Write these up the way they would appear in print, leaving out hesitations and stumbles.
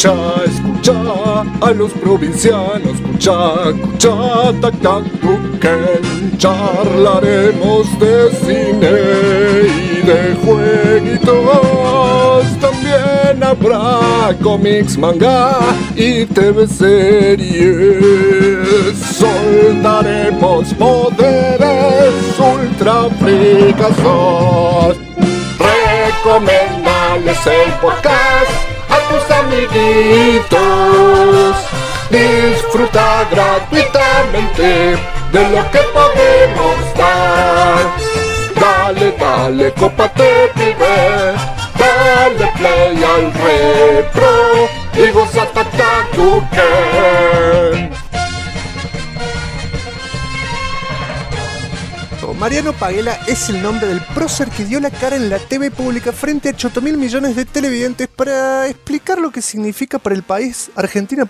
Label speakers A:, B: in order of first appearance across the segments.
A: escucha a los provincianos, escucha, tac, tac, tuquen. Charlaremos de cine y de jueguitos. También habrá cómics, manga y TV series. Soltaremos poderes ultra fricazos. Recomendales el podcast a tus amiguitos. Disfruta gratuitamente de lo que podemos dar. Dale, cópate, pibe. Dale play al repro y goza Tuquen.
B: Mariano Paguela es el nombre del prócer que dio la cara en la TV pública frente a 8.000 millones de televidentes para explicar lo que significa para el país Argentina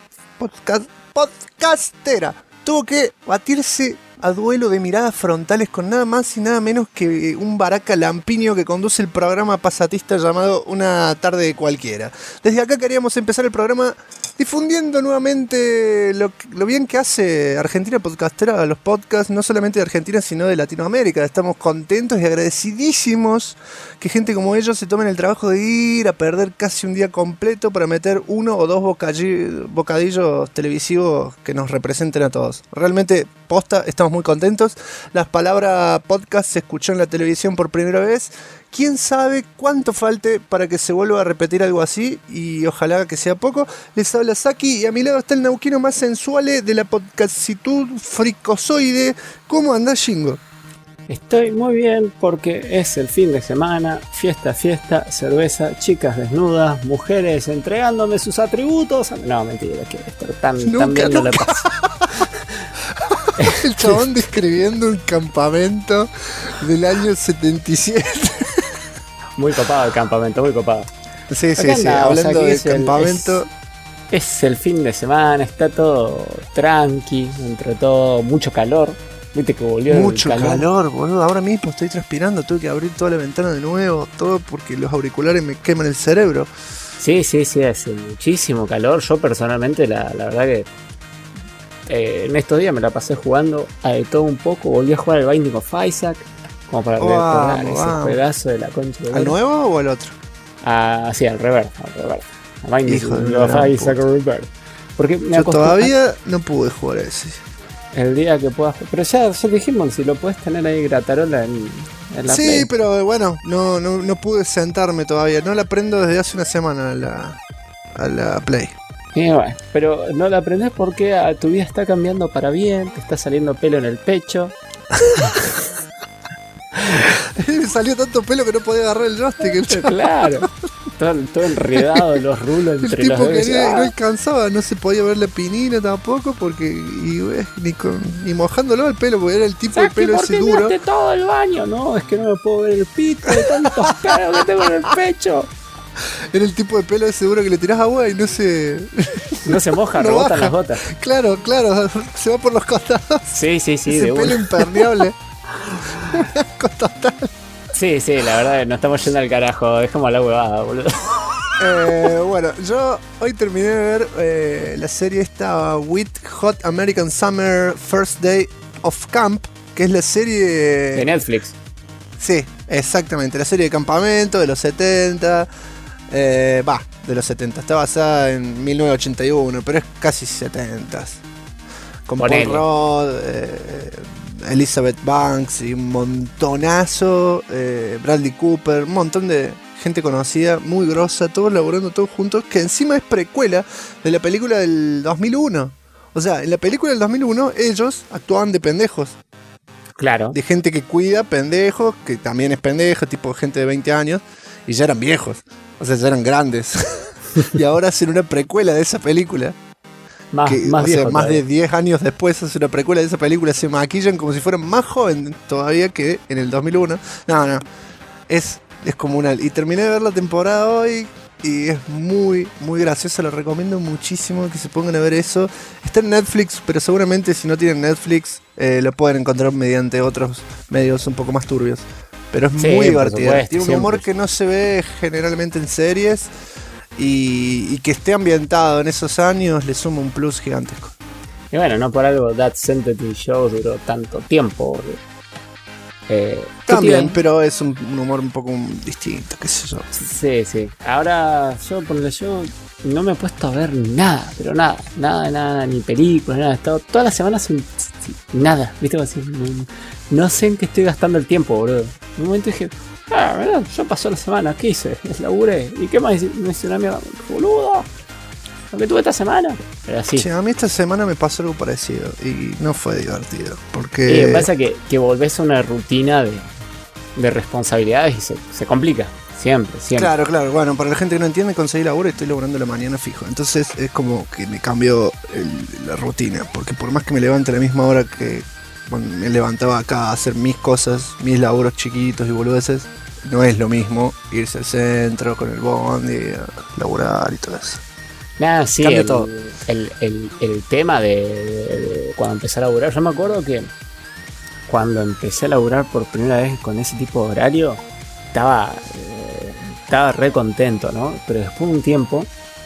B: podcastera. Tuvo que batirse a duelo de miradas frontales con nada más y nada menos que un Baraca Lampiño que conduce el programa pasatista llamado Una Tarde Cualquiera. Desde acá queríamos empezar el programa difundiendo nuevamente lo bien que hace Argentina Podcastera a los podcasts, no solamente de Argentina, sino de Latinoamérica. Estamos contentos y agradecidísimos que gente como ellos se tomen el trabajo de ir a perder casi un día completo para meter uno o dos bocadillos televisivos que nos representen a todos. Realmente, posta, estamos muy contentos. La palabra podcast se escuchó en la televisión por primera vez. ¿Quién sabe cuánto falte para que se vuelva a repetir algo así? Y ojalá que sea poco. Les habla Saki y a mi lado está el nauquino más sensual de la podcastitud fricozoide. ¿Cómo andás, Shingo?
C: Estoy muy bien porque es el fin de semana, fiesta, cerveza, chicas desnudas, mujeres entregándome sus atributos. No, mentira, que están bien no le pasa.
B: El chabón describiendo un campamento del año 77.
C: Muy copado el campamento, muy copado.
B: Sí, hablando del campamento.
C: Es el fin de semana, está todo tranqui, entre todo, mucho calor. Viste que volvió
B: mucho el calor, boludo. Ahora mismo estoy transpirando, tuve que abrir toda la ventana de nuevo, todo porque los auriculares me queman el cerebro.
C: Sí, hace muchísimo calor. Yo personalmente, la verdad que en estos días me la pasé jugando a de todo un poco. Volví a jugar al Binding of Isaac, como para recordar ese pedazo de la concha de
B: ¿al nuevo o al otro?
C: Sí, al reverse. Al Binding of Isaac Reverse. Porque
B: yo todavía no pude jugar a ese.
C: El día que puedas jugar. Pero ya dijimos, si lo puedes tener ahí gratarola en la
B: sí,
C: Play.
B: Pero bueno, no pude sentarme todavía. No la prendo desde hace una semana a la Play.
C: Y bueno, pero no la aprendes porque tu vida está cambiando para bien, te está saliendo pelo en el pecho.
B: Me salió tanto pelo que no podía agarrar el joystick.
C: Claro, todo enredado, los rulos entre los dedos.
B: El tipo no alcanzaba, no se podía ver la pinina tampoco porque ni mojándolo el pelo, porque era el tipo de pelo ese duro.
C: ¿Por qué todo el baño? No, es que no me puedo ver el pito de tantos pelos que tengo en el pecho.
B: Era el tipo de pelo ese duro que le tirás agua y no se
C: moja, rebotan las gotas.
B: Claro, se va por los costados.
C: Sí,
B: ese de pelo impermeable. Total.
C: Sí, la verdad, nos estamos yendo al carajo. Es como la huevada, boludo.
B: Bueno, yo hoy terminé de ver la serie esta With Hot American Summer First Day of Camp, que es la serie
C: de Netflix.
B: Sí, exactamente, la serie de campamento de los 70. De los 70, está basada en 1981, pero es casi 70s. Con Paul Rudd, Elizabeth Banks y un montonazo, Bradley Cooper, un montón de gente conocida, muy grosa, todos laburando todos juntos, que encima es precuela de la película del 2001. O sea, en la película del 2001 ellos actuaban de pendejos.
C: Claro.
B: De gente que cuida pendejos, que también es pendejo, tipo gente de 20 años, y ya eran viejos. O sea, ya eran grandes. Y ahora hacen una precuela de esa película. Más de 10 años después hace una precuela de esa película. Se maquillan como si fueran más jóvenes todavía que en el 2001. No. Es como una... Y terminé de ver la temporada hoy y es muy, muy graciosa. Lo recomiendo muchísimo que se pongan a ver eso. Está en Netflix, pero seguramente si no tienen Netflix lo pueden encontrar mediante otros medios un poco más turbios. Pero es muy divertida. Tiene un humor que no se ve generalmente en series y que esté ambientado en esos años le suma un plus gigantesco.
C: Y bueno, no por algo That 70 Show duró tanto tiempo, boludo.
B: También, pero es un humor un poco distinto, qué sé yo.
C: Sí. Ahora yo no me he puesto a ver nada, pero nada, ni películas, nada. He estado toda la semana sin nada, ¿viste? Así, no sé en qué estoy gastando el tiempo, boludo. En un momento dije, mirá, ya pasó la semana, ¿qué hice? Laburé. ¿Y qué más? Me hice una mierda, boludo. Lo que tuve esta semana. Pero así.
B: Sí, a mí esta semana me pasó algo parecido y no fue divertido. Porque
C: me pasa que volvés a una rutina de responsabilidades y se complica. Siempre.
B: Claro. Bueno, para la gente que no entiende, conseguí laburo y estoy laburando la mañana fijo. Entonces es como que me cambió la rutina. Porque por más que me levante a la misma hora que me levantaba acá a hacer mis cosas, mis laburos chiquitos y boludeces, no es lo mismo irse al centro con el bondi a laburar y todo eso.
C: Nada, sí,
B: todo.
C: El tema de cuando empecé a laburar, yo me acuerdo que cuando empecé a laburar por primera vez con ese tipo de horario, estaba re contento, ¿no? Pero después de un tiempo,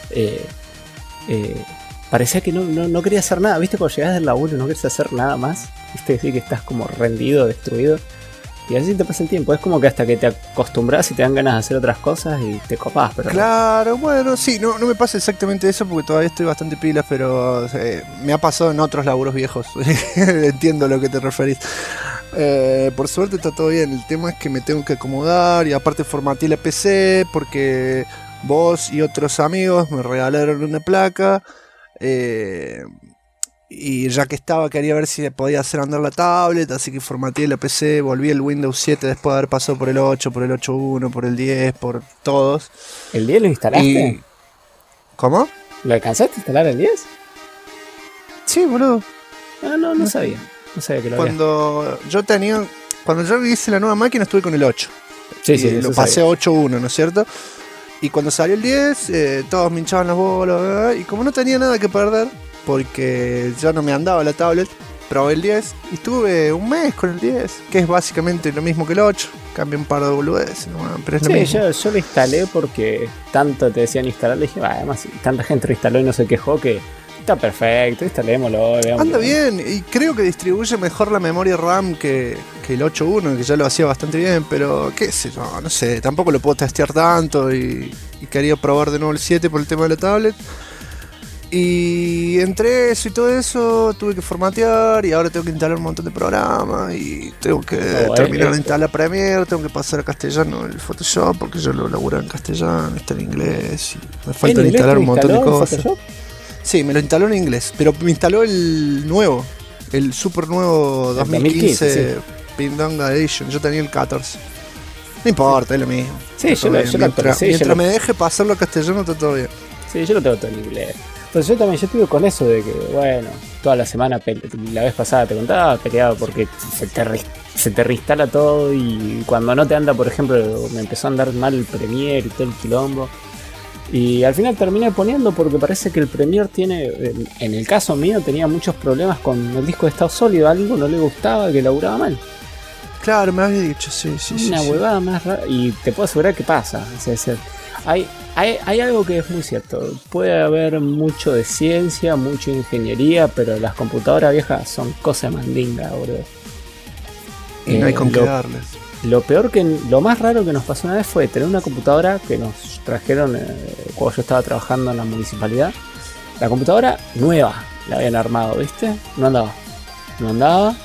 C: parecía que no quería hacer nada, ¿viste? Cuando llegás del laburo no querés hacer nada más, ¿viste? Decir que estás como rendido, destruido. Y así te pasa el tiempo, es como que hasta que te acostumbras y te dan ganas de hacer otras cosas y te copás, pero...
B: Claro, bueno, sí, no me pasa exactamente eso porque todavía estoy bastante pila, pero me ha pasado en otros laburos viejos. Entiendo a lo que te referís. Por suerte está todo bien, el tema es que me tengo que acomodar y aparte formateé la PC porque vos y otros amigos me regalaron una placa. Y ya que estaba, quería ver si podía hacer andar la tablet, así que formateé la PC, volví el Windows 7 después de haber pasado por el 8, por el 8.1, por el 10, por todos.
C: ¿El 10 lo instalaste?
B: ¿Cómo?
C: ¿Lo alcanzaste a instalar el 10?
B: Sí, boludo.
C: No sabía. No sabía que lo había.
B: Cuando yo hice la nueva máquina estuve con el 8.
C: Sí,
B: lo pasé a 8.1, ¿no es cierto? Y cuando salió el 10, todos me hinchaban las bolas, y como no tenía nada que perder, porque ya no me andaba la tablet, probé el 10 y estuve un mes con el 10, que es básicamente lo mismo que el 8, cambié un par de boludeces, ¿no? Pero es lo mismo.
C: Yo lo instalé porque tanto te decían instalar, le dije, además tanta gente lo instaló y no se quejó que está perfecto, instalémoslo.
B: Anda bien, y creo que distribuye mejor la memoria RAM que el 8.1, que ya lo hacía bastante bien, pero qué sé yo, no sé, tampoco lo puedo testear tanto y quería probar de nuevo el 7 por el tema de la tablet. Y entre eso y todo eso tuve que formatear y ahora tengo que instalar un montón de programas y tengo que terminar de instalar Premiere, tengo que pasar a castellano el Photoshop porque yo lo laburo en castellano, está en inglés y me falta instalar un montón de cosas. ¿Photoshop? Sí, me lo instaló en inglés, pero me instaló el nuevo, el super nuevo 2015 sí. Pindonga Edition, yo tenía el 14. No importa, es lo mismo. Sí, mientras me deje pasarlo a castellano está todo bien.
C: Sí, yo lo tengo todo en inglés. Entonces yo también estuve con eso de que, bueno, toda la semana, la vez pasada te contaba, peleaba porque se te reinstala todo y cuando no te anda, por ejemplo, me empezó a andar mal el Premiere y todo el quilombo. Y al final terminé poniendo porque parece que el Premiere tiene, en el caso mío, tenía muchos problemas con el disco de estado sólido, algo no le gustaba, que laburaba mal.
B: Claro, me había dicho, sí.
C: Una huevada más rara y te puedo asegurar que pasa. O sea, hay algo que es muy cierto. Puede haber mucho de ciencia, mucha ingeniería, pero las computadoras viejas son cosa mandinga, boludo.
B: Y no hay con qué darles.
C: Lo más raro que nos pasó una vez fue tener una computadora que nos trajeron cuando yo estaba trabajando en la municipalidad. La computadora nueva la habían armado, ¿viste? No andaba.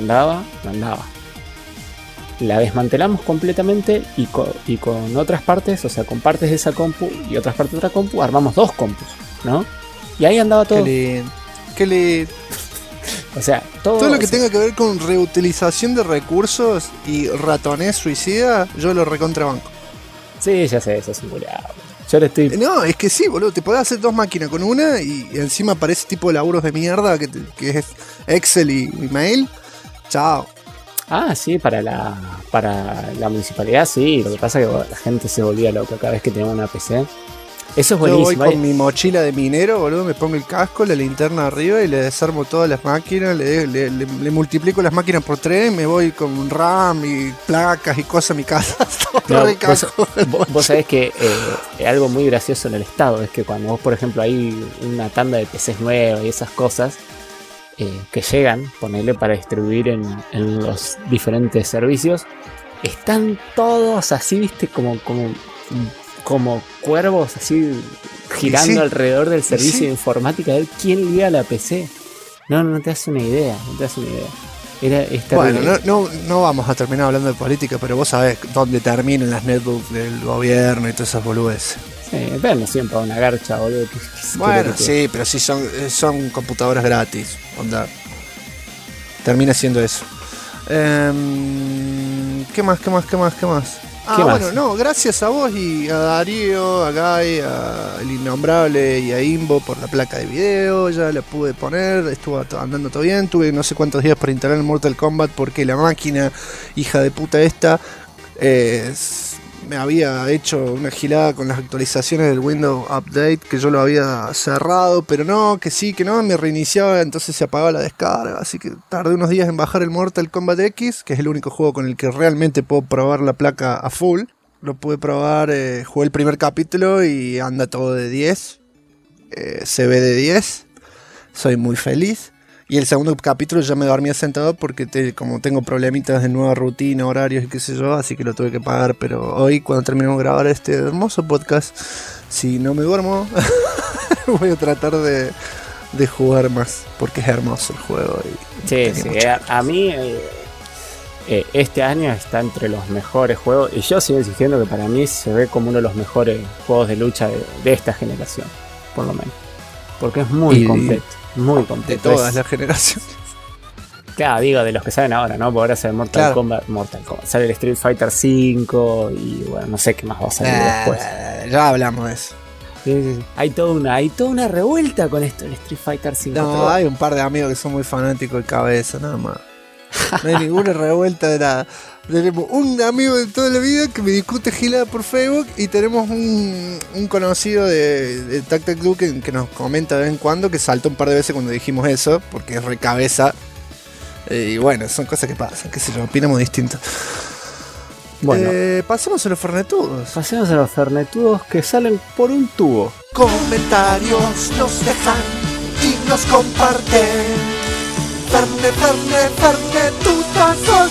C: La desmantelamos completamente y con otras partes, o sea, con partes de esa compu y otras partes de otra compu, armamos dos compus, ¿no? Y ahí andaba todo.
B: Qué lindo.
C: O sea,
B: todo lo que tenga que ver con reutilización de recursos y ratonés suicida, yo lo recontrabanco.
C: Sí, ya sé, eso es un culiado. Yo le estoy...
B: No, es que sí, boludo, te podés hacer dos máquinas con una y encima aparece tipo de laburos de mierda que es Excel y mail. Chao.
C: Ah, sí, para la municipalidad sí. Lo que pasa es que la gente se volvía loca cada vez que teníamos una PC. Eso es
B: Yo voy
C: buenísimo.
B: con mi mochila de minero, boludo, me pongo el casco, la linterna arriba y le desarmo todas las máquinas, le multiplico las máquinas por 3, me voy con RAM y placas y cosas a mi casa.
C: No,
B: Todo casco.
C: vos sabés que algo muy gracioso en el estado es que cuando vos, por ejemplo, hay una tanda de PCs nuevas y esas cosas que llegan, ponele para distribuir en los diferentes servicios, están todos así, viste, como cuervos así girando
B: sí,
C: alrededor del servicio
B: sí.
C: de informática a ver quién liga la PC. No te hace una idea, es terrible.
B: Bueno, no vamos a terminar hablando de política, pero vos sabés dónde terminan las netbooks del gobierno y todas esas boludeces.
C: Sí, depende siempre de una garcha, boludo.
B: Bueno, sí, pero sí son computadoras gratis. Onda. Termina siendo eso. ¿Qué más?
C: ¿Qué más?
B: Bueno, no, gracias a vos y a Darío, a Guy, a El Innombrable y a Imbo por la placa de video. Ya la pude poner, estuvo andando todo bien. Tuve no sé cuántos días para instalar el Mortal Kombat porque la máquina, hija de puta esta, me había hecho una gilada con las actualizaciones del Windows Update, que yo lo había cerrado, pero no, que sí, que no, me reiniciaba, entonces se apagaba la descarga, así que tardé unos días en bajar el Mortal Kombat X, que es el único juego con el que realmente puedo probar la placa a full. Lo pude probar, jugué el primer capítulo y anda todo de 10, se ve de 10, soy muy feliz. Y el segundo capítulo ya me dormía sentado porque como tengo problemitas de nueva rutina, horarios y qué sé yo, así que lo tuve que pagar. Pero hoy, cuando terminemos de grabar este hermoso podcast, si no me duermo, voy a tratar de jugar más, porque es hermoso el juego.
C: Sí, a mí este año está entre los mejores juegos, y yo sigo insistiendo que para mí se ve como uno de los mejores juegos de lucha de esta generación, por lo menos. Porque es muy completo. Muy completo.
B: De todas las generaciones.
C: Claro, digo, de los que salen ahora, ¿no? Porque ahora sale Mortal Kombat. Sale el Street Fighter 5 y bueno, no sé qué más va a salir después.
B: Ya hablamos de eso.
C: Sí. Hay toda una revuelta con esto, el Street Fighter 5.
B: No, hay un par de amigos que son muy fanáticos de cabeza, nada más. No hay ninguna revuelta de nada. Tenemos un amigo de toda la vida que me discute gilada por Facebook y tenemos un conocido de Tac Tac Duke que nos comenta de vez en cuando, que saltó un par de veces cuando dijimos eso, porque es recabeza. Y bueno, son cosas que pasan, qué sé yo, opinamos distinto.
C: Bueno,
B: pasemos a los fernetudos.
C: Pasemos a los fernetudos que salen por un tubo.
B: Comentarios nos dejan y nos comparten. Fernetutazos.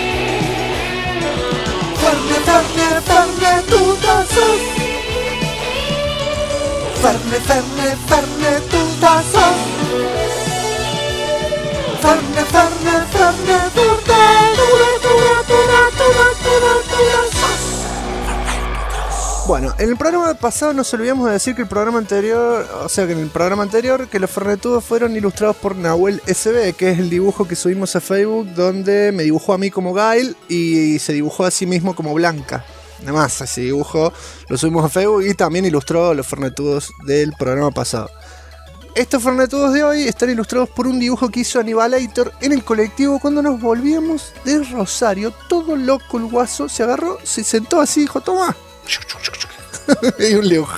B: Fernetutazos. Fernetutazos. Bueno, en el programa pasado nos olvidamos de decir que el programa anterior, que los fernetudos fueron ilustrados por Nahuel SB, que es el dibujo que subimos a Facebook, donde me dibujó a mí como Gail y se dibujó a sí mismo como Blanca. Nada más, ese dibujo lo subimos a Facebook y también ilustró a los fernetudos del programa pasado. Estos fernetudos de hoy están ilustrados por un dibujo que hizo Anibalator en el colectivo cuando nos volvíamos de Rosario. Todo loco el guaso, se agarró, se sentó así y dijo, toma. Y un dibujo.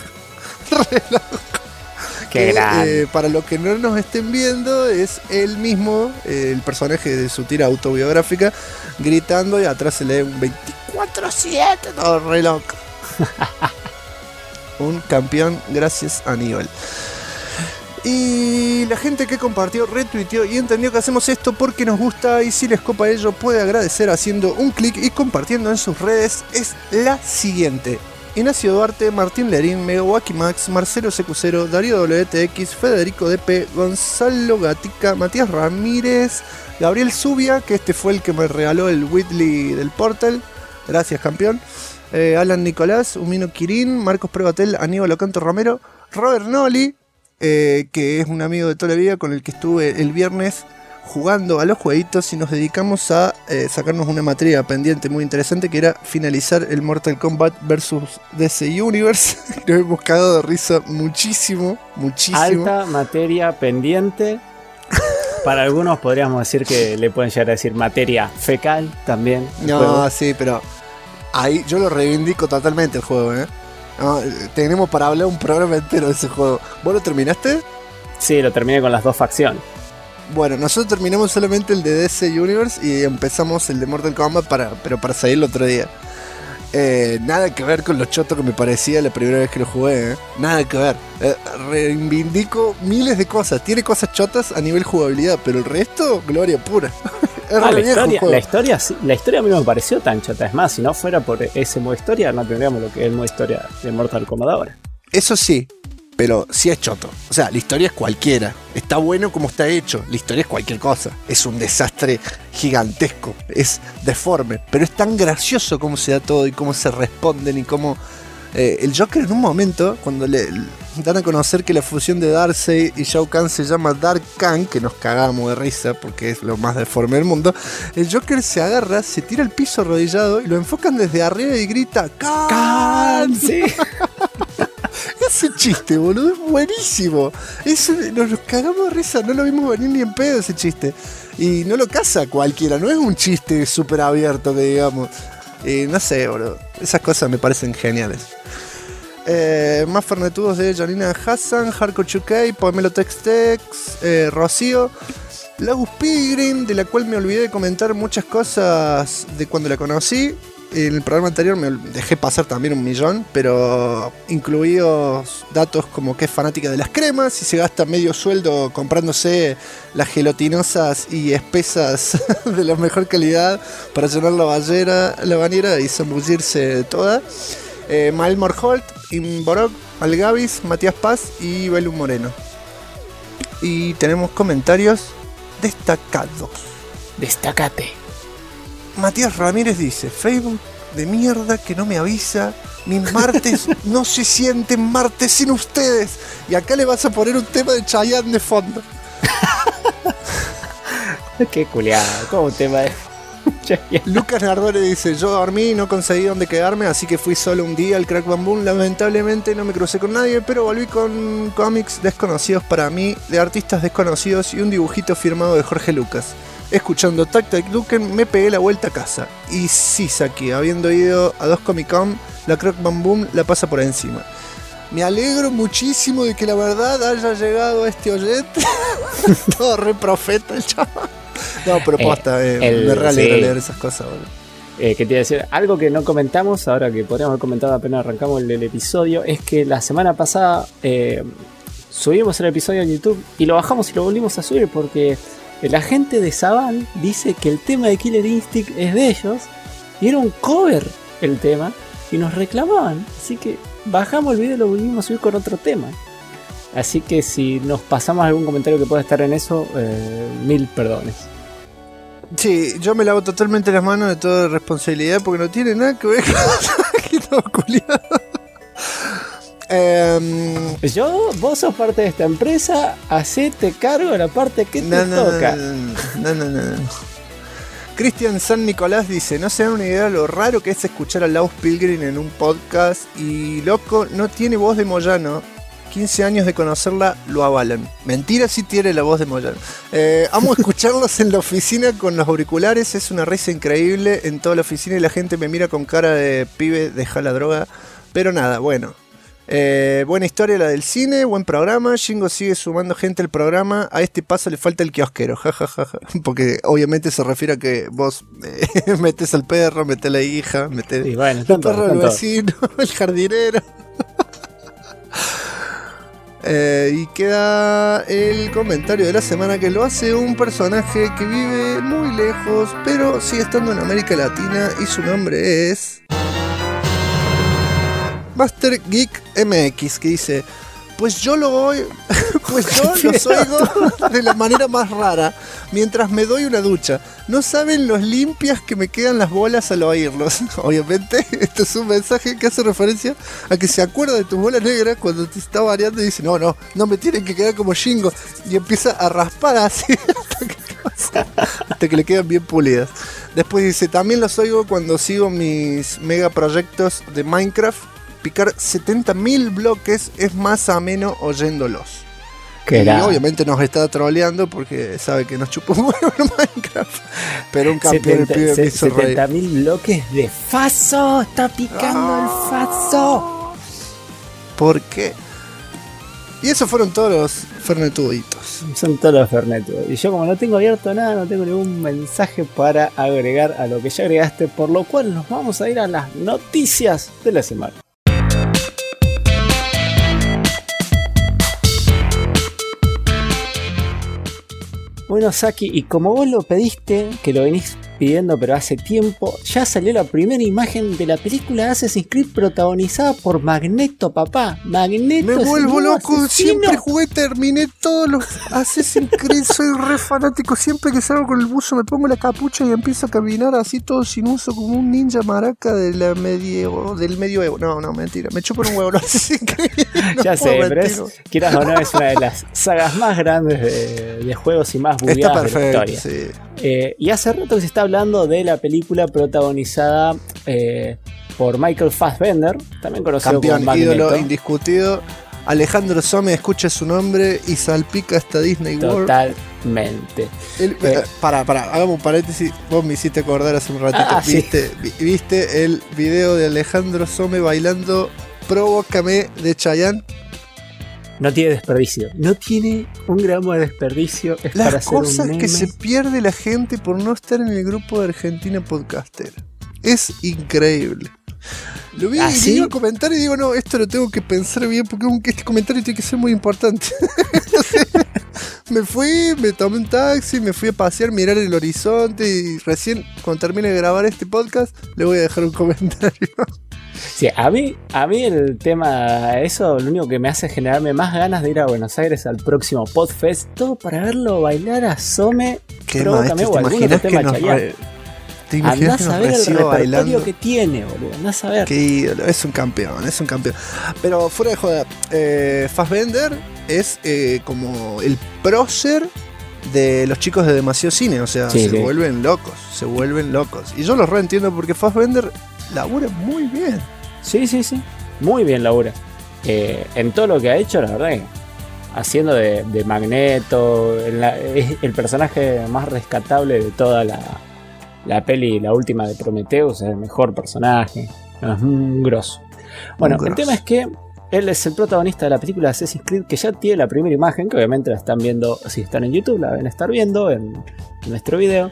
C: Qué grande.
B: Para los que no nos estén viendo, es él mismo, el personaje de su tira autobiográfica, gritando y atrás se lee un 24/7, todo re loco. Un campeón, gracias a Aníbal. Y la gente que compartió, retuiteó y entendió que hacemos esto porque nos gusta, y si les copa ello puede agradecer haciendo un clic y compartiendo en sus redes, es la siguiente: Ignacio Duarte, Martín Lerín, Megawaki Max, Marcelo CQ0, Darío WTX, Federico DP, Gonzalo Gatica, Matías Ramírez, Gabriel Zubia, que este fue el que me regaló el Whitley del Portal, gracias campeón, Alan Nicolás, Umino Quirín, Marcos Prevatel, Aníbal Ocanto Romero, Robert Noli, que es un amigo de toda la vida con el que estuve el viernes jugando a los jueguitos y nos dedicamos a sacarnos una materia pendiente muy interesante, que era finalizar el Mortal Kombat vs DC Universe. Nos hemos cagado de risa muchísimo.
C: Alta materia pendiente. Para algunos podríamos decir que le pueden llegar a decir materia fecal también.
B: No, juego. Sí, pero ahí yo lo reivindico totalmente el juego, No, tenemos para hablar un programa entero de ese juego. ¿Vos lo terminaste?
C: Sí, lo terminé con las 2 facciones.
B: Bueno, nosotros terminamos solamente el de DC Universe y empezamos el de Mortal Kombat pero para salir el otro día. Nada que ver con lo choto que me parecía la primera vez que lo jugué, Nada que ver. Reivindico miles de cosas. Tiene cosas chotas a nivel jugabilidad, pero el resto, gloria pura.
C: La historia a mí no me pareció tan chota. Es más, si no fuera por ese modo historia, no tendríamos lo que es el modo historia de Mortal Kombat ahora.
B: Eso sí, pero sí es choto. O sea, la historia es cualquiera. Está bueno como está hecho. La historia es cualquier cosa. Es un desastre gigantesco. Es deforme. Pero es tan gracioso cómo se da todo y cómo se responden y cómo... el Joker en un momento, cuando le dan a conocer que la fusión de Darkseid y Shao Kahn se llama Dark Khan, que nos cagamos de risa porque es lo más deforme del mundo, el Joker se agarra, se tira al piso arrodillado y lo enfocan desde arriba y grita ¡Khan!
C: Sí.
B: Ese chiste, boludo, es buenísimo. Nos cagamos de risa, no lo vimos venir ni en pedo ese chiste. Y no lo caza cualquiera, no es un chiste súper abierto que digamos. No sé, boludo. Esas cosas me parecen geniales. Más fernetudos de Janina Hassan, Hardcore 2K, Pomelo Tex, Rocío. Lagus Pilgrim, de la cual me olvidé de comentar muchas cosas de cuando la conocí. En el programa anterior me dejé pasar también 1.000.000, pero incluidos datos como que es fanática de las cremas y se gasta medio sueldo comprándose las gelatinosas y espesas de la mejor calidad para llenar la bañera y zambullirse toda. Mael Morholt, Imborok, Algavis, Matías Paz y Belu Moreno. Y tenemos comentarios destacados.
C: Destácate.
B: Matías Ramírez dice: Facebook de mierda que no me avisa. Mis martes no se sienten martes sin ustedes. Y acá le vas a poner un tema de Chayanne de fondo.
C: Qué culiado, como un tema de Chayanne.
B: Lucas Nardone dice: yo dormí y no conseguí dónde quedarme, así que fui solo un día al Crack Bam Boom. Lamentablemente no me crucé con nadie, pero volví con cómics desconocidos para mí, de artistas desconocidos y un dibujito firmado de Jorge Lucas. Escuchando Tac Tac Duken me pegué la vuelta a casa. Y sí, Saki, habiendo ido a 2 Comic Con, la Crack Bam Boom la pasa por encima. Me alegro muchísimo de que la verdad haya llegado a este oyente. Todo re profeta el chaval. No, pero posta, me realegra leer esas cosas.
C: ¿Qué te iba a decir? Algo que no comentamos, ahora que podríamos haber comentado apenas arrancamos el episodio, es que la semana pasada subimos el episodio en YouTube y lo bajamos y lo volvimos a subir porque... la gente de Saban dice que el tema de Killer Instinct es de ellos y era un cover el tema y nos reclamaban, así que bajamos el video y lo volvimos a subir con otro tema. Así que si nos pasamos algún comentario que pueda estar en eso, 1000 perdones. Sí, yo me lavo totalmente las manos de toda responsabilidad porque no tiene nada que ver con culiado. Vos sos parte de esta empresa, hacete cargo de la parte que te toca. No. Cristian San Nicolás dice: no se dan una idea de lo raro que es escuchar a Laus Pilgrim en un podcast. Y loco, no tiene voz de Moyano. 15 años de conocerla lo avalan. Mentira, sí tiene la voz de Moyano. Amo escucharlos en la oficina con los auriculares. Es una risa increíble en toda la oficina y la gente me mira con cara de pibe, deja la droga. Pero nada, bueno. Buena historia la del cine, buen programa. Shingo sigue sumando gente al programa. A este paso le falta el kiosquero, jajaja. Porque obviamente se refiere a que vos metes al perro, metes a la hija, metes el perro del vecino, el jardinero. Y queda el comentario de la semana que lo hace un personaje que vive muy lejos, pero sigue estando en América Latina y su nombre es Master Geek MX, que dice: pues yo los oigo de la manera más rara mientras me doy una ducha. No saben los limpias que me quedan las bolas al oírlos. Obviamente, este es un mensaje que hace referencia a que se acuerda de tus bolas negras cuando te está variando y dice: no me tienen que quedar como Shingo. Y empieza a raspar así hasta que le quedan bien pulidas. Después dice: también los oigo cuando sigo mis mega proyectos de Minecraft. Picar 70.000 bloques es más ameno oyéndolos. Y obviamente nos está troleando porque sabe que nos chupa un huevo en Minecraft. Pero un campeón el pibe me hizo reír. 70.000 bloques de Faso. Está picando el Faso.
B: ¿Por qué? Y esos fueron todos los fernetuditos.
C: Son todos los fernetudos. Y yo, como no tengo abierto nada, no tengo ningún mensaje para agregar a lo que ya agregaste, por lo cual nos vamos a ir a las noticias de la semana. Bueno, Saki, y como vos lo pediste, que lo venís pidiendo pero hace tiempo, ya salió la primera imagen de la película Assassin's Creed protagonizada por Magneto, papá. Magneto.
B: Me vuelvo loco,
C: asesino.
B: siempre jugué, terminé todos los Assassin's Creed, soy re fanático. Siempre que salgo con el buzo me pongo la capucha y empiezo a caminar así todo sin uso, como un ninja maraca de la del medioevo. No, mentira, me chupo un huevo los Assassin's Creed. No
C: ya sé, pero quieras o no, es una de las sagas más grandes de juegos y más bugueadas de la historia.
B: Sí.
C: Y hace rato que se está hablando de la película protagonizada por Michael Fassbender, también conocido
B: campeón,
C: como Magneto.
B: ídolo indiscutido. Alejandro Some escucha su nombre y salpica hasta Disney World.
C: Totalmente.
B: Hagamos un paréntesis. Vos me hiciste acordar hace un ratito. ¿Viste el video de Alejandro Some bailando Provócame de Chayanne?
C: No tiene desperdicio. No tiene un gramo de desperdicio. Es
B: las
C: para hacer
B: cosas
C: un meme.
B: Que se pierde la gente por no estar en el grupo de Argentina Podcaster. Es increíble. Lo vi y iba a comentar y digo, no, esto lo tengo que pensar bien porque este comentario tiene que ser muy importante. Entonces, me fui, me tomé un taxi, me fui a pasear, mirar el horizonte y recién, cuando termine de grabar este podcast, le voy a dejar un comentario.
C: Sí, a mí el tema, eso lo único que me hace generarme más ganas de ir a Buenos Aires al próximo Podfest, todo para verlo bailar a Some. Provócame o algún otro tema Chayanne.
B: ¿Te imaginas
C: andás a ver el repertorio que tiene, boludo? Andás a ver.
B: Qué ídolo, es un campeón. Pero fuera de joda, Fassbender es como el prócer de los chicos de Demasiado Cine. O sea, se vuelven locos. Y yo los reentiendo porque Fassbender labura muy bien.
C: Sí. Muy bien labura. En todo lo que ha hecho, la verdad que haciendo de Magneto, es el personaje más rescatable de toda la peli, la última de Prometheus, es el mejor personaje. Es un grosso. Bueno, el tema es que él es el protagonista de la película Assassin's Creed, que ya tiene la primera imagen, que obviamente la están viendo, si están en YouTube, la van a estar viendo en nuestro video.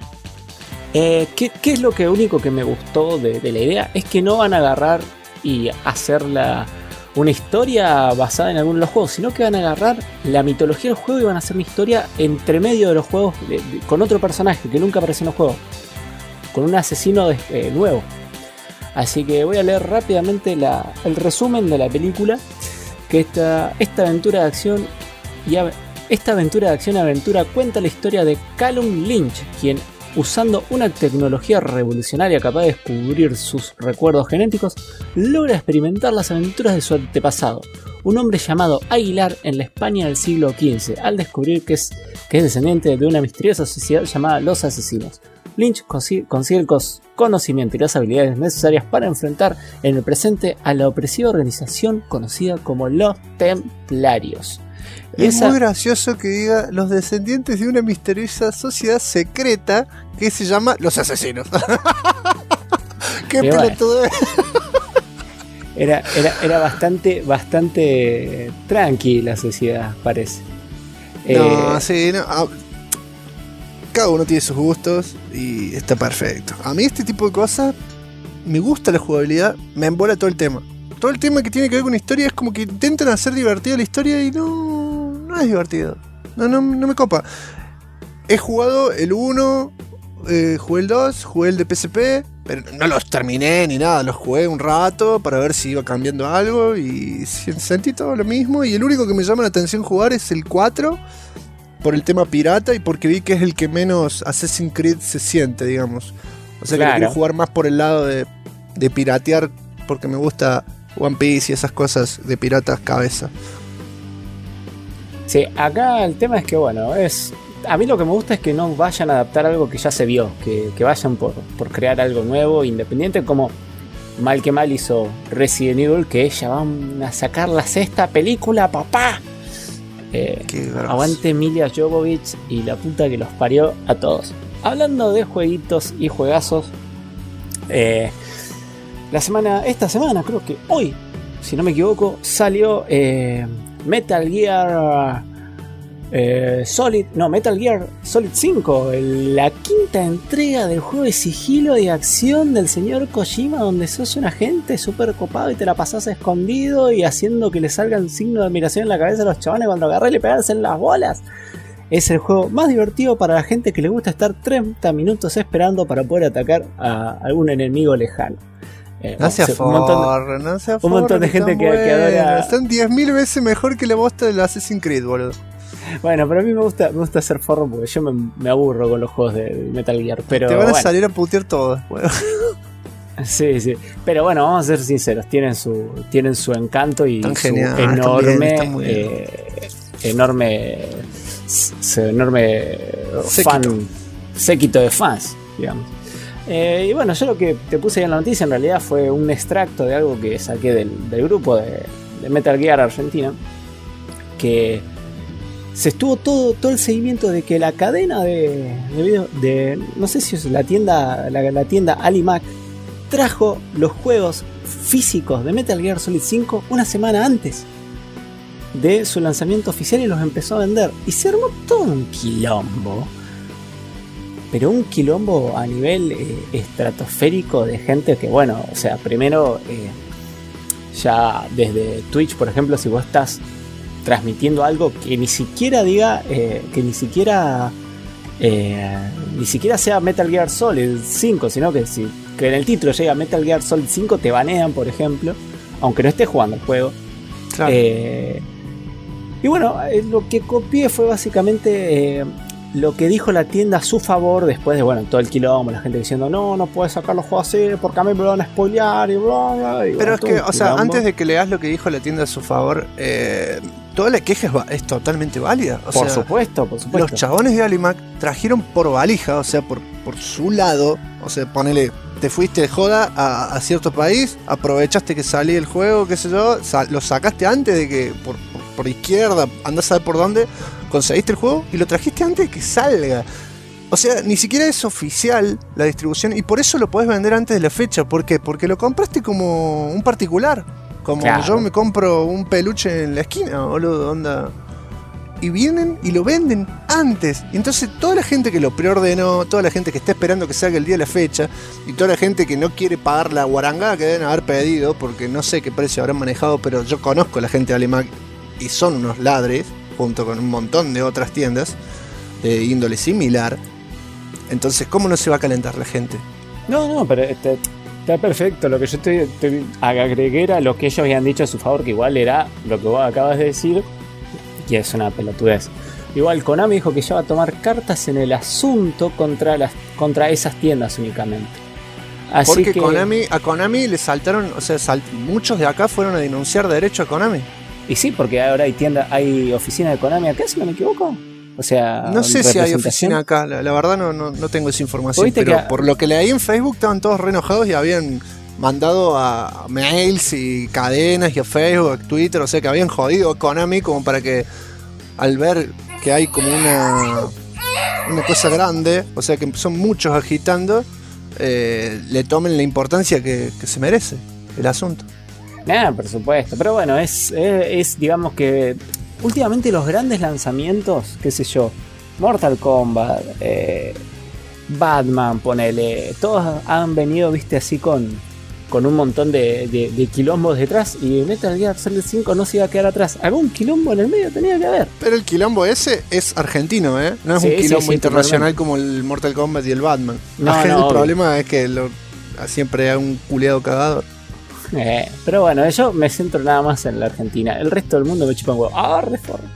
C: ¿Qué es lo único que me gustó de la idea? Es que no van a agarrar y hacer una historia basada en alguno de los juegos, sino que van a agarrar la mitología del juego y van a hacer una historia entre medio de los juegos con otro personaje que nunca apareció en los juegos, con un asesino nuevo. Así que voy a leer rápidamente el resumen de la película, que esta aventura de acción y aventura cuenta la historia de Callum Lynch, quien, usando una tecnología revolucionaria capaz de descubrir sus recuerdos genéticos, logra experimentar las aventuras de su antepasado, un hombre llamado Aguilar en la España del siglo XV, al descubrir que es descendiente de una misteriosa sociedad llamada Los Asesinos. Lynch consigue el conocimiento y las habilidades necesarias para enfrentar en el presente a la opresiva organización conocida como los Templarios.
B: Es muy gracioso que diga los descendientes de una misteriosa sociedad secreta que se llama Los Asesinos. Qué pelotudo.
C: Era bastante tranqui la sociedad, parece.
B: Cada uno tiene sus gustos y está perfecto. A mí este tipo de cosas me gusta la jugabilidad, me embola todo el tema. Todo el tema que tiene que ver con la historia es como que intentan hacer divertida la historia y no es divertido. No me copa. He jugado el 1, jugué el 2, jugué el de PSP, pero no los terminé ni nada. Los jugué un rato para ver si iba cambiando algo y sentí todo lo mismo. Y el único que me llama la atención jugar es el 4, por el tema pirata y porque vi que es el que menos Assassin's Creed se siente, digamos. O sea, que quiero jugar más por el lado de piratear, porque me gusta One Piece y esas cosas de piratas cabeza.
C: Sí, acá el tema es que, bueno, a mí lo que me gusta es que no vayan a adaptar algo que ya se vio, que vayan por crear algo nuevo, independiente, como mal que mal hizo Resident Evil, que ya van a sacar la 6ª película, papá. Aguante Emilia Jovovich y la puta que los parió a todos. Hablando de jueguitos y juegazos, esta semana, creo que hoy si no me equivoco, salió Metal Gear Solid 5, la quinta entrega del juego de sigilo y acción del señor Kojima, donde sos un agente súper copado y te la pasás escondido y haciendo que le salgan signos de admiración en la cabeza a los chavales cuando agarrás y le pegas en las bolas. Es el juego más divertido para la gente que le gusta estar 30 minutos esperando para poder atacar a algún enemigo lejano.
B: No se aforre, no se aforre.
C: Un montón de gente que adora.
B: Están 10.000 veces mejor que la bosta del Assassin's Creed, boludo.
C: Bueno, pero a mí me gusta hacer forro porque yo me aburro con los juegos de Metal Gear. Pero
B: te van a salir a putear todos. Bueno.
C: Sí. Pero bueno, vamos a ser sinceros. Tienen su encanto y
B: tan
C: su
B: genial,
C: enorme séquito de fans, digamos. Y bueno, yo lo que te puse ahí en la noticia en realidad fue un extracto de algo que saqué del grupo de Metal Gear Argentina, que se estuvo todo el seguimiento de que la cadena de no sé si es la tienda Alimac trajo los juegos físicos de Metal Gear Solid 5 una semana antes de su lanzamiento oficial y los empezó a vender, y se armó todo un quilombo, pero un quilombo a nivel estratosférico de gente que, bueno, o sea, primero ya desde Twitch, por ejemplo, si vos estás transmitiendo algo que ni siquiera diga, que ni siquiera sea Metal Gear Solid 5, sino que que en el título llega Metal Gear Solid 5, te banean, por ejemplo, aunque no estés jugando el juego.
B: Claro.
C: Y bueno, lo que copié fue básicamente lo que dijo la tienda a su favor después de, bueno, todo el quilombo, la gente diciendo no puedes sacar los juegos así porque a mí me van a spoilear y bla, bla. Y
B: pero
C: bueno,
B: es que, o sea, antes de que leas lo que dijo la tienda a su favor, toda la queja es totalmente válida.
C: Por supuesto.
B: Los chabones de Alimac trajeron por valija, o sea, por su lado, o sea, ponele, te fuiste de joda a cierto país, aprovechaste que salía el juego, qué sé yo, lo sacaste antes de que por izquierda, andás a ver por dónde, conseguiste el juego y lo trajiste antes de que salga. O sea, ni siquiera es oficial la distribución y por eso lo podés vender antes de la fecha. ¿Por qué? Porque lo compraste como un particular. Como claro. Yo me compro un peluche en la esquina, boludo, onda. Y vienen y lo venden antes. Y entonces toda la gente que lo preordenó, toda la gente que está esperando que salga el día de la fecha, y toda la gente que no quiere pagar la guarangada que deben haber pedido, porque no sé qué precio habrán manejado, pero yo conozco a la gente de Alimac y son unos ladres, junto con un montón de otras tiendas de índole similar. Entonces, ¿cómo no se va a calentar la gente?
C: No, pero está perfecto. Lo que yo te agregué era lo que ellos habían dicho a su favor, que igual era lo que vos acabas de decir, y es una pelotudez. Igual Konami dijo que ya va a tomar cartas en el asunto contra esas tiendas únicamente. Así
B: porque
C: que
B: a Konami le saltaron, o sea, muchos de acá fueron a denunciar derecho a Konami.
C: Y sí, porque ahora hay oficina de Konami acá, si no me equivoco. O sea,
B: no sé si hay oficina acá, la verdad no tengo esa información, pero por lo que leí en Facebook estaban todos re enojados y habían mandado a mails y cadenas y a Facebook, a Twitter, o sea que habían jodido a Konami como para que al ver que hay como una cosa grande, o sea que son muchos agitando, le tomen la importancia que se merece el asunto.
C: Por supuesto, pero bueno, es digamos que últimamente los grandes lanzamientos, qué sé yo, Mortal Kombat, Batman, ponele, todos han venido, viste, así con un montón de quilombos detrás, y Metal Gear Solid 5 no se iba a quedar atrás. Algún quilombo en el medio tenía que haber.
B: Pero el quilombo ese es argentino, ¿eh? No es un quilombo internacional totalmente, como el Mortal Kombat y el Batman. El problema es que siempre hay un culiado cagador.
C: Pero bueno, yo me centro nada más en la Argentina. El resto del mundo me chupa un huevo. ¡Reforma!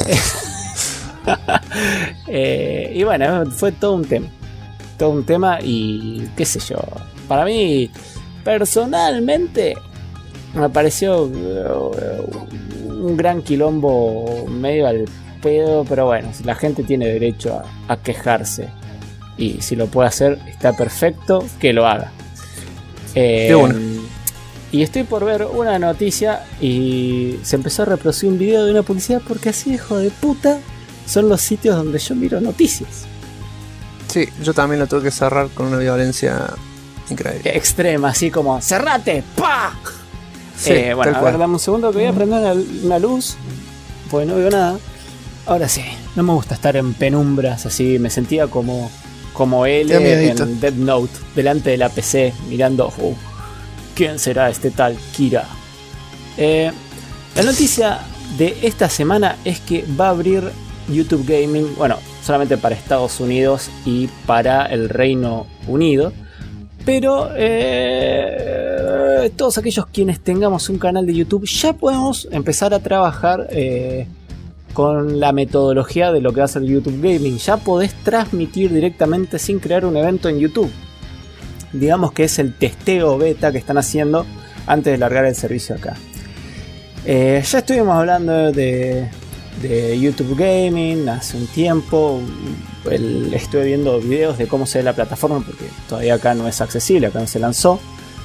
C: Y bueno, fue todo un tema y qué sé yo. Para mí, personalmente, me pareció un gran quilombo medio al pedo. Pero bueno, la gente tiene derecho a quejarse. Y si lo puede hacer, está perfecto que lo haga.
B: Qué bueno.
C: Y estoy por ver una noticia y se empezó a reproducir un video de una publicidad, porque así, hijo de puta, son los sitios donde yo miro noticias.
B: Sí, yo también lo tuve que cerrar con una violencia increíble.
C: Extrema, así como ¡cerrate! ¡Pah!
B: Sí,
C: bueno,
B: tal
C: a
B: cual.
C: ver, dame un segundo que voy a prender una luz, porque no veo nada. Ahora sí, no me gusta estar en penumbras así, me sentía como él
B: Te da miedito.
C: en Death Note, delante de la PC, mirando, ¿quién será este tal Kira? La noticia de esta semana es que va a abrir YouTube Gaming, bueno, solamente para Estados Unidos y para el Reino Unido, pero todos aquellos quienes tengamos un canal de YouTube ya podemos empezar a trabajar con la metodología de lo que va a ser YouTube Gaming. Ya podés transmitir directamente sin crear un evento en YouTube. Digamos que es el testeo beta que están haciendo antes de largar el servicio acá. Ya estuvimos hablando de YouTube Gaming hace un tiempo. Estuve viendo videos de cómo se ve la plataforma porque todavía acá no es accesible, acá no se lanzó.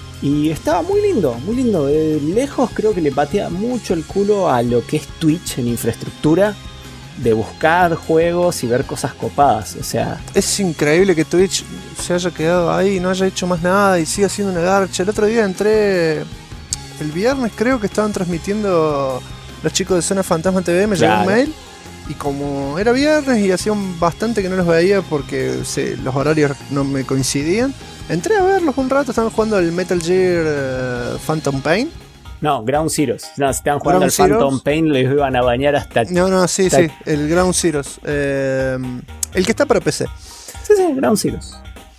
C: Y estaba muy lindo, muy lindo. De lejos creo que le patea mucho el culo a lo que es Twitch en infraestructura de buscar juegos y ver cosas copadas. O sea,
B: Es increíble que Twitch se haya quedado ahí y no haya hecho más nada y siga siendo una garcha. El otro día entré, el viernes creo que estaban transmitiendo los chicos de Zona Fantasma TV, me llegó un
C: Claro.
B: mail. Y como era viernes y hacía bastante que no los veía porque los horarios no me coincidían, entré a verlos un rato. Estaban jugando el Metal Gear Phantom Pain.
C: no, Ground Zeroes. No, si estaban jugando
B: Ground
C: al Phantom
B: Zeroes.
C: Pain, les iban a bañar hasta.
B: No, sí,
C: Está-
B: sí, el Ground Zeroes. El que está para PC.
C: Sí, Ground Zeroes.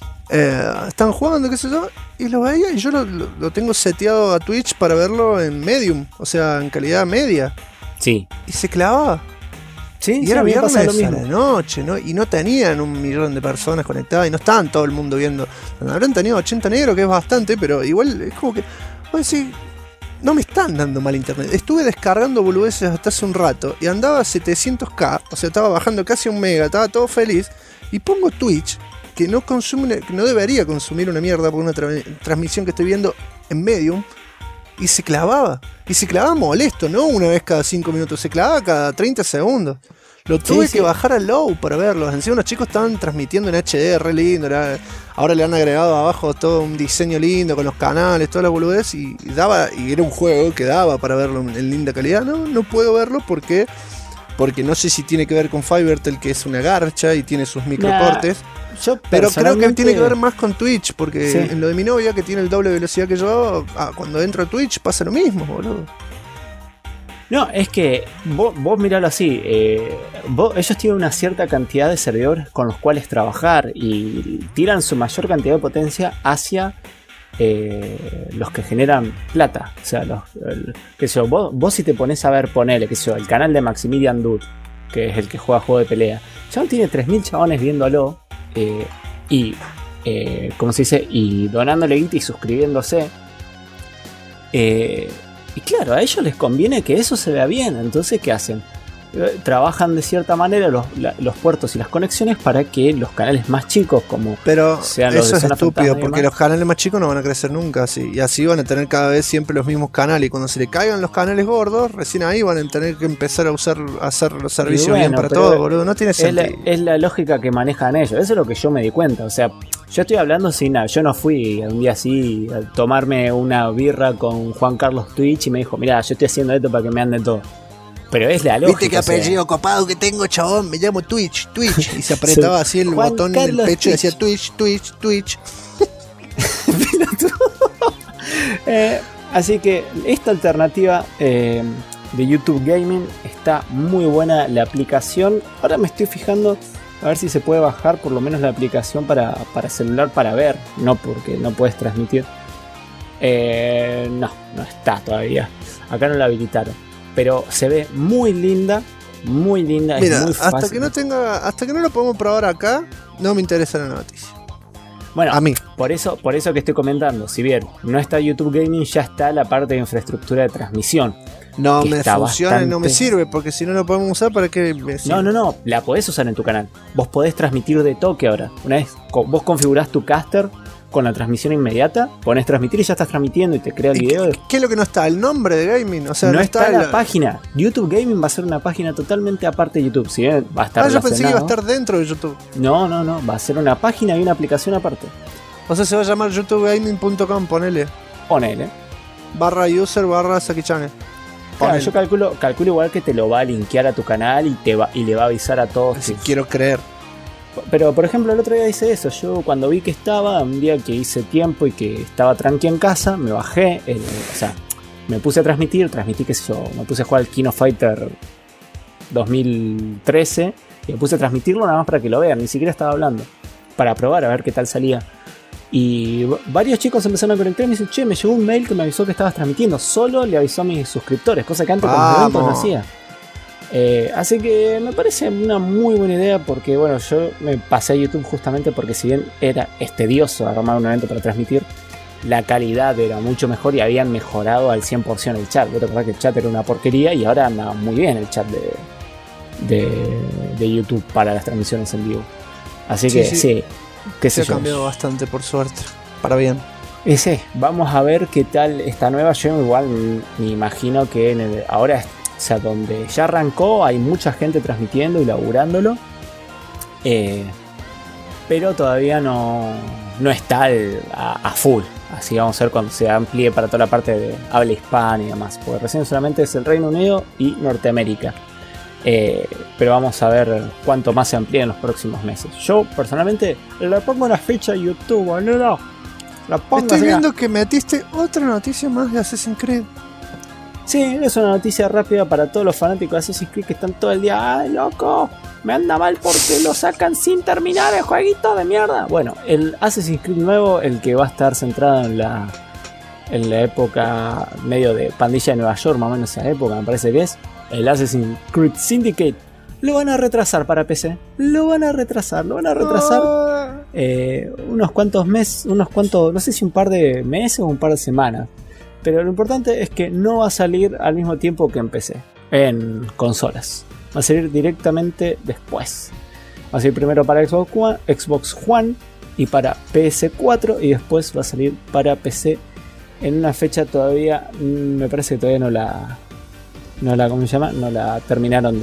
B: Estaban jugando, qué sé yo, y lo veía y yo lo tengo seteado a Twitch para verlo en Medium, o sea, en calidad media.
C: Sí.
B: Y se clavaba.
C: Sí,
B: Y
C: sí,
B: era
C: a mí me
B: viernes
C: pasa lo
B: a la
C: mismo.
B: noche, ¿no? Y no tenían 1 millón de personas conectadas y no estaban todo el mundo viendo. Habrán tenido 80 negros, que es bastante, pero igual es como que, vos decís, no me están dando mal internet. Estuve descargando boludeces hasta hace un rato y andaba a 700k, o sea, estaba bajando casi 1 mega, estaba todo feliz. Y pongo Twitch, que no consume, que no debería consumir una mierda por una transmisión que estoy viendo en Medium. Y se clavaba. Y se clavaba molesto, no una vez cada 5 minutos, se clavaba cada 30 segundos. Lo tuve
C: Sí.
B: que bajar a low para verlos. Encima los chicos estaban transmitiendo en HD, re lindo. Ahora le han agregado abajo todo un diseño lindo con los canales, toda la boludez. Y era un juego que daba para verlo en linda calidad. No puedo verlo porque no sé si tiene que ver con Fivertel, que es una garcha y tiene sus microcortes.
C: Yo
B: Pero creo que
C: personalmente-
B: tiene que ver más con Twitch, porque
C: Sí.
B: en lo de mi novia, que tiene el doble velocidad que yo, cuando entro a Twitch pasa lo mismo, boludo.
C: No, es que vos miralo así. Ellos tienen una cierta cantidad de servidores con los cuales trabajar y tiran su mayor cantidad de potencia hacia los que generan plata. O sea, qué sé yo, vos si te pones a ver, ponele, qué sé yo, el canal de Maximilian Dude, que es el que juega juego de pelea. Ya tiene 3000 chabones viéndolo ¿cómo se dice? Y donándole guita y suscribiéndose. Y claro, a ellos les conviene que eso se vea bien. Entonces, ¿qué hacen? Trabajan de cierta manera los puertos y las conexiones para que los canales más chicos, como
B: Pero
C: sean los
B: eso
C: de
B: es
C: Zona
B: estúpido,
C: Fantasma y
B: porque
C: demás.
B: los canales más chicos no van a crecer nunca, así. Y así van a tener cada vez siempre los mismos canales. Y cuando se le caigan los canales gordos, recién ahí van a tener que empezar a hacer los servicios
C: bueno,
B: bien para
C: pero
B: todos, boludo. No tiene
C: es la,
B: sentido.
C: es la lógica que manejan ellos. Eso es lo que yo me di cuenta. O sea, yo estoy hablando sin nada. Yo no fui un día así a tomarme una birra con Juan Carlos Twitch y me dijo, mirá, yo estoy haciendo esto para que me ande todo. Pero es la lógica.
B: ¿Viste qué
C: o sea,
B: apellido copado que tengo, chabón? Me llamo Twitch. Y se apretaba
C: Sí.
B: así el
C: Juan
B: botón en el
C: Carlos
B: pecho y decía
C: Twitch.
B: Twitch.
C: Así que esta alternativa de YouTube Gaming está muy buena. La aplicación, ahora me estoy fijando a ver si se puede bajar por lo menos la aplicación para celular para ver, no porque no puedes transmitir. No está todavía. Acá no la habilitaron, pero se ve muy linda,
B: Mira,
C: es muy fácil.
B: hasta que no lo podemos probar acá, no me interesa la noticia.
C: Bueno,
B: A mí.
C: por eso que estoy comentando, si bien no está YouTube Gaming, ya está la parte de infraestructura de transmisión.
B: No
C: que
B: me
C: está
B: funciona y no me
C: bastante-
B: sirve, porque si no lo podemos usar, ¿para qué me sirve?
C: No, la podés usar en tu canal. Vos podés transmitir de toque ahora. Una vez vos configurás tu caster con la transmisión inmediata, ponés transmitir y ya estás transmitiendo y te crea el
B: ¿Y
C: video.
B: ¿Qué es lo que no está? El nombre de gaming. O sea,
C: no está en la
B: el-
C: página. YouTube Gaming va a ser una página totalmente aparte de YouTube. Si bien va a estar
B: yo pensé que iba a
C: relacionado.
B: estar dentro de YouTube.
C: No, va a ser una página y una aplicación aparte.
B: O sea, se va a llamar youtubegaming.com, ponele.
C: Ponele.
B: /user /Saki-Channel.
C: Claro, yo calculo igual que te lo va a linkear a tu canal y le va a avisar a todos.
B: Si quiero creer.
C: Pero por ejemplo el otro día hice eso. Yo cuando vi que estaba, un día que hice tiempo y que estaba tranqui en casa, me bajé, o sea, me puse a transmití, qué sé yo, me puse a jugar al King of Fighter 2013 y me puse a transmitirlo nada más para que lo vean, ni siquiera estaba hablando, para probar a ver qué tal salía. Y varios chicos empezaron a conectar y me dicen, che, me llegó un mail que me avisó que estabas transmitiendo. Solo le avisó a mis suscriptores, cosa que antes con los eventos no hacía. Así que me parece una muy buena idea porque, bueno, yo me pasé a YouTube justamente porque si bien era tedioso armar un evento para transmitir, la calidad era mucho mejor y habían mejorado al 100% el chat. Vos te acordás que el chat era una porquería y ahora anda muy bien el chat de YouTube para las transmisiones en vivo. Así que sí, qué sé yo.
B: Se ha cambiado bastante, por suerte, para bien.
C: Vamos a ver qué tal esta nueva. Yo igual me imagino que ahora, o sea, donde ya arrancó hay mucha gente transmitiendo y laburándolo, pero todavía no está a full. Así vamos a ver cuando se amplíe para toda la parte de habla hispana y demás, porque recién solamente es el Reino Unido y Norteamérica. Pero vamos a ver cuánto más se amplía en los próximos meses. Yo personalmente le pongo una ficha a YouTube, boludo.
B: Estoy viendo que metiste otra noticia más de Assassin's Creed.
C: Sí, es una noticia rápida para todos los fanáticos de Assassin's Creed que están todo el día, ¡ay, loco! Me anda mal porque lo sacan sin terminar el jueguito de mierda. Bueno, el Assassin's Creed nuevo, el que va a estar centrado en la época medio de pandilla de Nueva York, más o menos esa época, me parece que es el Assassin's Creed Syndicate, lo van a retrasar para PC. Lo van a retrasar. Unos cuantos meses, no sé si un par de meses o un par de semanas. Pero lo importante es que no va a salir al mismo tiempo que en PC, en consolas. Va a salir directamente después. Va a salir primero para Xbox One y para PS4 y después va a salir para PC en una fecha todavía, me parece que todavía no la ¿cómo se llama? No la terminaron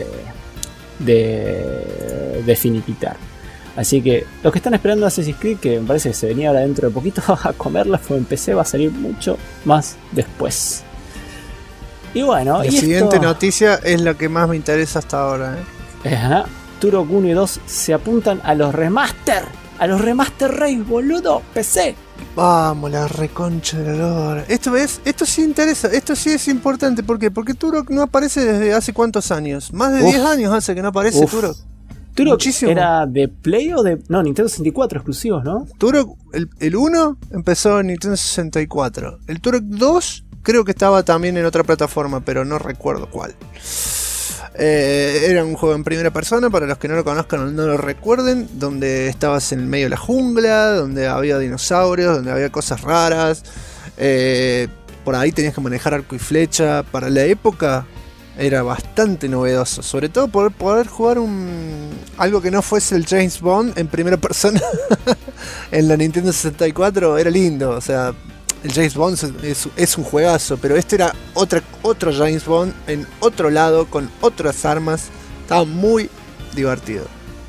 C: de finiquitar. Así que los que están esperando Assassin's Creed, que me parece que se venía ahora dentro de poquito a comerla, fue en PC, va a salir mucho más después. Y bueno,
B: la siguiente noticia es la que más me interesa hasta ahora,
C: Turok 1 y 2 se apuntan a los remaster race, boludo, PC.
B: Vamos, la reconcha de la lora. Esto sí interesa, esto sí es importante. ¿Por qué? Porque Turok no aparece desde hace cuántos años. Más de 10 años hace que no aparece Turok.
C: Turok muchísimo. ¿Era de Play o de...? No, Nintendo 64 exclusivos, ¿no?
B: Turok, el 1 empezó en Nintendo 64. El Turok 2 creo que estaba también en otra plataforma, pero no recuerdo cuál. Era un juego en primera persona, para los que no lo conozcan o no lo recuerden, donde estabas en el medio de la jungla, donde había dinosaurios, donde había cosas raras. Por ahí tenías que manejar arco y flecha. Para la época era bastante novedoso, sobre todo poder jugar algo que no fuese el James Bond en primera persona en la Nintendo 64. Era lindo, o sea, el James Bond es un juegazo, pero este era otro James Bond en otro lado, con otras armas. Estaba muy divertido.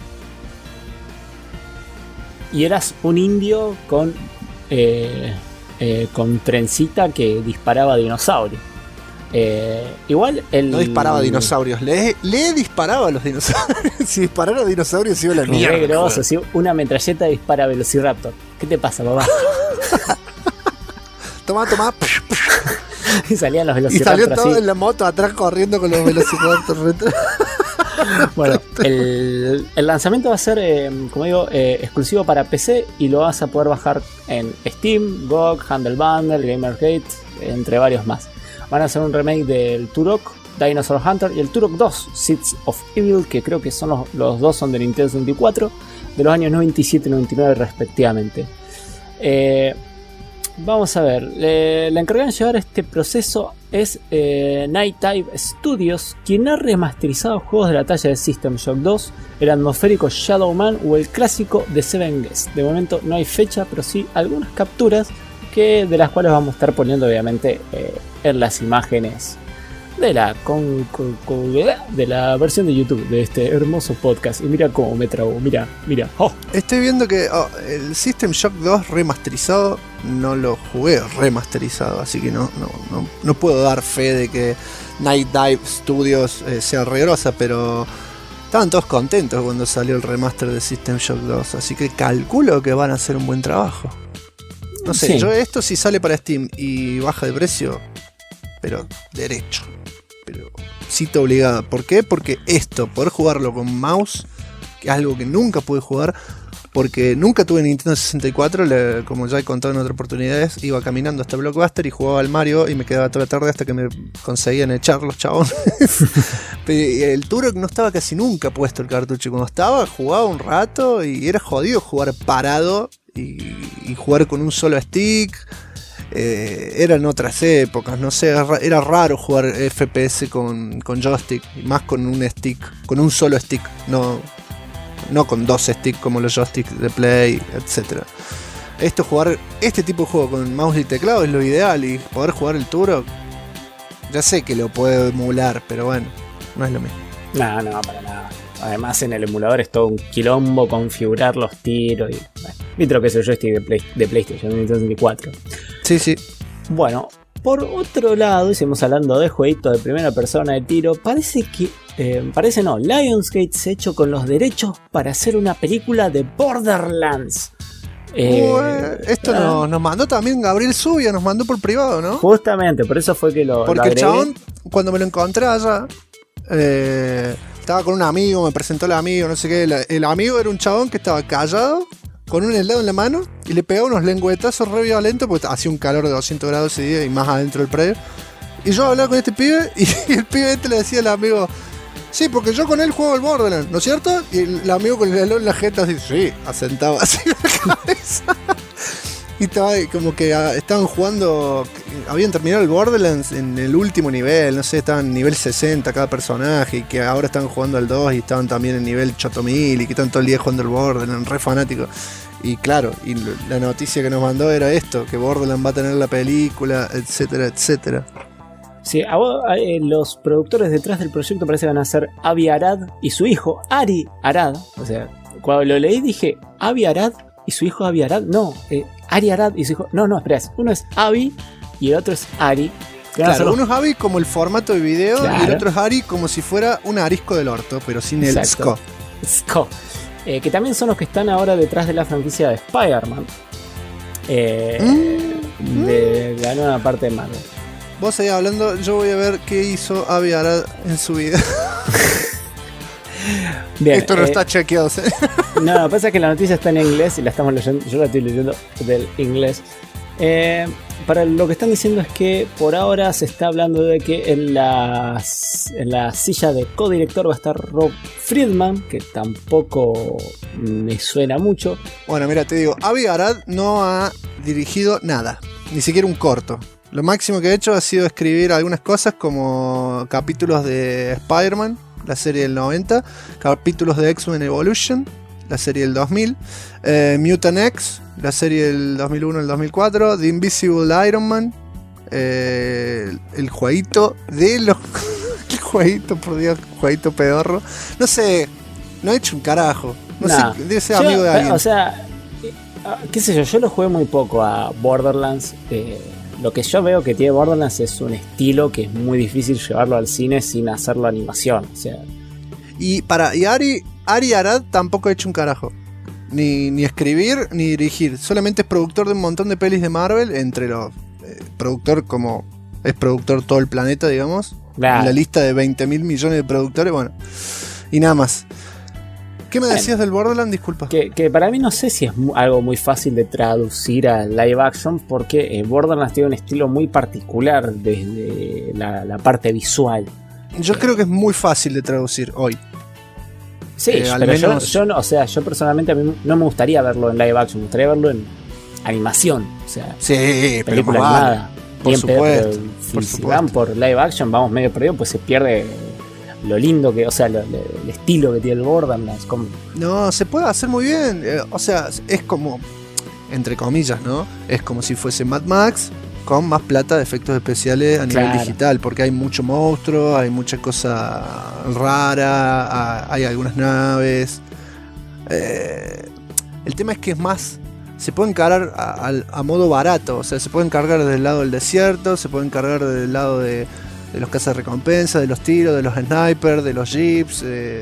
B: Y
C: eras un indio con trencita que disparaba dinosaurios. Igual
B: no disparaba dinosaurios, le disparaba a los dinosaurios. Si disparara a dinosaurios iba a la mierda.
C: Grosso, si una metralleta dispara a Velociraptor. ¿Qué te pasa, papá?
B: Toma.
C: Y salían los Velociraptor.
B: Y salió todo así en la moto atrás corriendo con los Velociraptor.
C: Bueno, el lanzamiento va a ser, como digo, exclusivo para PC y lo vas a poder bajar en Steam, GOG, Humble Bundle, Gamergate, entre varios más. Van a hacer un remake del Turok, Dinosaur Hunter, y el Turok 2, Seeds of Evil, que creo que son los dos son de Nintendo 64, de los años 97 y 99 respectivamente. Vamos a ver, la encargada de llevar este proceso es Night Dive Studios, quien ha remasterizado juegos de la talla de System Shock 2, el atmosférico Shadow Man o el clásico The Seven Guests. De momento no hay fecha, pero sí algunas capturas de las cuales vamos a estar poniendo obviamente en las imágenes de la versión de YouTube de este hermoso podcast. Y mira cómo me trabo, mira. Oh.
B: Estoy viendo que el System Shock 2 remasterizado no lo jugué remasterizado, así que no puedo dar fe de que Night Dive Studios sea regrosa, pero estaban todos contentos cuando salió el remaster de System Shock 2, así que calculo que van a hacer un buen trabajo. No sé, yo esto si sale para Steam y baja de precio, pero derecho. Pero cita obligada. ¿Por qué? Porque poder jugarlo con mouse, que es algo que nunca pude jugar, porque nunca tuve Nintendo 64, como ya he contado en otras oportunidades, iba caminando hasta Blockbuster y jugaba al Mario y me quedaba toda la tarde hasta que me conseguían echar los chabones. El Turok no estaba casi nunca puesto el cartucho, y cuando estaba jugaba un rato y era jodido jugar parado y jugar con un solo stick. Eran otras épocas, no sé, era raro jugar FPS con joystick, más con un stick, con un solo stick, no con dos sticks como los joysticks de Play, etc. Jugar este tipo de juego con mouse y teclado es lo ideal, y poder jugar el Turok, ya sé que lo puedo emular, pero bueno, no es lo mismo.
C: No, para nada. Además en el emulador es todo un quilombo configurar los tiros y viste lo que es el joystick de PlayStation, de Nintendo 64.
B: Sí.
C: Bueno, por otro lado, y seguimos hablando de jueguitos de primera persona de tiro, parece no, Lionsgate se ha hecho con los derechos para hacer una película de Borderlands.
B: Esto nos mandó también Gabriel Zubia, nos mandó por privado, ¿no?
C: Justamente, por eso fue que lo
B: Porque
C: agregué.
B: El chabón, cuando me lo encontré allá, estaba con un amigo, me presentó el amigo, no sé qué. El amigo era un chabón que estaba callado, con un helado en la mano, y le pegaba unos lengüetazos re violentos, porque hacía un calor de 200 grados ese día y más adentro del predio. Y yo hablaba con este pibe, y el pibe le decía al amigo: sí, porque yo con él juego al Borderlands, ¿no es cierto? Y el amigo con el helado en la jeta así, sí, asentaba así la cabeza. Y estaba como que estaban jugando, habían terminado el Borderlands en el último nivel, no sé, estaban en nivel 60 cada personaje, y que ahora estaban jugando al 2 y estaban también en nivel chotomil, y que están todo el día jugando al Borderlands, re fanáticos. Y claro, y la noticia que nos mandó era esto, que Borderlands va a tener la película, etcétera, etcétera.
C: Sí, los productores detrás del proyecto parece que van a ser Avi Arad y su hijo Ari Arad. O sea, cuando lo leí dije, ¿Avi Arad y su hijo Avi Arad? No, Ari Arad y su hijo... No, espera, uno es Avi y el otro es Ari.
B: Claro, uno es Avi como el formato de video, claro, y el otro es Ari como si fuera un arisco del orto, pero sin el SCO.
C: Que también son los que están ahora detrás de la franquicia de Spider-Man. De la nueva parte de Marvel.
B: Vos seguís hablando, yo voy a ver qué hizo Avi Arad en su vida. Bien, esto no está chequeado.
C: No, lo que pasa es que la noticia está en inglés y la estamos leyendo. Yo la estoy leyendo del inglés. Para lo que están diciendo es que por ahora se está hablando de que en la silla de codirector va a estar Rob Friedman, que tampoco me suena mucho.
B: Bueno, mira, te digo, Avi Arad no ha dirigido nada, ni siquiera un corto. Lo máximo que ha hecho ha sido escribir algunas cosas como capítulos de Spider-Man, la serie del 90, capítulos de X-Men Evolution, la serie del 2000, Mutant X, la serie del 2001 al 2004, The Invisible Iron Man, el jueguito de los... el jueguito, por Dios, jueguito pedorro. No sé, no he hecho un carajo. No sé, debe ser amigo de alguien.
C: O sea, qué sé yo lo jugué muy poco a Borderlands. Lo que yo veo que tiene Borderlands es un estilo que es muy difícil llevarlo al cine sin hacerlo animación. O sea.
B: Y Ari Arad tampoco ha hecho un carajo. Ni escribir ni dirigir. Solamente es productor de un montón de pelis de Marvel. Entre los productor como es productor todo el planeta, digamos. Claro. En la lista de 20.000 millones de productores. Bueno. Y nada más. ¿Qué me decías del Borderlands? Disculpa.
C: Que para mí no sé si es algo muy fácil de traducir a live action, porque Borderlands tiene un estilo muy particular desde la parte visual.
B: Yo creo que es muy fácil de traducir hoy.
C: Sí, pero menos... yo personalmente a mí no me gustaría verlo en live action, me gustaría verlo en animación. O sea,
B: sí,
C: película animada. Por supuesto. Si van por live action, vamos medio perdido, pues se pierde lo lindo que, o sea, el estilo que tiene el Borderlands.
B: No, se puede hacer muy bien. O sea, es como, entre comillas, ¿no? Es como si fuese Mad Max, con más plata de efectos especiales a nivel
C: Claro.
B: digital, porque hay mucho monstruo, hay mucha cosa rara, hay algunas naves. El tema es que es más, se puede encarar a modo barato, o sea, se puede encargar desde el lado del desierto, se puede encargar desde el lado de los cazarrecompensas, de los tiros, de los snipers, de los jeeps,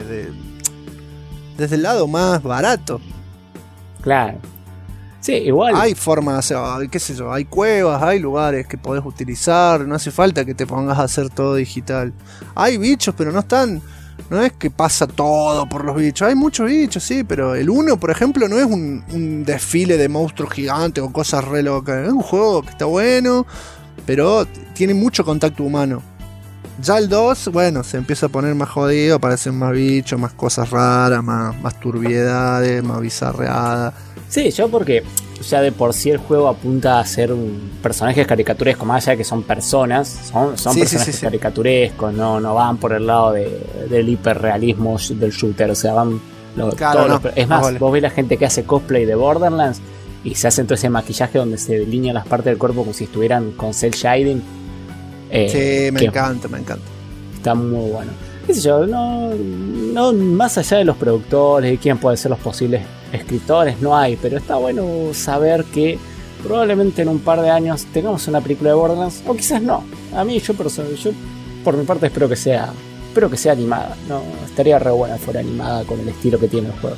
B: desde el lado más barato.
C: Claro. Sí, igual.
B: Hay formas, o sea, qué sé yo, hay cuevas, hay lugares que podés utilizar, no hace falta que te pongas a hacer todo digital. Hay bichos, pero no es que pasa todo por los bichos, hay muchos bichos, sí, pero el 1, por ejemplo, no es un desfile de monstruos gigantes o cosas re locas, es un juego que está bueno, pero tiene mucho contacto humano. Ya el 2, bueno, se empieza a poner más jodido, aparecen más bichos, más cosas raras, más turbiedades, más bizarreadas.
C: Sí, yo porque ya de por sí el juego apunta a ser un personajes caricaturescos, más allá de que son personas, son
B: Sí,
C: personajes
B: sí.
C: caricaturescos, no van por el lado del hiperrealismo del shooter, o sea, van
B: Claro,
C: todos
B: no,
C: es más,
B: vale.
C: vos ves la gente que hace cosplay de Borderlands y se hacen todo ese maquillaje donde se delinean las partes del cuerpo como si estuvieran con cel shading.
B: Sí, me
C: que
B: encanta.
C: Está muy bueno. Qué sé yo, no más allá de los productores y quién pueden ser los posibles escritores, no hay, pero está bueno saber que probablemente en un par de años tengamos una película de Borderlands, o quizás no. A mí, yo por mi parte espero que sea animada. No, estaría re buena fuera animada con el estilo que tiene el juego.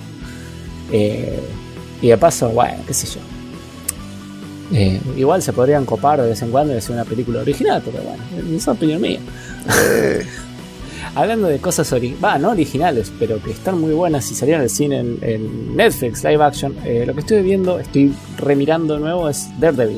C: Y de paso, bueno, qué sé yo. Igual se podrían copar de vez en cuando y hacer una película original, pero bueno, es una opinión mía. Hablando de cosas no originales, pero que están muy buenas y salieron al cine en Netflix Live Action, lo que estoy remirando de nuevo es Daredevil.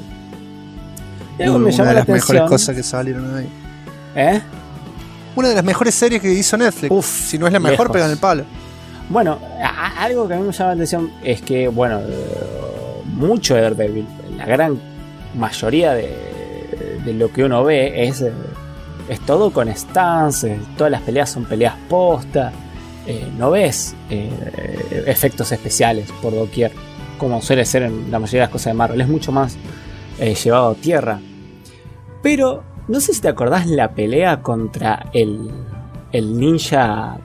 C: Y algo me
B: Una
C: llamó
B: de
C: la
B: las mejores
C: atención.
B: cosas que salieron ahí.
C: ¿Eh?
B: Una de las mejores series que hizo Netflix.
C: Uf,
B: si no es la mejor,
C: lejos.
B: pegan el palo.
C: Bueno, algo que a mí me llama la atención es que, bueno, mucho de Daredevil, la gran mayoría de lo que uno ve es todo con stunts, todas las peleas son peleas posta, no ves efectos especiales por doquier, como suele ser en la mayoría de las cosas de Marvel, es mucho más llevado a tierra. Pero no sé si te acordás la pelea contra el ninja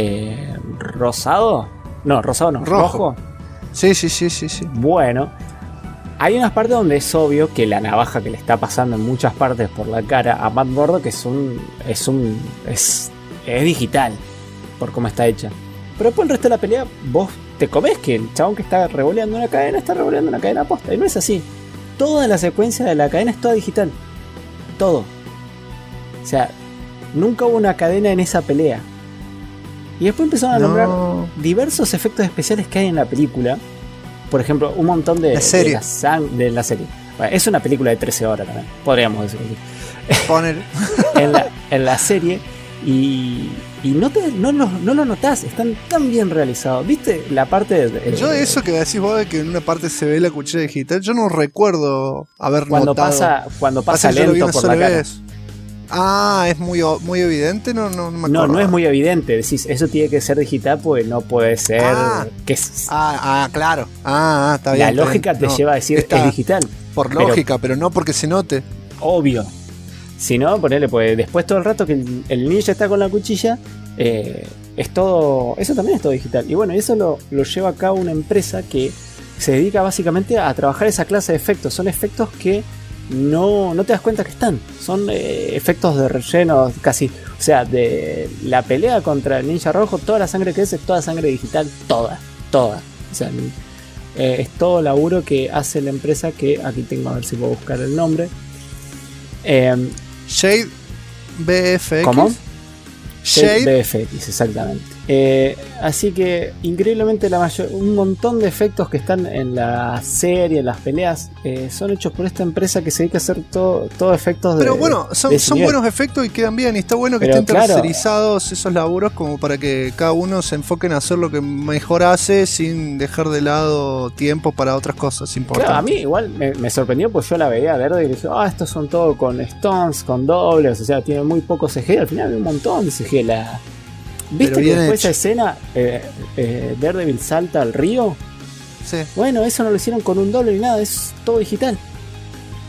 C: rosado. No, rosado no, rojo.
B: Sí.
C: Bueno, hay unas partes donde es obvio que la navaja que le está pasando en muchas partes por la cara a Matt Murdock es digital por cómo está hecha. Pero después el resto de la pelea, vos te comés que el chabón que está revoleando una cadena está revoleando una cadena posta. Y no es así. Toda la secuencia de la cadena es toda digital. Todo. O sea, nunca hubo una cadena en esa pelea. Y después empezaron a nombrar diversos efectos especiales que hay en la película. Por ejemplo, un montón de
B: la serie.
C: De la serie. Bueno, es una película de 13 horas también, podríamos decirlo así.
B: Poner.
C: en la serie. Y no lo notás, están tan bien realizados. ¿Viste la parte de
B: Yo eso que decís vos de que en una parte se ve la cuchilla digital, yo no recuerdo haber notado.
C: Cuando pasa
B: que yo lo vi
C: lento
B: una
C: por
B: sola
C: la cara.
B: vez. Ah, es muy evidente, no me acuerdo.
C: No es muy evidente. Decís, eso tiene que ser digital, pues no puede ser.
B: Claro. Está bien.
C: La lógica te lleva a decir es digital.
B: Por lógica, pero no porque se note.
C: Obvio. Si no, ponele, pues después todo el rato que el ninja está con la cuchilla, es todo. Eso también es todo digital. Y bueno, eso lo lleva a cabo una empresa que se dedica básicamente a trabajar esa clase de efectos. Son efectos que no te das cuenta que están. Son efectos de relleno casi. O sea, de la pelea contra el ninja rojo, toda la sangre que es toda sangre digital. Toda. O sea, es todo laburo que hace la empresa que aquí tengo a ver si puedo buscar el nombre.
B: Shade BFX.
C: ¿Cómo?
B: Shade
C: BFX, exactamente. Así que increíblemente un montón de efectos que están en la serie, en las peleas, son hechos por esta empresa que se dedica a hacer todo efectos de.
B: Pero bueno, son buenos efectos y quedan bien. Y está bueno que estén tercerizados esos laburos como para que cada uno se enfoque en hacer lo que mejor hace sin dejar de lado tiempo para otras cosas importantes.
C: Claro, a mí igual me sorprendió, pues yo la veía verde y dije, estos son todo con stones, con dobles, o sea, tiene muy poco CG. Al final hay un montón de CG. ¿Viste que después esa escena Daredevil salta al río?
B: Sí.
C: Bueno, eso no lo hicieron con un doble ni nada, es todo digital.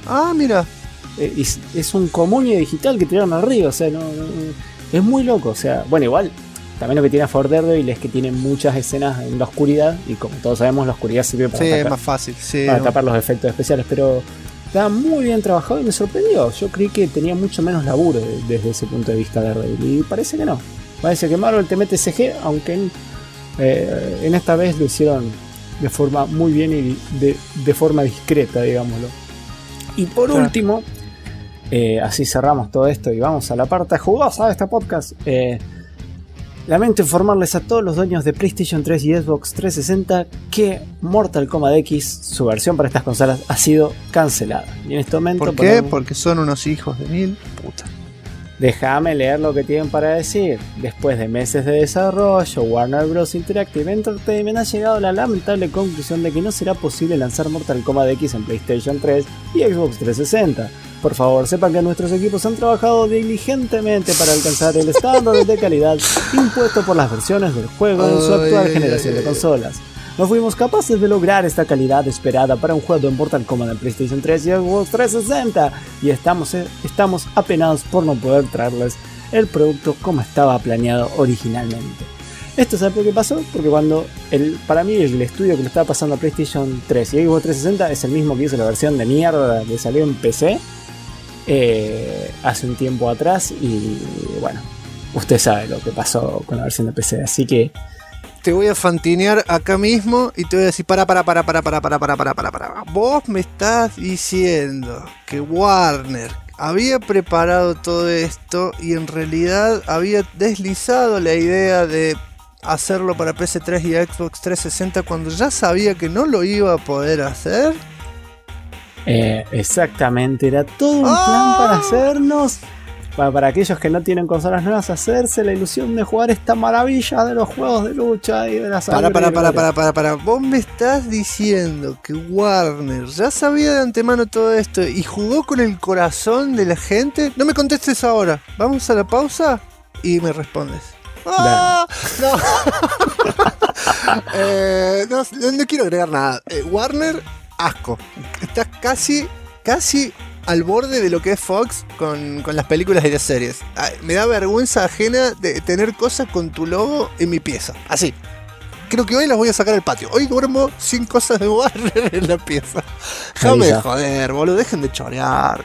B: Ah, mira.
C: Es un comunio digital que tiraron arriba, o sea, no, es muy loco, o sea, bueno, igual, también lo que tiene a For Daredevil es que tiene muchas escenas en la oscuridad, y como todos sabemos, la oscuridad sirve para,
B: sí, es más fácil, sí,
C: para tapar los efectos especiales, pero está muy bien trabajado y me sorprendió. Yo creí que tenía mucho menos laburo desde ese punto de vista Daredevil, y parece que no. Parece que Marvel te mete CG, aunque en esta vez lo hicieron de forma muy bien y de forma discreta, digámoslo. Y por último, así cerramos todo esto y vamos a la parte jugosa de este podcast. Lamento informarles a todos los dueños de PlayStation 3 y Xbox 360 que Mortal Kombat X, su versión para estas consolas, ha sido cancelada. Y en este momento,
B: ¿por qué? Porque son unos hijos de mil puta.
C: Déjame leer lo que tienen para decir. Después de meses de desarrollo, Warner Bros. Interactive Entertainment ha llegado a la lamentable conclusión de que no será posible lanzar Mortal Kombat X en PlayStation 3 y Xbox 360. Por favor, sepan que nuestros equipos han trabajado diligentemente para alcanzar el estándar de calidad impuesto por las versiones del juego en su actual generación de consolas. No fuimos capaces de lograr esta calidad esperada para un juego en Mortal Kombat en PlayStation 3 y Xbox 360 y estamos apenados por no poder traerles el producto como estaba planeado originalmente. ¿Esto sabe por qué pasó? Porque para mí el estudio que le estaba pasando a PlayStation 3 y Xbox 360 es el mismo que hizo la versión de mierda que salió en PC hace un tiempo atrás, y bueno, usted sabe lo que pasó con la versión de PC, así que
B: te voy a fantinear acá mismo y te voy a decir para. Vos me estás diciendo que Warner había preparado todo esto y en realidad había deslizado la idea de hacerlo para PS3 y Xbox 360 cuando ya sabía que no lo iba a poder hacer.
C: Exactamente, era todo un plan para hacernos, para aquellos que no tienen consolas nuevas, hacerse la ilusión de jugar esta maravilla de los juegos de lucha y de la sangre.
B: Para. Vos me estás diciendo que Warner ya sabía de antemano todo esto y jugó con el corazón de la gente. No me contestes ahora. Vamos a la pausa y me respondes. No quiero agregar nada. Warner, asco. Estás casi al borde de lo que es Fox con las películas y las series. Me da vergüenza ajena de tener cosas con tu logo en mi pieza. Así. Creo que hoy las voy a sacar al patio. Hoy duermo sin cosas de Warner en la pieza. Déjame de joder, boludo. Dejen de chorear.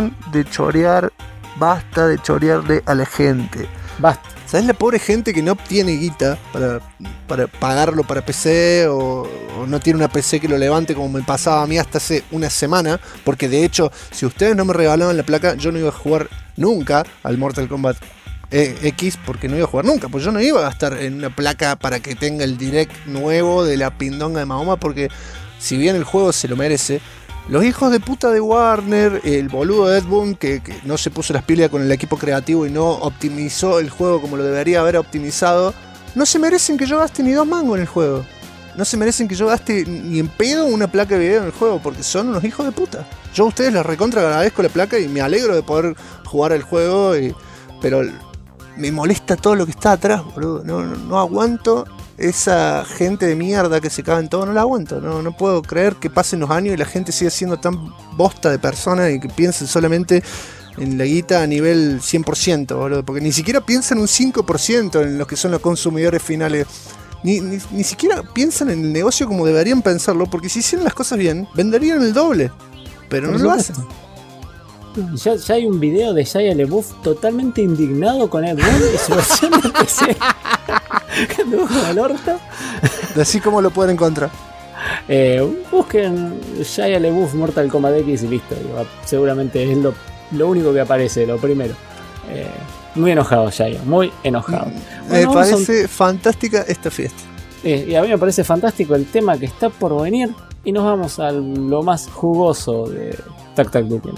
B: Basta de chorearle a la gente.
C: Basta.
B: ¿Sabes la pobre gente que no tiene guita para pagarlo para PC o no tiene una PC que lo levante como me pasaba a mí hasta hace una semana? Porque de hecho, si ustedes no me regalaban la placa, yo no iba a jugar nunca al Mortal Kombat X, porque no iba a jugar nunca, pues yo no iba a gastar en una placa para que tenga el direct nuevo de la pindonga de Mahoma, porque si bien el juego se lo merece, los hijos de puta de Warner, el boludo de Ed Boon que no se puso las pilas con el equipo creativo y no optimizó el juego como lo debería haber optimizado, no se merecen que yo gaste ni 2 mangos en el juego. No se merecen que yo gaste ni en pedo una placa de video en el juego, porque son unos hijos de puta. Yo a ustedes les recontra agradezco la placa y me alegro de poder jugar el juego, pero me molesta todo lo que está atrás, boludo. No aguanto esa gente de mierda que se caga en todo, no la aguanto. No puedo creer que pasen los años y la gente siga siendo tan bosta de persona y que piensen solamente en la guita a nivel 100%, boludo. Porque ni siquiera piensan un 5% en los que son los consumidores finales. Ni siquiera piensan en el negocio como deberían pensarlo, porque si hicieran las cosas bien, venderían el doble. Pero no lo hacen.
C: Ya hay un video de Shia LaBeouf totalmente indignado con Ed Boon y su versión de PC. Que me busca el orto.
B: Así como lo pueden encontrar.
C: Busquen Shia LaBeouf Mortal Kombat X y listo. Seguramente es lo único que aparece, lo primero. Muy enojado Shia, muy enojado.
B: Me parece fantástica esta fiesta.
C: Y a mí me parece fantástico el tema que está por venir. Y nos vamos a lo más jugoso de Tac Tac Duken.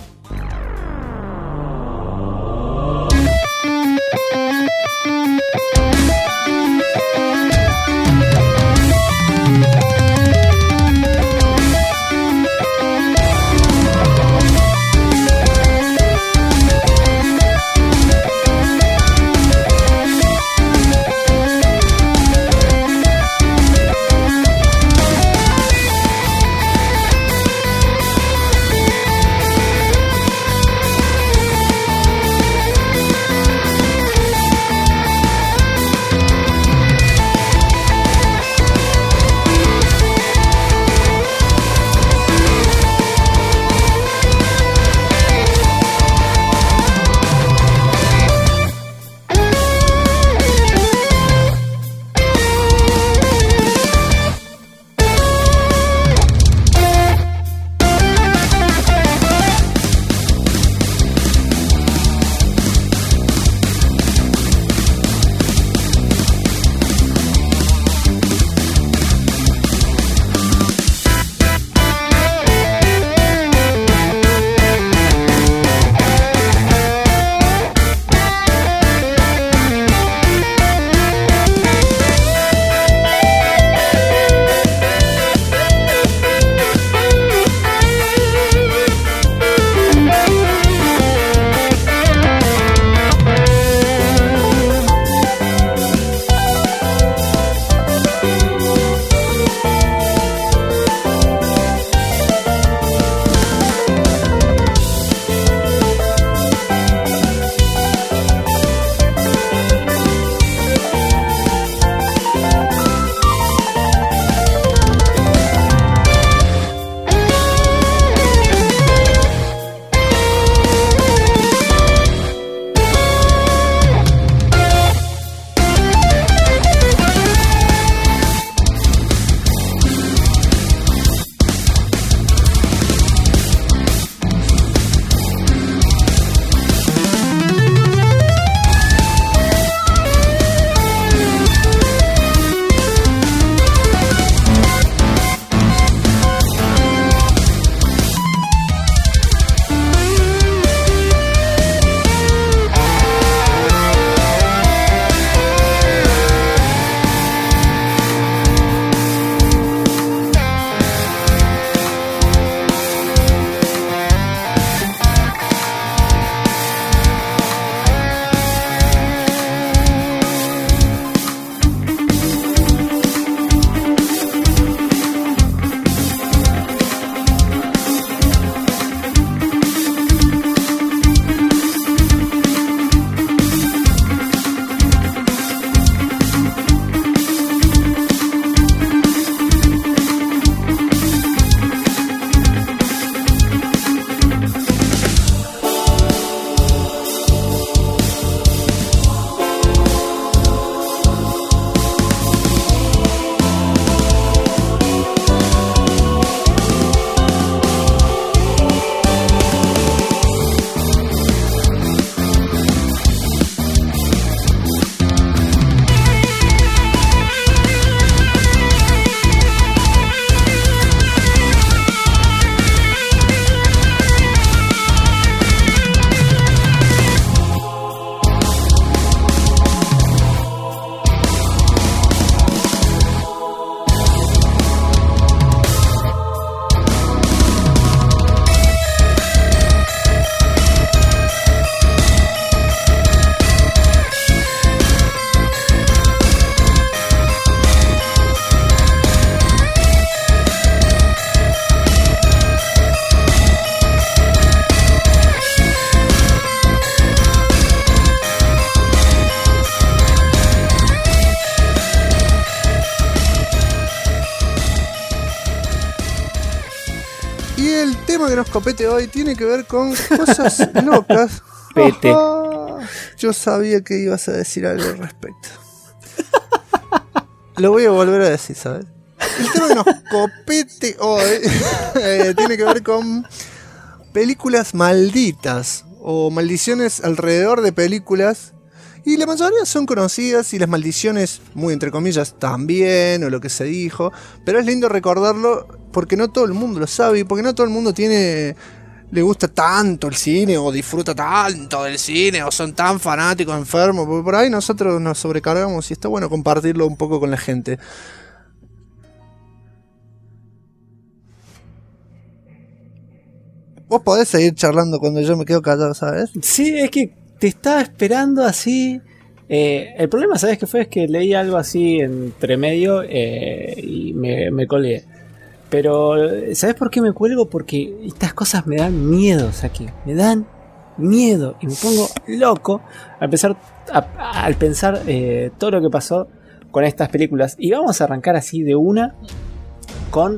B: que nos copete hoy tiene que ver con cosas locas.
C: Pete.
B: Yo sabía que ibas a decir algo al respecto. Lo voy a volver a decir, ¿sabes? El tema que nos copete hoy tiene que ver con películas malditas o maldiciones alrededor de películas. Y la mayoría son conocidas y las maldiciones, muy entre comillas, también, o lo que se dijo. Pero es lindo recordarlo porque no todo el mundo lo sabe y porque no todo el mundo le gusta tanto el cine o disfruta tanto del cine o son tan fanáticos, enfermos. Porque por ahí nosotros nos sobrecargamos y está bueno compartirlo un poco con la gente. Vos podés seguir charlando cuando yo me quedo callado, ¿sabes?
C: Sí, es que te estaba esperando así. El problema, ¿sabes qué fue? Es que leí algo así entre medio y me colgué. Pero, ¿sabes por qué me cuelgo? Porque estas cosas me dan miedo, Saki. Me dan miedo y me pongo loco al pensar todo lo que pasó con estas películas. Y vamos a arrancar así de una con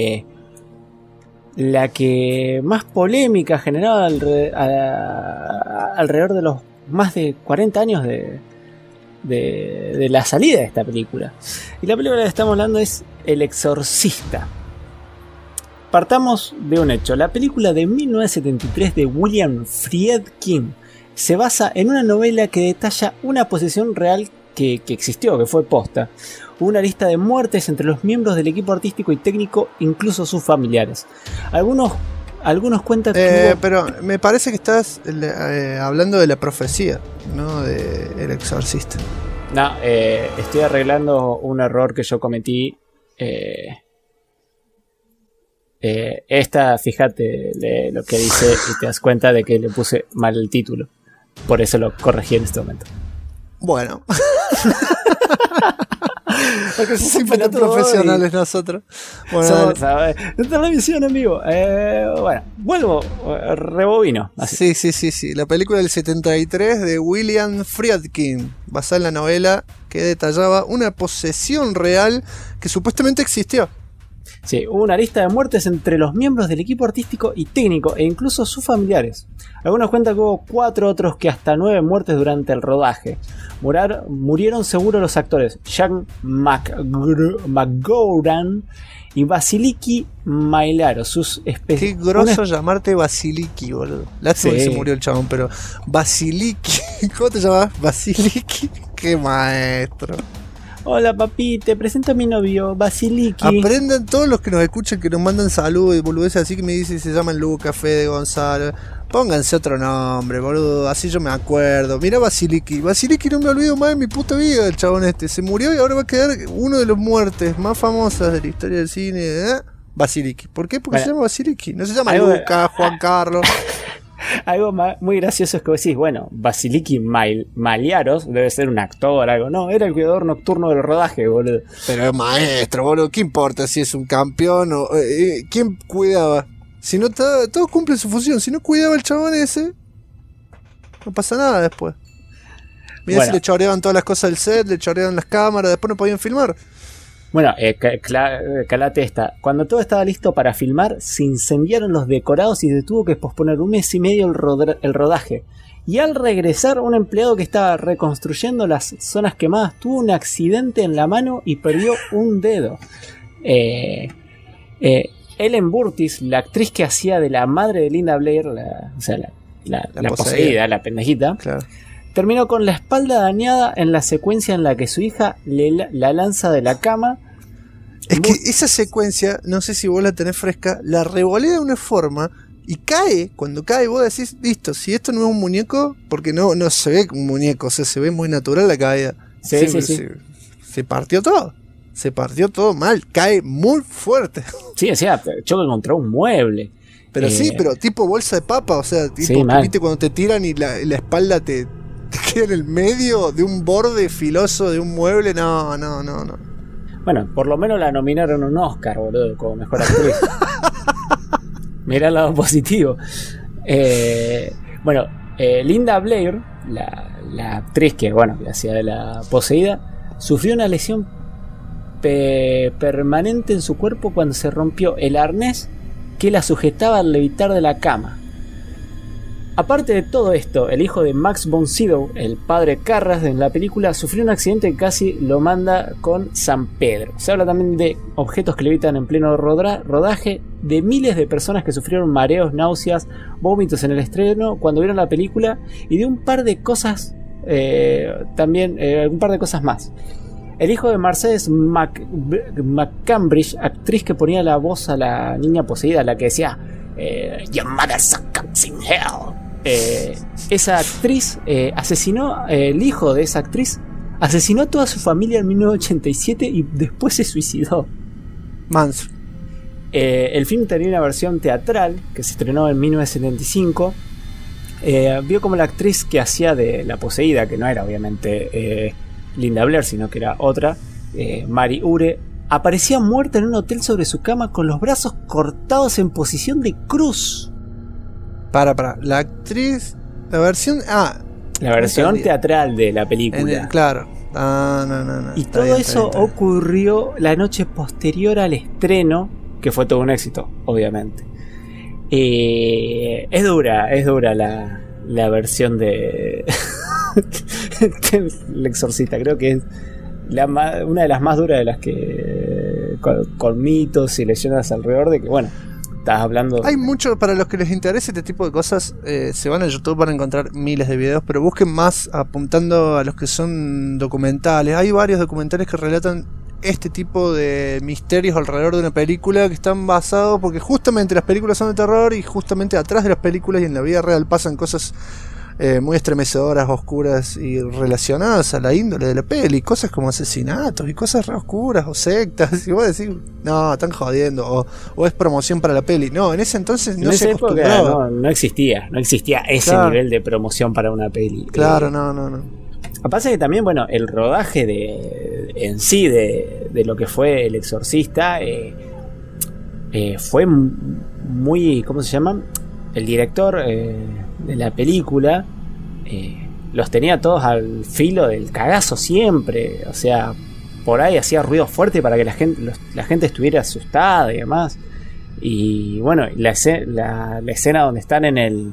C: la que más polémica generaba alrededor de los más de 40 años de la salida de esta película. Y la película que estamos hablando es El Exorcista. Partamos de un hecho. La película de 1973 de William Friedkin se basa en una novela que detalla una posesión real que existió, que fue posta. Una lista de muertes entre los miembros del equipo artístico y técnico, incluso sus familiares. Algunos cuentan que
B: pero me parece que estás hablando de la profecía, no de El Exorcista.
C: No, estoy arreglando un error que yo cometí. Esta, fíjate de lo que dice y te das cuenta de que le puse mal el título. Por eso lo corregí en este momento.
B: Bueno.
C: Porque
B: siempre tan profesionales nosotros. Bueno,
C: esta es la misión en vivo. Bueno, vuelvo, rebobino.
B: Así. Sí. La película del 73 de William Friedkin, basada en la novela que detallaba una posesión real que supuestamente existió.
C: Sí, hubo una lista de muertes entre los miembros del equipo artístico y técnico e incluso sus familiares. Algunos cuentan que hubo 4, otros que hasta 9 muertes durante el rodaje. Murieron seguro los actores Jack McGowan y Vasiliki Mailaro.
B: Qué groso llamarte Vasiliki, boludo. Lástima que se murió el chabón, pero Vasiliki. ¿Cómo te llamas? Vasiliki. Qué maestro.
C: Hola papi, te presento a mi novio, Vasiliki.
B: Aprendan todos los que nos escuchan, que nos mandan saludos y boludeces así que me dicen se llaman Lucas, Fede, Gonzalo. Pónganse otro nombre, boludo, así yo me acuerdo. Mirá Vasiliki no me olvido más de mi puta vida, el chabón este. Se murió y ahora va a quedar uno de los muertes más famosas de la historia del cine, Vasiliki. ¿Por qué? Porque se llama Vasiliki. No se llama Lucas, Juan Carlos.
C: Algo muy gracioso es que decís, bueno, Vasiliki Maliaros debe ser un actor, algo. No, era el cuidador nocturno del rodaje, boludo.
B: Pero maestro, boludo, ¿qué importa si es un campeón o quién cuidaba? Si no, todo cumple su función. Si no cuidaba el chabón ese, no pasa nada después. Mirá, si le choreaban todas las cosas del set, le choreaban las cámaras, después no podían filmar.
C: Bueno, calate esta. Cuando todo estaba listo para filmar, se incendiaron los decorados y se tuvo que posponer 1 mes y medio el rodaje. Y al regresar, un empleado que estaba reconstruyendo las zonas quemadas tuvo un accidente en la mano y perdió un dedo. Ellen Burtis, la actriz que hacía de la madre de Linda Blair, la poseída, la pendejita, claro, terminó con la espalda dañada en la secuencia en la que su hija la lanza de la cama.
B: Es que esa secuencia, no sé si vos la tenés fresca, la revolea de una forma y cae. Cuando cae vos decís, listo, si esto no es un muñeco, porque no se ve como un muñeco, o sea, se ve muy natural la caída.
C: Sí.
B: Se partió todo. Se partió todo mal, cae muy fuerte.
C: Sí, o sea, choca contra un mueble.
B: Pero sí, pero tipo bolsa de papa, o sea, tipo,
C: sí,
B: viste cuando te tiran y la espalda te queda en el medio de un borde filoso de un mueble. No.
C: Bueno, por lo menos la nominaron a un Oscar, boludo, como mejor actriz. Mirá el lado positivo. Linda Blair, la actriz que hacía de la poseída, sufrió una lesión permanente en su cuerpo cuando se rompió el arnés que la sujetaba al levitar de la cama. Aparte de todo esto, el hijo de Max von Sydow, el padre Carras en la película, sufrió un accidente que casi lo manda con San Pedro. Se habla también de objetos que levitan en pleno rodaje, de miles de personas que sufrieron mareos, náuseas, vómitos en el estreno cuando vieron la película, y de un par de cosas un par de cosas más. El hijo de Mercedes McCambridge, actriz que ponía la voz a la niña poseída, la que decía Your mother sucks in hell. Esa actriz asesinó, el hijo de esa actriz asesinó a toda su familia en 1987 y después se suicidó.
B: Manso.
C: El film tenía una versión teatral que se estrenó en 1975. Vio como la actriz que hacía de la poseída, que no era obviamente Linda Blair, sino que era otra, Mary Ure, aparecía muerta en un hotel sobre su cama con los brazos cortados en posición de cruz.
B: Para. La actriz. La versión.
C: La versión teatral de la película.
B: Claro. No.
C: Y todo eso ocurrió la noche posterior al estreno, que fue todo un éxito, obviamente. Es dura la versión de El Exorcista. Creo que es una de las más duras de las que con mitos y leyendas alrededor de que, bueno, estás hablando.
B: Hay mucho, para los que les interese este tipo de cosas, se van a YouTube, van a encontrar miles de videos, pero busquen más apuntando a los que son documentales. Hay varios documentales que relatan este tipo de misterios alrededor de una película, que están basados, porque justamente las películas son de terror y justamente atrás de las películas y en la vida real pasan cosas muy estremecedoras, oscuras y relacionadas a la índole de la peli, cosas como asesinatos y cosas re oscuras o sectas, y vos decís, no, están jodiendo, o es promoción para la peli. No, en ese entonces no se acostumbraba.
C: No existía ese nivel de promoción para una peli.
B: Claro, no.
C: Pasa que también, bueno, el rodaje en sí de lo que fue El Exorcista fue muy, ¿cómo se llama? El director de la película los tenía todos al filo del cagazo siempre. O sea, por ahí hacía ruido fuerte para que la gente estuviera asustada y demás. Y bueno, la escena donde están en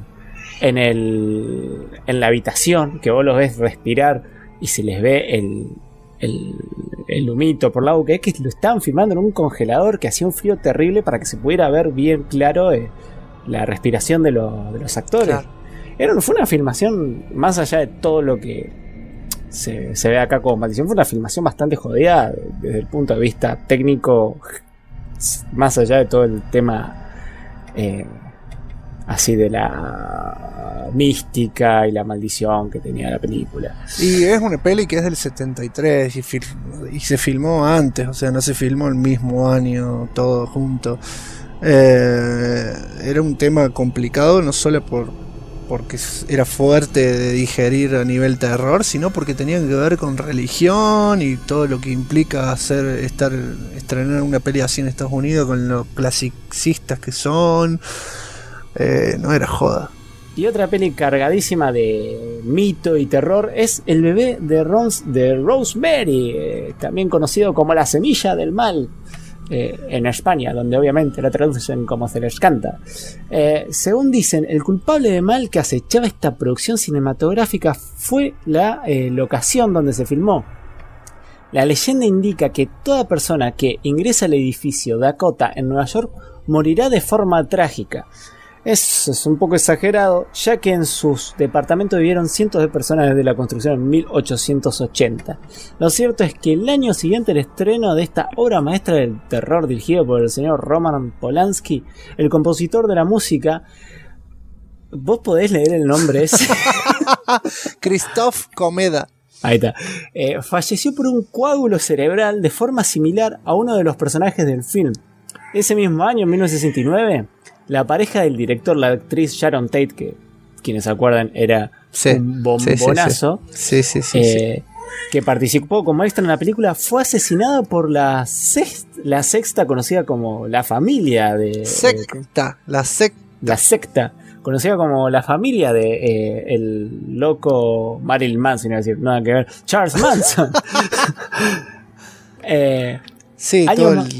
C: la habitación, que vos los ves respirar y se les ve el humito por la boca, es que lo estaban filmando en un congelador que hacía un frío terrible para que se pudiera ver bien claro la respiración de los actores. Claro. Fue una filmación, más allá de todo lo que se ve acá como maldición, fue una filmación bastante jodida desde el punto de vista técnico, más allá de todo el tema así de la mística y la maldición que tenía la película.
B: Y es una peli que es del 73 y se filmó antes, o sea, no se filmó el mismo año todo junto. Era un tema complicado, no solo porque era fuerte de digerir a nivel terror, sino porque tenía que ver con religión y todo lo que implica estrenar una peli así en Estados Unidos con los clasicistas que son. No era joda.
C: Y otra peli cargadísima de mito y terror es El bebé de Rosemary, también conocido como La semilla del mal en España, donde obviamente la traducen como se les canta. Según dicen, el culpable de mal que acechaba esta producción cinematográfica fue la locación donde se filmó. La leyenda indica que toda persona que ingresa al edificio Dakota en Nueva York morirá de forma trágica. Eso es un poco exagerado, ya que en sus departamentos vivieron cientos de personas desde la construcción en 1880. Lo cierto es que el año siguiente al estreno de esta obra maestra del terror dirigido por el señor Roman Polanski, el compositor de la música, ¿vos podés leer el nombre ese?
B: Christophe Comeda.
C: Ahí está. Falleció por un coágulo cerebral de forma similar a uno de los personajes del film. Ese mismo año, en 1969, la pareja del director, la actriz Sharon Tate, que quienes se acuerdan era un bombonazo, sí. Que participó como extra en la película, fue asesinada por la sexta conocida como la familia de...
B: La secta.
C: Conocida como la familia de el loco Marilyn Manson, iba a decir, nada que ver, Charles Manson.
B: Sí,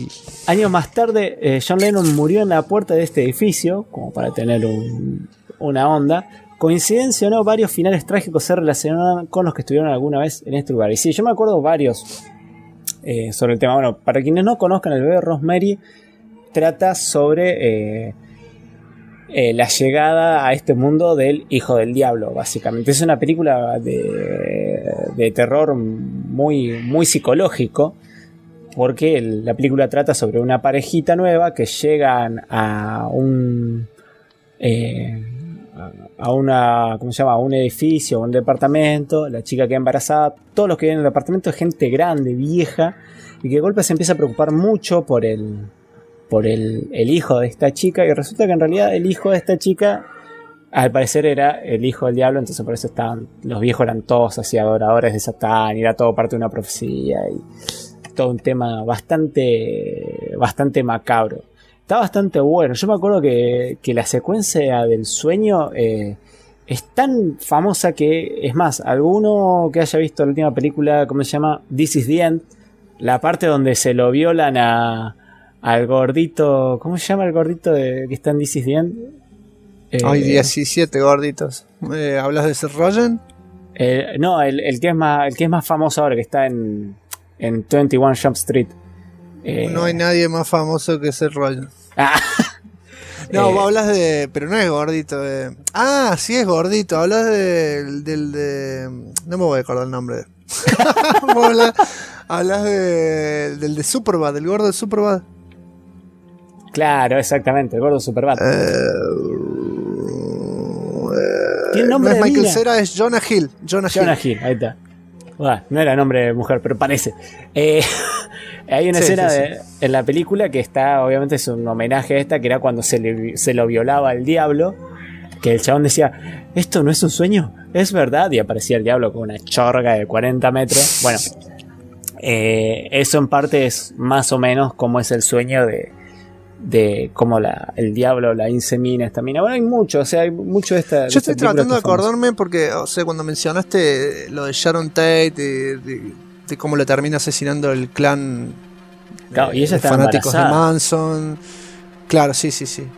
C: Años más tarde, John Lennon murió en la puerta de este edificio, como para tener una onda. Coincidencia o no, varios finales trágicos se relacionaron con los que estuvieron alguna vez en este lugar. Y sí, yo me acuerdo varios sobre el tema. Bueno, para quienes no conozcan, el bebé Rosemary trata sobre la llegada a este mundo del hijo del diablo, básicamente. Es una película de terror muy, muy psicológico, porque la película trata sobre una parejita nueva que llegan a un ¿cómo se llama? A un edificio, a un departamento. La chica queda embarazada. Todos los que viven en el departamento es gente grande, vieja, y que de golpe se empieza a preocupar mucho por el hijo de esta chica, y resulta que en realidad el hijo de esta chica al parecer era el hijo del diablo. Entonces por eso los viejos eran todos así adoradores de Satán, y era todo parte de una profecía, y todo un tema bastante macabro. Está bastante bueno. Yo me acuerdo que la secuencia del sueño es tan famosa que, es más, alguno que haya visto la última película, ¿cómo se llama? This is the End, la parte donde se lo violan al gordito, ¿cómo se llama el gordito que está en This is the End?
B: Hay 17 gorditos. ¿Hablas de Seth Rogen?
C: No, el que es más famoso ahora, que está en 21 Jump Street.
B: No hay nadie más famoso que Seth Rogen. No, vos hablas de... Pero no es gordito. Sí es gordito. Hablas del... No me voy a acordar el nombre. Hablas del de Superbad, del gordo de Superbad.
C: Claro, exactamente, el gordo de Superbad. ¿Tiene nombre?
B: No es Michael Cera, es Jonah Hill. Jonah Hill,
C: ahí está. No era nombre de mujer, pero parece. Hay una escena en la película que está, obviamente es un homenaje a esta, que era cuando se lo violaba al diablo, que el chabón decía, ¿esto no es un sueño? ¿Es verdad? Y aparecía el diablo con una chorga de 40 metros. Bueno, eso en parte es más o menos como es el sueño de cómo el diablo la insemina esta mina. Bueno, hay mucho de esta.
B: Yo estoy tratando de acordarme porque, cuando mencionaste lo de Sharon Tate, de cómo le termina asesinando el clan,
C: claro, y ella está
B: fanáticos
C: embarazada
B: de Manson. Claro, sí.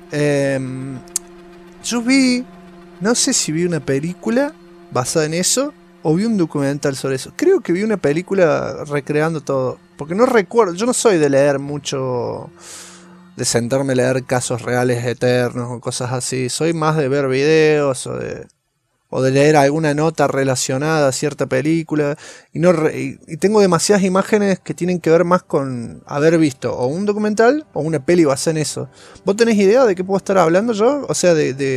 B: Yo no sé si vi una película basada en eso o vi un documental sobre eso. Creo que vi una película recreando todo, porque no recuerdo. Yo no soy de leer mucho, de sentarme a leer casos reales eternos o cosas así. Soy más de ver videos o de leer alguna nota relacionada a cierta película, y tengo demasiadas imágenes que tienen que ver más con haber visto o un documental o una peli basada en eso. ¿Vos tenés idea de qué puedo estar hablando yo? O sea,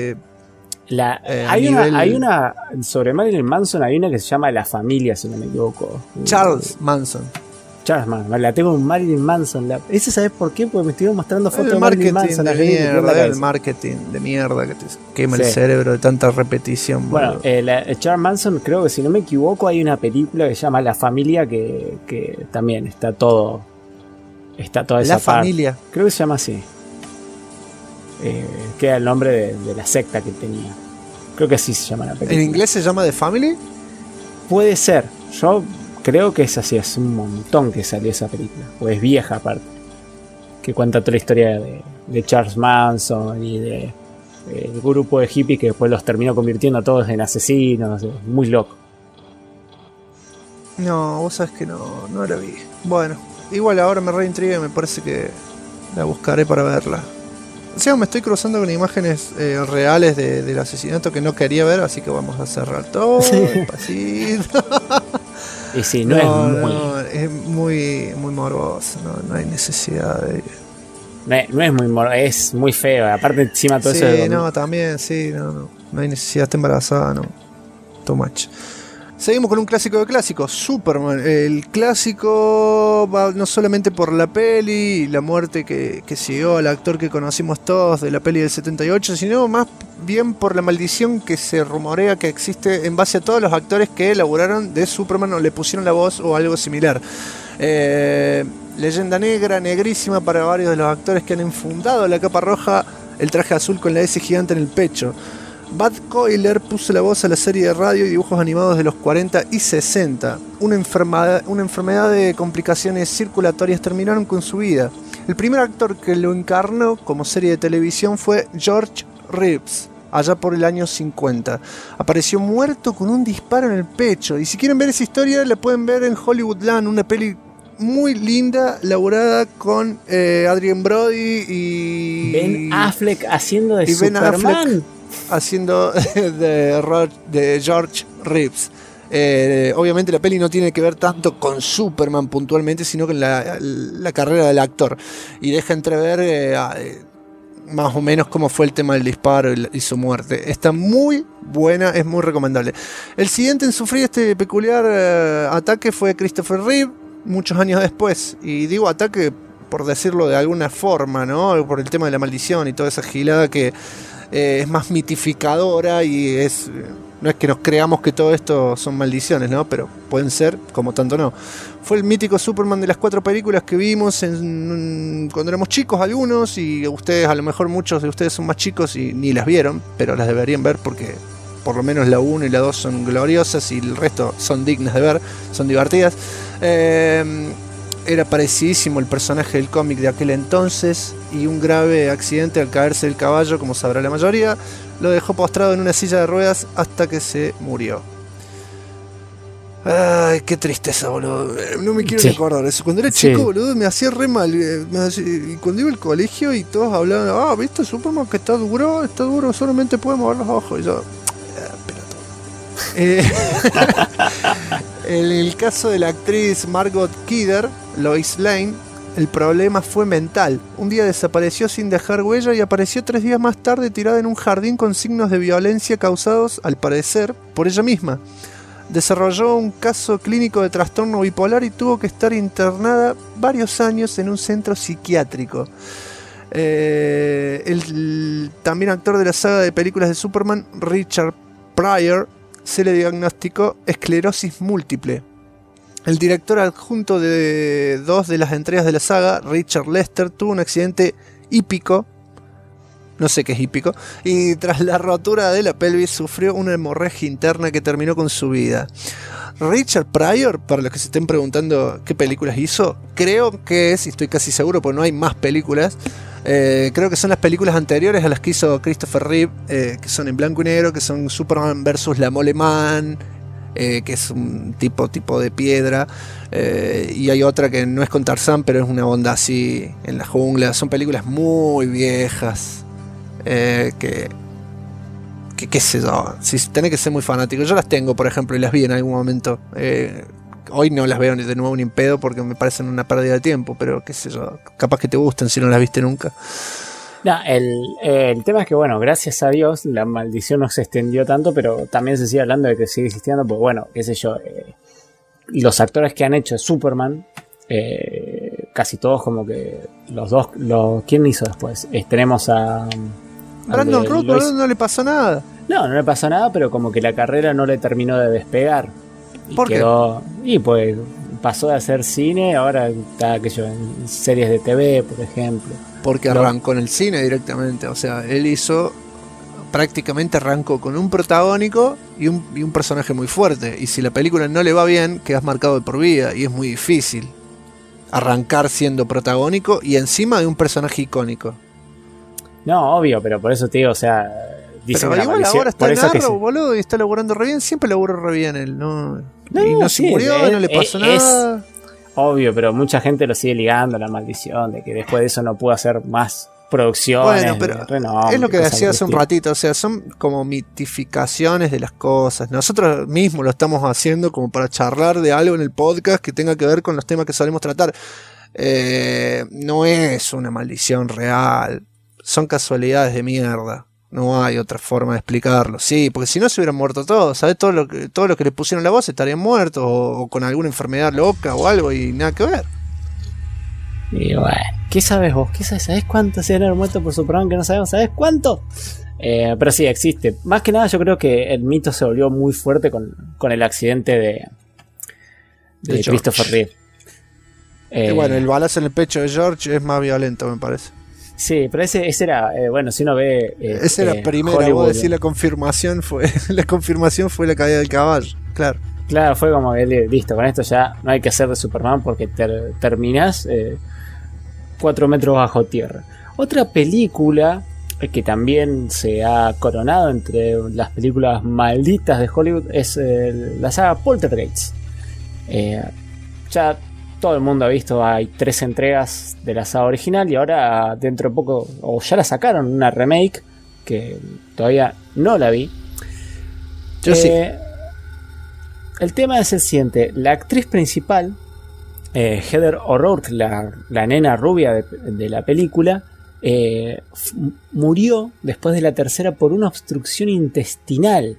C: hay una sobre Marilyn Manson, hay una que se llama La Familia, si no me equivoco.
B: Charles Manson.
C: La tengo en Marilyn Manson. ¿Ese sabes por qué? Porque me estuvieron mostrando fotos
B: de
C: Marilyn Manson.
B: El marketing de mierda que te quema el cerebro de tanta repetición.
C: Bueno, Charles Manson, creo que si no me equivoco, hay una película que se llama La Familia, que también está toda esa
B: La Familia.
C: Creo que se llama así. Que era el nombre de la secta que tenía. Creo que así se llama la película.
B: ¿En inglés se llama The Family?
C: Puede ser. Yo creo que es así, hace un montón que salió esa película, o es vieja aparte, que cuenta toda la historia de Charles Manson y de el grupo de hippies que después los terminó convirtiendo a todos en asesinos. Muy loco.
B: No, vos sabés que no la vi. Bueno, igual ahora me reintriga y me parece que la buscaré para verla. O sea, me estoy cruzando con imágenes reales del asesinato que no quería ver, así que vamos a cerrar todo despacito.
C: Y sí,
B: es muy morboso, no hay necesidad de...
C: No es muy morboso, es muy feo, aparte encima todo eso...
B: Sí, también, no hay necesidad, está embarazada, no, too much. Seguimos con un clásico de clásicos, Superman. El clásico va no solamente por la peli y la muerte que siguió al actor que conocimos todos de la peli del 78, sino más bien por la maldición que se rumorea que existe en base a todos los actores que elaboraron de Superman o le pusieron la voz o algo similar. Leyenda negra, negrísima para varios de los actores que han enfundado la capa roja, el traje azul con la S gigante en el pecho. Bud Collyer puso la voz a la serie de radio y dibujos animados de los 40 y 60. Una enfermedad de complicaciones circulatorias terminaron con su vida. El primer actor que lo encarnó como serie de televisión fue George Reeves, allá por el año 50. Apareció muerto con un disparo en el pecho. Y si quieren ver esa historia, la pueden ver en Hollywoodland, una peli muy linda, laburada con Adrien Brody y
C: Ben Affleck haciendo de
B: y Ben
C: Superman.
B: Affleck haciendo de George Reeves. Obviamente la peli no tiene que ver tanto con Superman puntualmente, sino con la carrera del actor, y deja entrever más o menos cómo fue el tema del disparo y su muerte. Está muy buena, es muy recomendable. El siguiente en sufrir este peculiar ataque fue Christopher Reeve, muchos años después, y digo ataque por decirlo de alguna forma, ¿no? Por el tema de la maldición y toda esa gilada que es más mitificadora y no es que nos creamos que todo esto son maldiciones, ¿no? Pero pueden ser, como tanto no. Fue el mítico Superman de las 4 películas que vimos cuando éramos chicos algunos, y ustedes, a lo mejor muchos de ustedes son más chicos y ni las vieron, pero las deberían ver porque por lo menos la 1 y la 2 son gloriosas y el resto son dignas de ver, son divertidas. Era parecidísimo el personaje del cómic de aquel entonces, y un grave accidente al caerse del caballo, como sabrá la mayoría, lo dejó postrado en una silla de ruedas hasta que se murió. Ay, qué tristeza, boludo. No me quiero ni acordar eso. Cuando era chico, boludo, me hacía re mal. Y cuando iba al colegio y todos hablaban, ¿viste Superman que está duro, solamente puede mover los ojos? Y yo, en el caso de la actriz Margot Kidder, Lois Lane, el problema fue mental. Un día desapareció sin dejar huella y apareció 3 días más tarde tirada en un jardín con signos de violencia causados, al parecer, por ella misma. Desarrolló un caso clínico de trastorno bipolar y tuvo que estar internada varios años en un centro psiquiátrico. El también actor de la saga de películas de Superman, Richard Pryor, se le diagnosticó esclerosis múltiple. El director adjunto de 2 de las entregas de la saga, Richard Lester, tuvo un accidente hípico, no sé qué es hípico, y tras la rotura de la pelvis sufrió una hemorragia interna que terminó con su vida. Richard Pryor, para los que se estén preguntando qué películas hizo, creo que es, y estoy casi seguro porque no hay más películas, creo que son las películas anteriores a las que hizo Christopher Reeve, que son en blanco y negro, que son Superman vs. La Mole Man, que es un tipo de piedra, y hay otra que no es con Tarzán, pero es una onda así en la jungla. Son películas muy viejas, que qué sé yo, si tenés que ser muy fanático. Yo las tengo, por ejemplo, y las vi en algún momento. Hoy no las veo de nuevo ni en pedo porque me parecen una pérdida de tiempo, pero qué sé yo, capaz que te gustan si no las viste nunca.
C: No, el tema es que, bueno, gracias a Dios la maldición no se extendió tanto, pero también se sigue hablando de que sigue existiendo, pues bueno, qué sé yo, los actores que han hecho Superman, casi todos como que ¿quién hizo después? Tenemos a
B: Brandon Root, no le pasó nada.
C: No le pasó nada, pero como que la carrera no le terminó de despegar.
B: ¿Por qué?
C: Y pues pasó de hacer cine, ahora está, qué sé yo, en series de TV, por ejemplo.
B: Porque arrancó en el cine directamente, o sea, él prácticamente arrancó con un protagónico y un personaje muy fuerte, y si la película no le va bien, quedas marcado de por vida, y es muy difícil arrancar siendo protagónico y encima de un personaje icónico.
C: No, obvio, pero por eso te digo, o sea, dicen
B: pero igual ahora está en Arrow, boludo, y está laburando re bien, siempre laburó re bien él, ¿no? Y no se murió, no le pasó nada.
C: Obvio, pero mucha gente lo sigue ligando a la maldición de que después de eso no pudo hacer más producciones.
B: Bueno, pero es lo que decía hace un ratito, o sea, son como mitificaciones de las cosas. Nosotros mismos lo estamos haciendo como para charlar de algo en el podcast que tenga que ver con los temas que solemos tratar. No es una maldición real, son casualidades de mierda. No hay otra forma de explicarlo. Sí, porque si no se hubieran muerto todos, ¿sabes? Todo lo que le pusieron la voz estarían muertos o con alguna enfermedad loca o algo y nada que ver.
C: Y bueno, ¿qué sabes vos? ¿Sabés cuántos se han muerto por Superman que no sabemos? ¿Sabés cuánto? Pero sí, existe. Más que nada yo creo que el mito se volvió muy fuerte con el accidente de Christopher Reeve.
B: Bueno, el balazo en el pecho de George es más violento, me parece.
C: Sí, pero ese era, bueno, si uno ve...
B: esa era la primera,
C: Hollywood,
B: vos decís, la confirmación fue la caída del caballo, claro.
C: Claro, fue como que listo, con esto ya no hay que hacer de Superman porque terminás 4 metros bajo tierra. Otra película que también se ha coronado entre las películas malditas de Hollywood es la saga Poltergeist. Ya todo el mundo ha visto, hay 3 entregas de la saga original y ahora dentro de poco, o ya la sacaron, una remake que todavía no la vi.
B: Yo sí.
C: El tema es el siguiente: la actriz principal, Heather O'Rourke, la nena rubia de la película, murió después de la tercera por una obstrucción intestinal.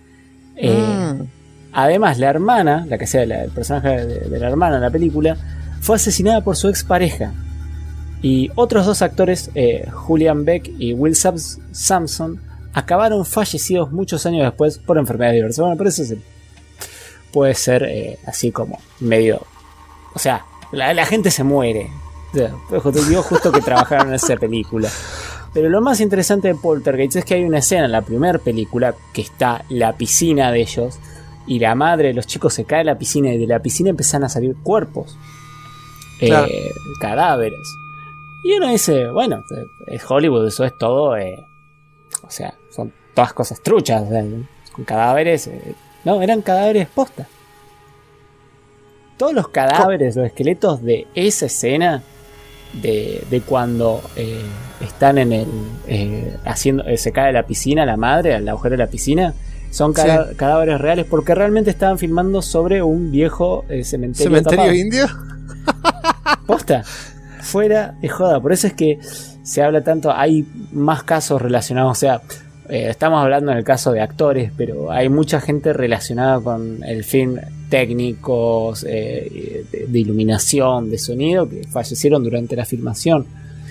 C: Además, la hermana, la que sea el personaje de la hermana en la película, fue asesinada por su expareja. Y otros 2 actores, Julian Beck y Will Sampson, acabaron fallecidos muchos años después por enfermedades diversas. Bueno, pero eso puede ser así como medio... O sea, la gente se muere. Yo justo que trabajaron en esa película. Pero lo más interesante de Poltergeist es que hay una escena en la primera película que está la piscina de ellos y la madre de los chicos se cae a la piscina y de la piscina empiezan a salir cuerpos, claro, cadáveres. Y uno dice, bueno, es Hollywood, eso es todo, o sea, son todas cosas truchas, o sea, con cadáveres, no, eran cadáveres posta. Todos los cadáveres, los esqueletos de esa escena de cuando están en el haciendo, se cae a la piscina la madre, al agujero de la piscina, son cadáveres reales porque realmente estaban filmando sobre un viejo cementerio tapado.
B: Indio.
C: Posta, fuera de joda. Por eso es que se habla tanto, hay más casos relacionados, o sea, estamos hablando en el caso de actores, pero hay mucha gente relacionada con el film, técnicos de iluminación, de sonido, que fallecieron durante la filmación.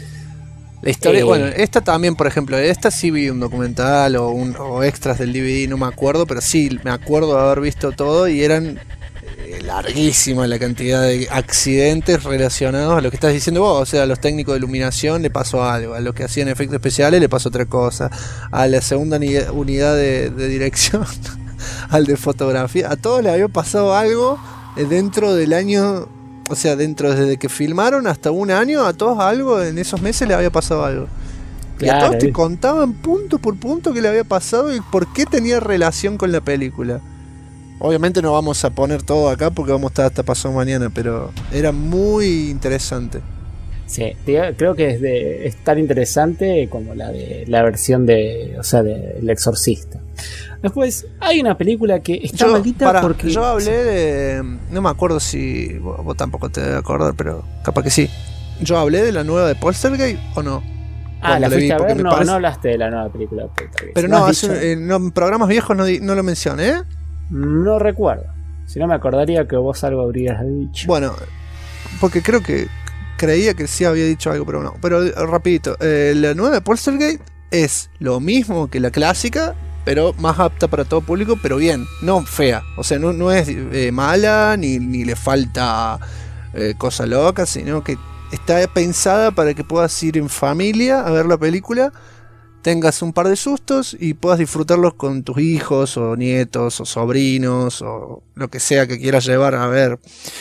B: La historia, bueno, esta también, por ejemplo, esta sí vi un documental o extras del DVD, no me acuerdo, pero sí me acuerdo de haber visto todo y eran larguísima la cantidad de accidentes relacionados a lo que estás diciendo vos. O sea, a los técnicos de iluminación le pasó algo, a los que hacían efectos especiales le pasó otra cosa, a la segunda unidad de dirección, al de fotografía, a todos les había pasado algo dentro del año. O sea, desde que filmaron hasta un año, a todos algo, en esos meses le había pasado algo. Claro, y a todos te contaban punto por punto qué le había pasado y por qué tenía relación con la película. Obviamente no vamos a poner todo acá porque vamos a estar hasta pasado mañana, pero era muy interesante.
C: Sí, creo que es tan interesante como la versión de El Exorcista. Después hay una película que está maldita porque...
B: Yo hablé de... No me acuerdo si... Vos tampoco te debes acordar, pero capaz que sí. ¿Yo hablé de la nueva de Poltergeist o no?
C: ¿La fuiste a ver? No hablaste de la nueva película de Poltergeist.
B: Pero no, en programas viejos no lo mencioné, ¿eh?
C: No recuerdo. Si no me acordaría que vos algo habrías dicho.
B: Bueno, porque creía que sí había dicho algo, pero no. Pero rapidito, la nueva de Poltergeist es lo mismo que la clásica, pero más apta para todo público, pero bien, no fea. O sea, no es mala, ni le falta cosa loca, sino que está pensada para que puedas ir en familia a ver la película, tengas un par de sustos y puedas disfrutarlos con tus hijos o nietos o sobrinos o lo que sea que quieras llevar a ver.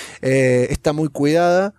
B: Está muy cuidada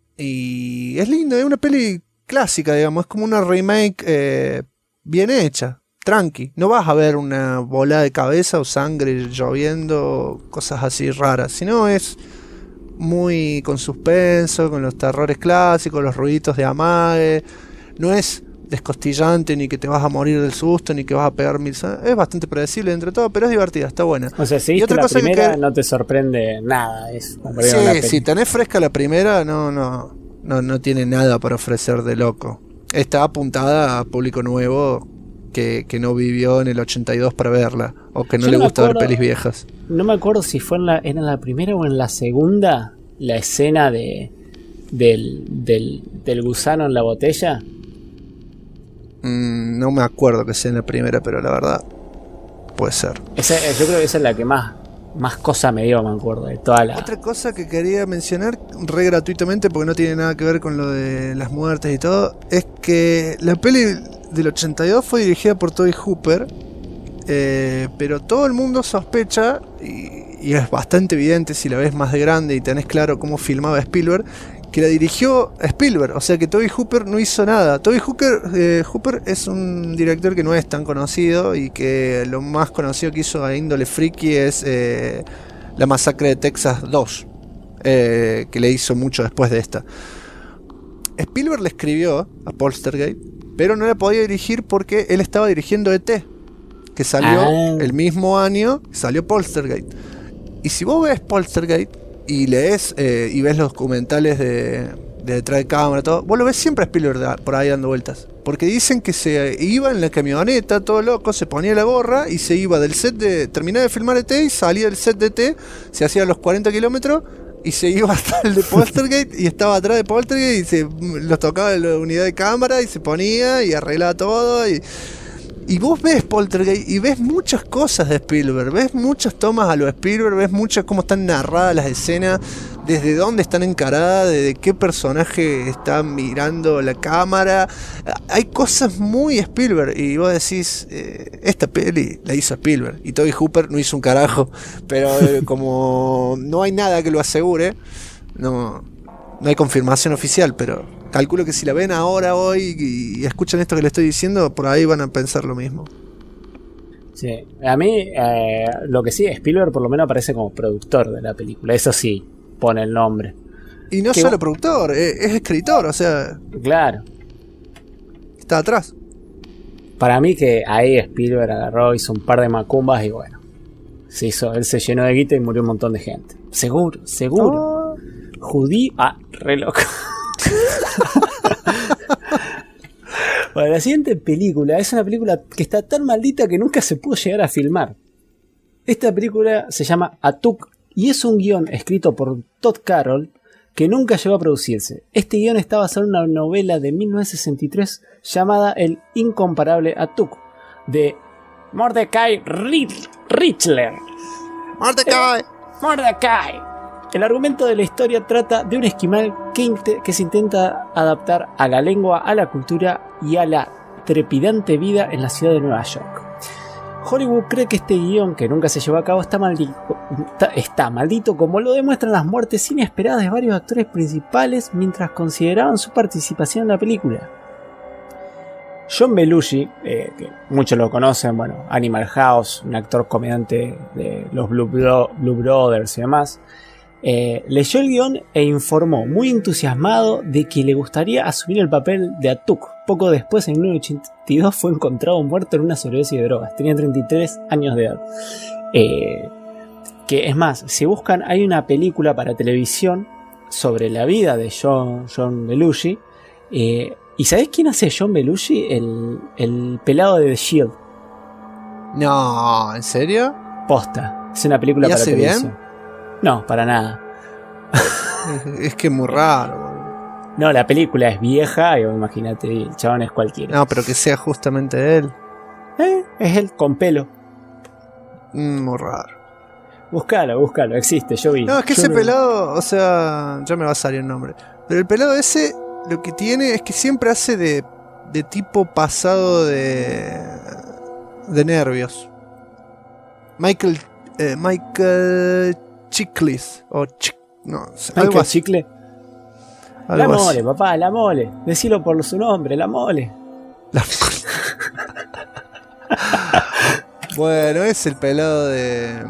B: y es lindo, es una peli clásica, digamos, es como una remake bien hecha, tranqui. No vas a ver una bola de cabeza o sangre lloviendo, cosas así raras, sino es muy con suspenso, con los terrores clásicos, los ruiditos de amague. No es descostillante, ni que te vas a morir del susto, ni que vas a pegar mil... Es bastante predecible entre todo, pero es divertida, está buena.
C: O sea, si viste la primera, no te sorprende nada.
B: Si tenés fresca la primera, no tiene nada para ofrecer de loco. Está apuntada a público nuevo que no vivió en el 82 para verla, o que no le gusta ver pelis viejas.
C: No me acuerdo si fue era en la primera o en la segunda, la escena del gusano en la botella.
B: No me acuerdo que sea en la primera, pero la verdad puede ser.
C: Yo creo que esa es la que más cosa me dio, me acuerdo de toda la...
B: Otra cosa que quería mencionar re gratuitamente, porque no tiene nada que ver con lo de las muertes y todo, es que la peli del 82 fue dirigida por Tobe Hooper, pero todo el mundo sospecha, y es bastante evidente si la ves más de grande y tenés claro cómo filmaba Spielberg, que la dirigió Spielberg, o sea que Tobe Hooper no hizo nada. Tobe Hooper es un director que no es tan conocido y que lo más conocido que hizo a índole friki es La Masacre de Texas 2, que le hizo mucho después de esta. Spielberg le escribió a Poltergeist, pero no la podía dirigir porque él estaba dirigiendo E.T., que salió el mismo año que salió Poltergeist. Y si vos ves Poltergeist y lees y ves los documentales de detrás de cámara, todo, vos lo ves siempre a Spielberg por ahí dando vueltas. Porque dicen que se iba en la camioneta, todo loco, se ponía la gorra y se iba del set terminaba de filmar ET y salía del set de ET, se hacía los 40 kilómetros y se iba hasta el de Poltergeist y estaba atrás de Poltergeist y los tocaba en la unidad de cámara y se ponía y arreglaba todo y vos ves Poltergeist y ves muchas cosas de Spielberg, ves muchas tomas a lo Spielberg, ves muchas cómo están narradas las escenas, desde dónde están encaradas, desde qué personaje está mirando la cámara. Hay cosas muy Spielberg y vos decís, esta peli la hizo Spielberg y Tobe Hooper no hizo un carajo, pero como no hay nada que lo asegure, no hay confirmación oficial, pero calculo que si la ven ahora, hoy, y escuchan esto que le estoy diciendo, por ahí van a pensar lo mismo.
C: Sí, a mí lo que sí, Spielberg por lo menos aparece como productor de la película, eso sí, pone el nombre.
B: Y no solo productor, es escritor, o sea...
C: Claro.
B: Está atrás.
C: Para mí que ahí Spielberg agarró, hizo un par de macumbas y bueno, él se llenó de guita y murió un montón de gente. Seguro.
B: Oh.
C: Judío, re loco. Bueno, la siguiente película es una película que está tan maldita que nunca se pudo llegar a filmar. Esta película se llama Atuk y es un guión escrito por Todd Carroll que nunca llegó a producirse. Este guión está basado en una novela de 1963 llamada El incomparable Atuk de Mordecai Richler. Mordecai. El argumento de la historia trata de un esquimal que se intenta adaptar a la lengua, a la cultura y a la trepidante vida en la ciudad de Nueva York. Hollywood cree que este guión, que nunca se llevó a cabo, está maldito, como lo demuestran las muertes inesperadas de varios actores principales mientras consideraban su participación en la película. John Belushi, que muchos lo conocen, bueno, Animal House, un actor comediante de los Blue Brothers y demás, leyó el guión e informó muy entusiasmado de que le gustaría asumir el papel de Atuk. Poco después, en 1982, fue encontrado muerto en una sobredosis de drogas. Tenía 33 años de edad. Que es más, si buscan, hay una película para televisión sobre la vida de John Belushi. ¿Y sabés quién hace John Belushi? El pelado de The Shield.
B: No, ¿en serio?
C: Posta. Es una película para televisión. Bien? No, para nada.
B: Es que es muy raro.
C: No, la película es vieja, imagínate, el chabón es cualquiera.
B: No, pero que sea justamente él.
C: Es él, con pelo.
B: Muy raro.
C: Búscalo, existe, yo vi.
B: No, es que ese pelado, o sea, ya me va a salir el nombre. Pero el pelado ese, lo que tiene es que siempre hace de tipo pasado de nervios. Michael Chiklis o no sé,
C: algo así. Chicle. La
B: Mole,
C: así. Papá, la Mole. Decilo por su nombre, la Mole.
B: La Mole. Bueno, es el pelado de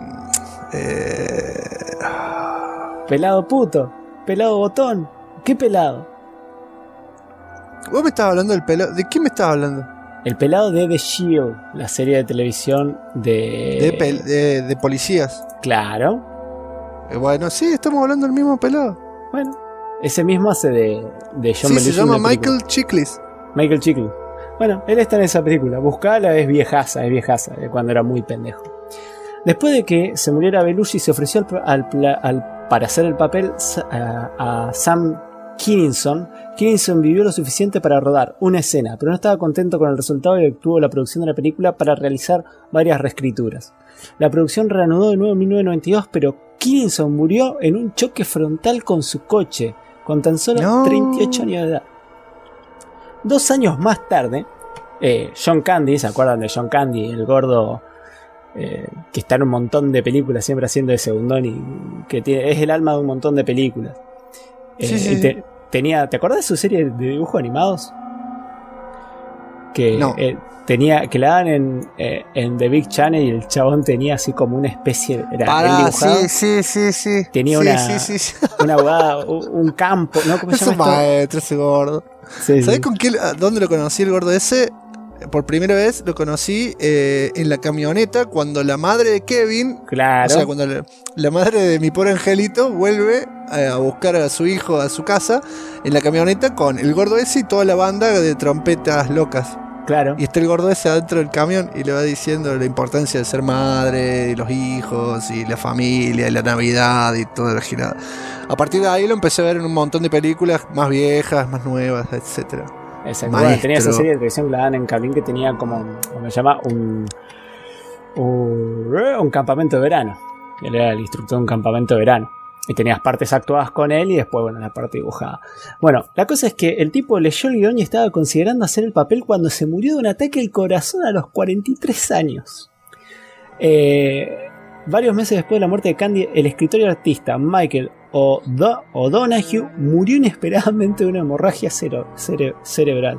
C: pelado puto, pelado botón. ¿Qué pelado?
B: Vos me estabas hablando del pelado. ¿De quién me estabas hablando?
C: El pelado de The Shield, la serie de televisión
B: de policías.
C: Claro.
B: Bueno, sí, estamos hablando del mismo pelado.
C: Bueno, ese mismo hace de John Belushi.
B: Sí, se llama Michael Chiklis.
C: Michael Chiklis. Bueno, él está en esa película. Buscala, es viejaza, de cuando era muy pendejo. Después de que se muriera Belushi, se ofreció para hacer el papel a Sam Kinison. Kinison vivió lo suficiente para rodar una escena, pero no estaba contento con el resultado y obtuvo la producción de la película para realizar varias reescrituras. La producción reanudó de nuevo en 1992, pero Kinison murió en un choque frontal con su coche, con tan solo 38 años de edad. 2 años más tarde, John Candy, ¿se acuerdan de John Candy? El gordo que está en un montón de películas, siempre haciendo de segundón y que es el alma de un montón de películas.
B: Sí.
C: ¿Te acordás de su serie de dibujos animados? Que
B: No.
C: que la dan en The Big Channel y el chabón tenía así como una especie de...
B: Pará, sí.
C: Tenía
B: Sí.
C: una abogada, un campo, ¿no? ¿Cómo se
B: Es
C: llama
B: un
C: esto?
B: maestro ese gordo.
C: Sí,
B: ¿Sabés
C: sí.
B: dónde lo conocí el gordo ese? Por primera vez lo conocí en la camioneta cuando la madre de Kevin,
C: Claro.
B: o sea, cuando la madre de mi pobre angelito vuelve a buscar a su hijo a su casa en la camioneta con el gordo ese y toda la banda de trompetas locas.
C: Claro.
B: Y está el gordo ese adentro del camión y le va diciendo la importancia de ser madre, y los hijos, y la familia, y la Navidad, y toda la girada. A partir de ahí lo empecé a ver en un montón de películas más viejas, más nuevas, etcétera.
C: Exacto.
B: Maestro.
C: Bueno, tenía esa serie de televisión que la dan en Cablín que tenía como se llama? Un campamento de verano. Él era el instructor de un campamento de verano. Y tenías partes actuadas con él y después, bueno, la parte dibujada. Bueno, la cosa es que el tipo leyó el guión y estaba considerando hacer el papel cuando se murió de un ataque al corazón a los 43 años. Varios meses después de la muerte de Candy, el escritor y artista Michael O'Donoghue murió inesperadamente de una hemorragia cerebral.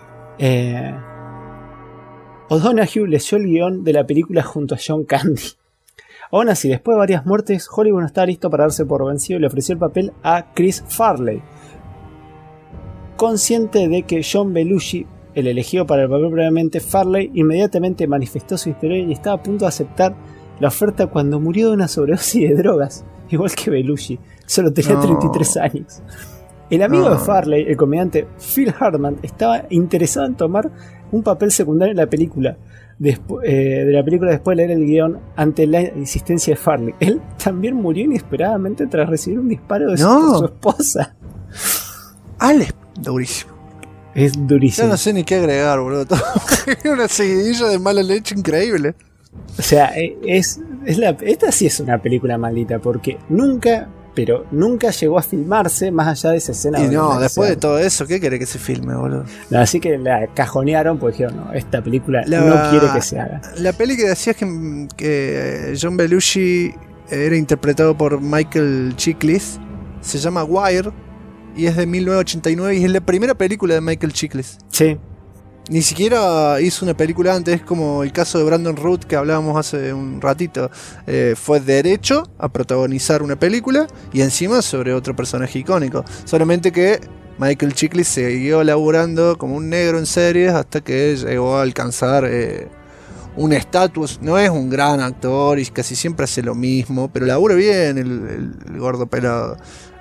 C: O'Donoghue leyó el guión de la película junto a John Candy. Aún así, después de varias muertes, Hollywood no estaba listo para darse por vencido y le ofreció el papel a Chris Farley. Consciente de que John Belushi, el elegido para el papel previamente, Farley inmediatamente manifestó su interés y estaba a punto de aceptar la oferta cuando murió de una sobredosis de drogas, igual que Belushi, solo tenía 33 años. El amigo de Farley, el comediante Phil Hartman, estaba interesado en tomar un papel secundario en la película. Después de leer el guión ante la insistencia de Farley. Él también murió inesperadamente tras recibir un disparo de su esposa.
B: Alex, durísimo.
C: Es durísimo.
B: Yo no sé ni qué agregar, boludo. Una seguidilla de mala leche increíble.
C: O sea, esta sí es una película maldita porque nunca llegó a filmarse más allá de esa escena.
B: Y no, después de todo eso, ¿qué quiere que se filme, boludo?
C: No, así que la cajonearon porque dijeron, no, esta película no quiere que se haga.
B: La peli que decías que John Belushi era interpretado por Michael Chiklis se llama Wire y es de 1989 y es la primera película de Michael Chiklis.
C: Sí.
B: Ni siquiera hizo una película antes, como el caso de Brandon Root que hablábamos hace un ratito. Fue derecho a protagonizar una película y encima sobre otro personaje icónico. Solamente que Michael Chiklis siguió laburando como un negro en series hasta que llegó a alcanzar un estatus. No es un gran actor y casi siempre hace lo mismo, pero labura bien el gordo pelado.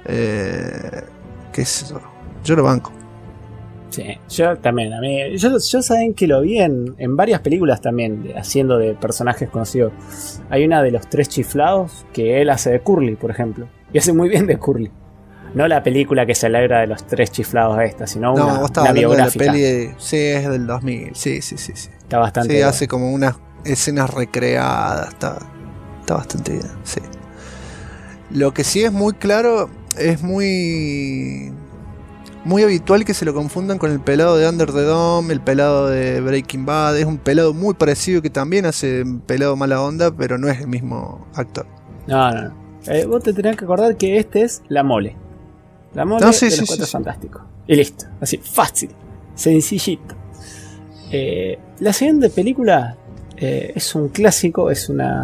B: ¿Qué es eso? Yo lo banco.
C: Sí, yo también, yo saben que lo vi en varias películas también, haciendo de personajes conocidos. Hay una de los tres chiflados que él hace de Curly, por ejemplo, y hace muy bien de Curly. No la película que se alegra de los tres chiflados esta, sino una biográfica.
B: De la peli, sí, es del 2000, sí.
C: Está bastante
B: sí,
C: bien.
B: hace como unas escenas recreadas, está bastante bien, sí. Lo que sí es muy claro, es muy habitual que se lo confundan con el pelado de Under the Dome, el pelado de Breaking Bad. Es un pelado muy parecido que también hace pelado mala onda, pero no es el mismo actor.
C: No. Vos te tenés que acordar que este es La Mole. La Mole de los Cuatro Fantásticos. Y listo, así, fácil, sencillito. La siguiente película es un clásico,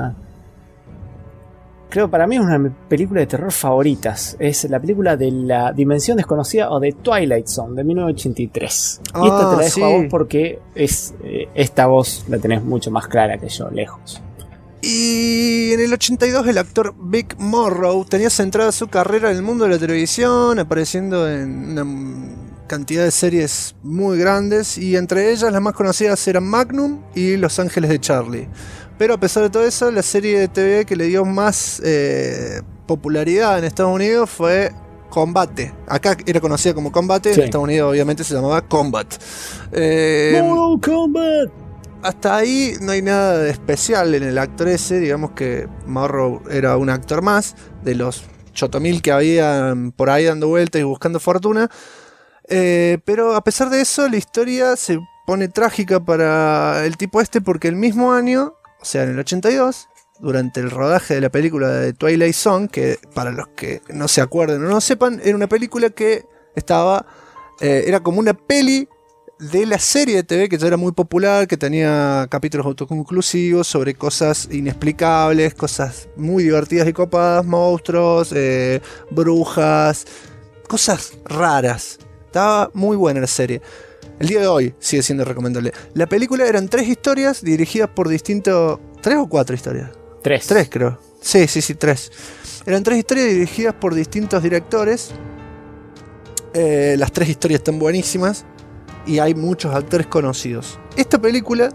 C: creo para mí es una película de terror favoritas. Es la película de La Dimensión Desconocida o de Twilight Zone de 1983. Y esta te la dejo a vos porque esta voz la tenés mucho más clara que yo, lejos.
B: Y en el 82 el actor Vic Morrow tenía centrada su carrera en el mundo de la televisión, apareciendo en una cantidad de series muy grandes, y entre ellas las más conocidas eran Magnum y Los Ángeles de Charlie. Pero a pesar de todo eso, la serie de TV que le dio más popularidad en Estados Unidos fue Combate. Acá era conocida como Combate, sí. En Estados Unidos obviamente se llamaba Combat.
C: Mortal Kombat.
B: Hasta ahí no hay nada de especial en el actor ese. Digamos que Morrow era un actor más de los chotomil que habían por ahí dando vueltas y buscando fortuna. Pero a pesar de eso, la historia se pone trágica para el tipo este, porque el mismo año, o sea, en el 82, durante el rodaje de la película de Twilight Zone, que para los que no se acuerden o no sepan, era una película que era como una peli de la serie de TV que ya era muy popular, que tenía capítulos autoconclusivos sobre cosas inexplicables, cosas muy divertidas y copadas, monstruos, brujas, cosas raras. Estaba muy buena la serie. El día de hoy sigue siendo recomendable. La película eran 3 historias dirigidas por distintos... ¿3 o 4 historias?
C: 3.
B: 3 creo. Sí, 3. Eran 3 historias dirigidas por distintos directores. Las 3 historias están buenísimas y hay muchos actores conocidos. Esta película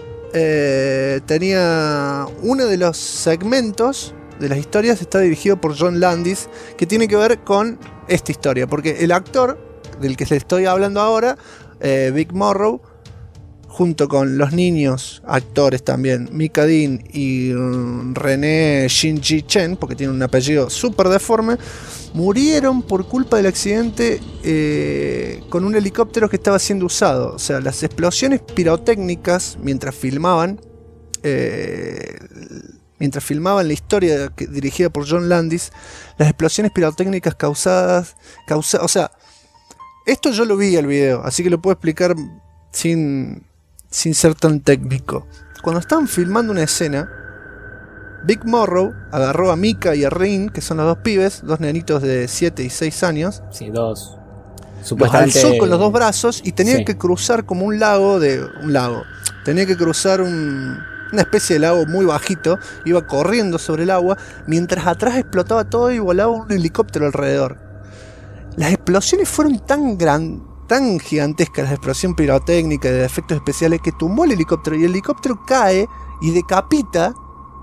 B: tenía uno de los segmentos de las historias, está dirigido por John Landis, que tiene que ver con esta historia, porque el actor del que les estoy hablando ahora, Vic Morrow, junto con los niños actores también, Mika Dean y René Shinji Chen, porque tiene un apellido súper deforme, murieron por culpa del accidente con un helicóptero que estaba siendo usado. O sea, las explosiones pirotécnicas mientras filmaban la historia dirigida por John Landis, las explosiones pirotécnicas causadas, o sea, esto yo lo vi el video, así que lo puedo explicar sin ser tan técnico. Cuando estaban filmando una escena, Vic Morrow agarró a Mika y a Rein, que son los 2 pibes, 2 nenitos de 7 y 6 años.
C: Sí, 2.
B: Los alzó con los 2 brazos y tenían que cruzar como un lago. Tenía que cruzar una especie de lago muy bajito. Iba corriendo sobre el agua, mientras atrás explotaba todo y volaba un helicóptero alrededor. Las explosiones fueron tan gigantescas, la explosión pirotécnica de efectos especiales, que tumbó el helicóptero y el helicóptero cae y decapita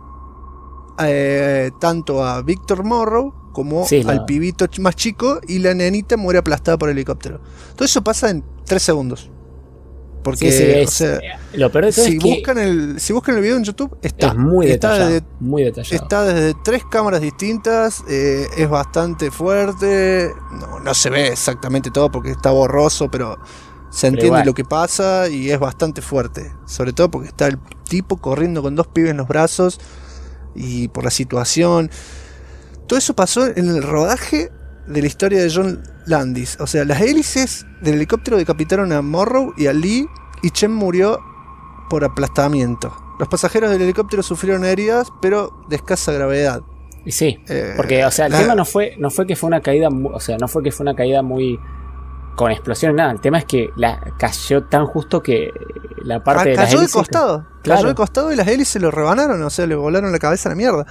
B: tanto a Victor Morrow como al pibito más chico, y la nenita muere aplastada por el helicóptero. Todo eso pasa en 3 segundos. Porque o sea,
C: lo peor de todo
B: si
C: es
B: buscan el video en YouTube,
C: es muy detallado. Muy detallado.
B: Está desde 3 cámaras distintas, es bastante fuerte. No se ve exactamente todo porque está borroso, pero se entiende lo que pasa y es bastante fuerte. Sobre todo porque está el tipo corriendo con 2 pibes en los brazos y por la situación. Todo eso pasó en el rodaje de la historia de John Landis. O sea, las hélices del helicóptero decapitaron a Morrow y a Lee, y Chen murió por aplastamiento. Los pasajeros del helicóptero sufrieron heridas, pero de escasa gravedad.
C: Y sí, porque, o sea, el tema no fue que fue una caída, muy con explosiones, nada. El tema es que cayó tan justo que la parte de las hélices...
B: Cayó de costado y las hélices lo rebanaron, o sea, le volaron la cabeza a la mierda.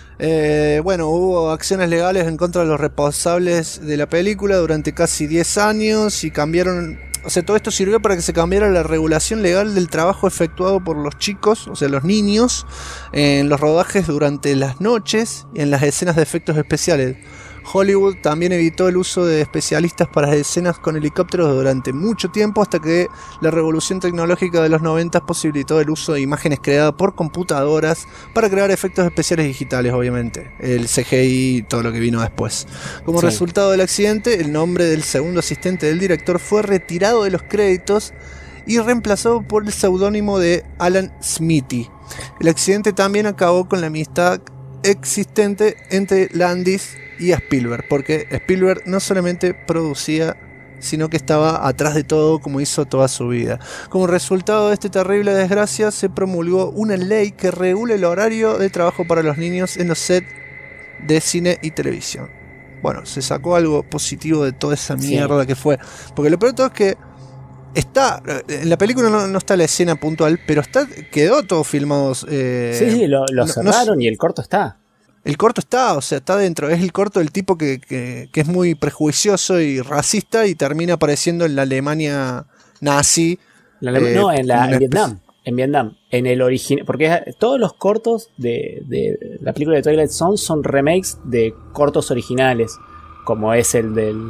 B: Hubo acciones legales en contra de los responsables de la película durante casi 10 años y cambiaron, o sea, todo esto sirvió para que se cambiara la regulación legal del trabajo efectuado por los chicos, o sea, los niños, en los rodajes durante las noches y en las escenas de efectos especiales. Hollywood también evitó el uso de especialistas para escenas con helicópteros durante mucho tiempo, hasta que la revolución tecnológica de los 90 posibilitó el uso de imágenes creadas por computadoras para crear efectos especiales digitales, obviamente, el CGI y todo lo que vino después. Como resultado del accidente, el nombre del segundo asistente del director fue retirado de los créditos y reemplazado por el seudónimo de Alan Smithy. El accidente también acabó con la amistad existente entre Landis y Spielberg, porque Spielberg no solamente producía, sino que estaba atrás de todo, como hizo toda su vida. Como resultado de esta terrible desgracia, se promulgó una ley que regula el horario de trabajo para los niños en los sets de cine y televisión. Bueno, se sacó algo positivo de toda esa mierda que fue, porque lo peor de todo es que en la película no está la escena puntual, pero quedó todo filmado.
C: Lo cerraron y el corto está.
B: El corto está, o sea, está dentro. Es el corto del tipo que es muy prejuicioso y racista y termina apareciendo en la Alemania nazi.
C: En Vietnam. En Vietnam. En el original. Porque todos los cortos de la película de Twilight Zone son remakes de cortos originales. Como es el del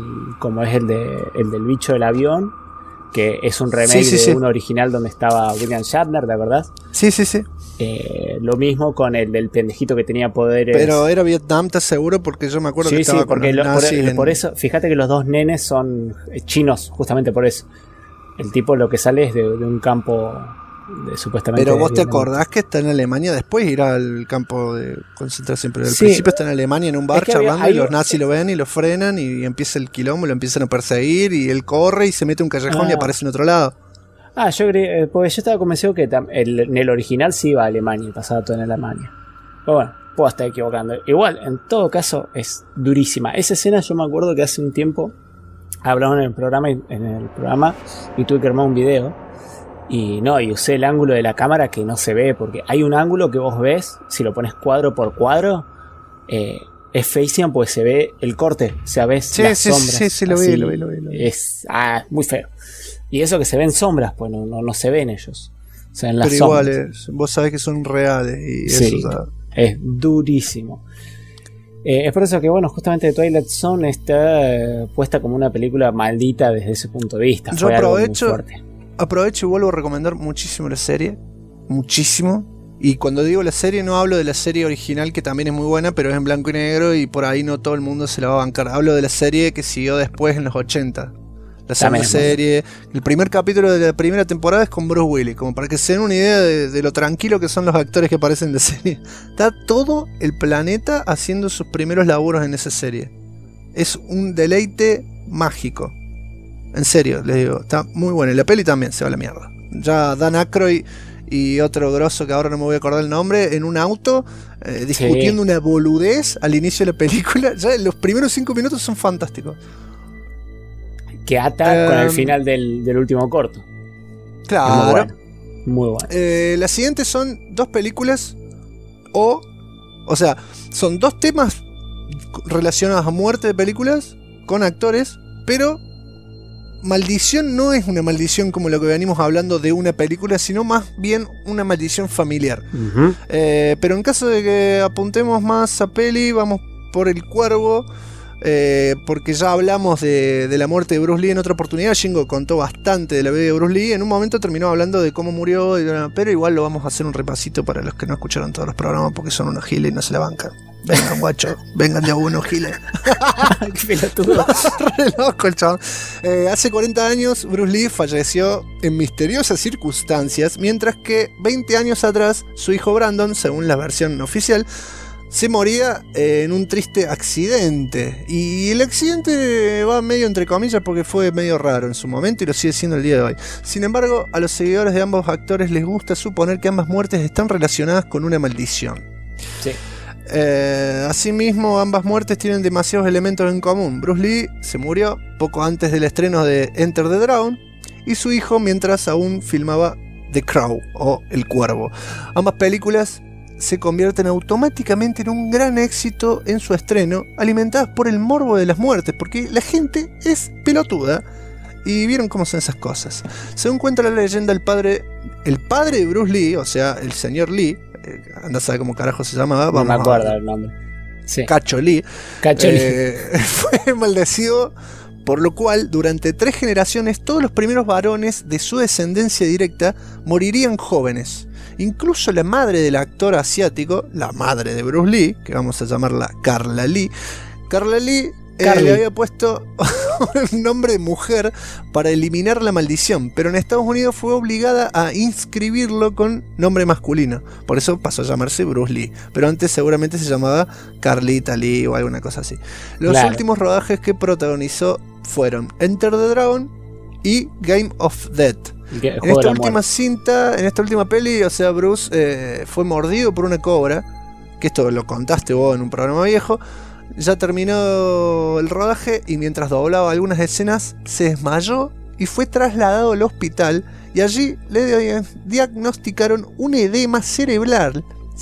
C: bicho del avión, que es un remake de uno original donde estaba William Shatner, ¿de verdad?
B: Sí.
C: Lo mismo con el del pendejito que tenía poderes.
B: Pero era Vietnam, ¿estás seguro? Porque yo me acuerdo que estaba con los nazis
C: por eso, fíjate que los 2 nenes son chinos, justamente por eso. El tipo lo que sale es de un campo supuestamente.
B: Pero vos te
C: vietnamitas.
B: acordás que está en Alemania, después irá al campo de concentración, pero al
C: Sí.
B: principio está en Alemania en un bar
C: Es que
B: charlando
C: hay-
B: y los nazis lo ven y lo frenan y empieza el quilombo, lo empiezan a perseguir y él corre y se mete a un callejón y aparece en otro lado.
C: Yo creí, porque yo estaba convencido que en el original sí iba a Alemania y pasaba todo en Alemania. Pero bueno, puedo estar equivocando. Igual, en todo caso, es durísima. Esa escena yo me acuerdo que hace un tiempo hablaron en el programa y tuve que armar un video. Y usé el ángulo de la cámara que no se ve, porque hay un ángulo que vos ves, si lo pones cuadro por cuadro, es feísimo porque se ve el corte, o sea, ves las sombras.
B: Sí, lo vi.
C: Es muy feo. Y eso que se ven sombras, pues no se ven ellos. Se ven las
B: Pero
C: sombras.
B: igual, vos sabés que son reales y
C: Sí,
B: eso, o sea,
C: es durísimo. Es por eso que, bueno, justamente Twilight Zone está puesta como una película maldita desde ese punto de vista.
B: Yo
C: Fue algo muy
B: aprovecho
C: fuerte.
B: Aprovecho y vuelvo a recomendar muchísimo la serie. Muchísimo. Y cuando digo la serie no hablo de la serie original, que también es muy buena, pero es en blanco y negro y por ahí no todo el mundo se la va a bancar. Hablo de la serie que siguió después en los 80. La segunda serie. El primer capítulo de la primera temporada es con Bruce Willis, como para que se den una idea de lo tranquilo que son los actores que aparecen en la serie. Está todo el planeta haciendo sus primeros laburos en esa serie. Es un deleite mágico. En serio, les digo, está muy buena. Y la peli también se va a la mierda. Ya Dan Aykroyd y otro grosso que ahora no me voy a acordar el nombre, en un auto, discutiendo una boludez al inicio de la película. Ya los primeros 5 minutos son fantásticos.
C: Que ata con el final del último corto.
B: Claro.
C: Muy bueno.
B: Las siguientes son 2 películas o sea, son 2 temas relacionados a muerte de películas con actores, pero maldición no es una maldición como lo que venimos hablando de una película, sino más bien una maldición familiar.
C: Uh-huh.
B: Pero en caso de que apuntemos más a peli, vamos por El Cuervo. Porque ya hablamos de la muerte de Bruce Lee en otra oportunidad. Shingo contó bastante de la vida de Bruce Lee. En un momento terminó hablando de cómo murió, pero igual lo vamos a hacer un repasito para los que no escucharon todos los programas, porque son unos giles y no se la bancan. Vengan, guacho, vengan de a uno, giles.
C: Qué pelotudo.
B: Re loco el chabón. Hace 40 años Bruce Lee falleció en misteriosas circunstancias, mientras que 20 años atrás su hijo Brandon, según la versión oficial, se moría en un triste accidente. Y el accidente va medio entre comillas porque fue medio raro en su momento y lo sigue siendo el día de hoy. Sin embargo, a los seguidores de ambos actores les gusta suponer que ambas muertes están relacionadas con una maldición.
C: Sí.
B: Asimismo, ambas muertes tienen demasiados elementos en común. Bruce Lee se murió poco antes del estreno de Enter the Dragon y su hijo mientras aún filmaba The Crow o El Cuervo. Ambas películas se convierten automáticamente en un gran éxito en su estreno, alimentadas por el morbo de las muertes, porque la gente es pelotuda y vieron cómo son esas cosas. Según cuenta la leyenda, el padre de Bruce Lee, o sea, el señor Lee, anda a saber cómo carajo se llamaba,
C: No me acuerdo el nombre. Sí.
B: Cacho Lee, fue maldecido, por lo cual durante 3 generaciones todos los primeros varones de su descendencia directa morirían jóvenes. Incluso la madre del actor asiático, la madre de Bruce Lee, que vamos a llamarla Carla Lee, le había puesto un nombre de mujer para eliminar la maldición, pero en Estados Unidos fue obligada a inscribirlo con nombre masculino. Por eso pasó a llamarse Bruce Lee, pero antes seguramente se llamaba Carlita Lee o alguna cosa así. Los últimos rodajes que protagonizó fueron Enter the Dragon y Game of Death. En esta última cinta, en esta última peli, o sea, Bruce fue mordido por una cobra, que esto lo contaste vos en un programa viejo. Ya terminó el rodaje y mientras doblaba algunas escenas se desmayó y fue trasladado al hospital, y allí le diagnosticaron un edema cerebral.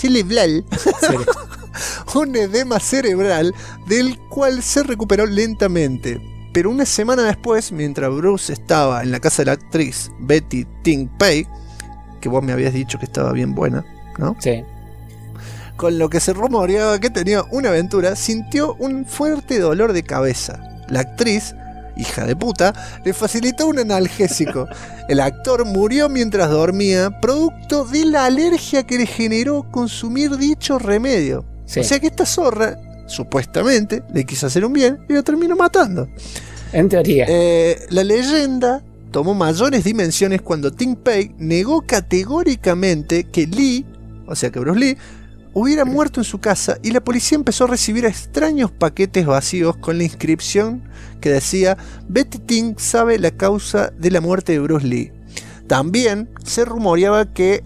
B: Un edema cerebral del cual se recuperó lentamente. Pero una semana después, mientras Bruce estaba en la casa de la actriz Betty Ting Pei, que vos me habías dicho que estaba bien buena, ¿no?
C: Sí.
B: Con lo que se rumoreaba que tenía una aventura, sintió un fuerte dolor de cabeza. La actriz, hija de puta, le facilitó un analgésico. El actor murió mientras dormía, producto de la alergia que le generó consumir dicho remedio. Sí. O sea que esta zorra, supuestamente, le quiso hacer un bien y lo terminó matando.
C: En teoría.
B: La leyenda tomó mayores dimensiones cuando Tim Pei negó categóricamente que Lee, o sea que Bruce Lee, hubiera muerto en su casa, y la policía empezó a recibir extraños paquetes vacíos con la inscripción que decía: Betty Ting sabe la causa de la muerte de Bruce Lee. También se rumoreaba que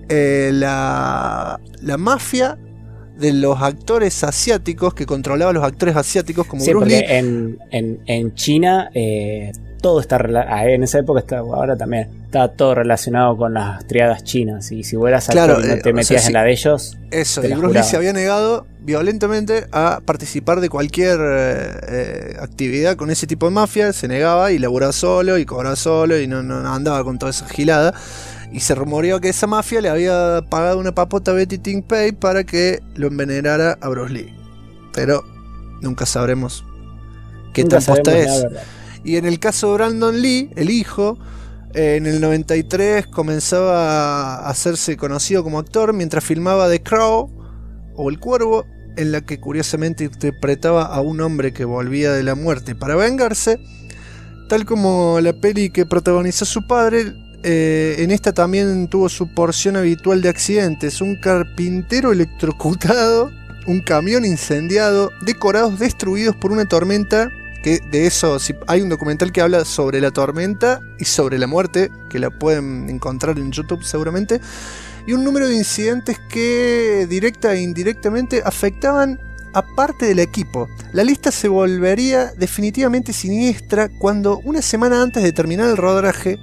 B: la mafia de los actores asiáticos, que controlaba a los actores asiáticos como Bruce Lee.
C: En China todo está en esa época, ahora también estaba todo relacionado con las triadas chinas, y si fueras actor y no te metías en la de ellos,
B: eso, y Bruce Lee se había negado violentamente a participar de cualquier actividad con ese tipo de mafia. Se negaba y laburaba solo y cobraba solo y no andaba con toda esa gilada. Y se rumoreó que esa mafia le había pagado una papota a Betty Ting Pei para que lo envenenara a Bruce Lee. Pero nunca sabremos qué tan posta es. Y en el caso de Brandon Lee, el hijo, en el 93 comenzaba a hacerse conocido como actor mientras filmaba The Crow o El Cuervo, en la que curiosamente interpretaba a un hombre que volvía de la muerte para vengarse. Tal como la peli que protagonizó su padre, en esta también tuvo su porción habitual de accidentes: un carpintero electrocutado, un camión incendiado, decorados destruidos por una tormenta, que de eso hay un documental que habla sobre la tormenta y sobre la muerte, que la pueden encontrar en YouTube seguramente, y un número de incidentes que directa e indirectamente afectaban a parte del equipo. La lista se volvería definitivamente siniestra cuando, una semana antes de terminar el rodaje,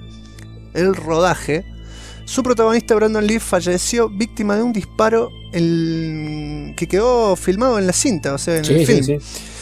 B: su protagonista Brandon Lee falleció víctima de un disparo que quedó filmado en la cinta, o sea, en el film. Sí.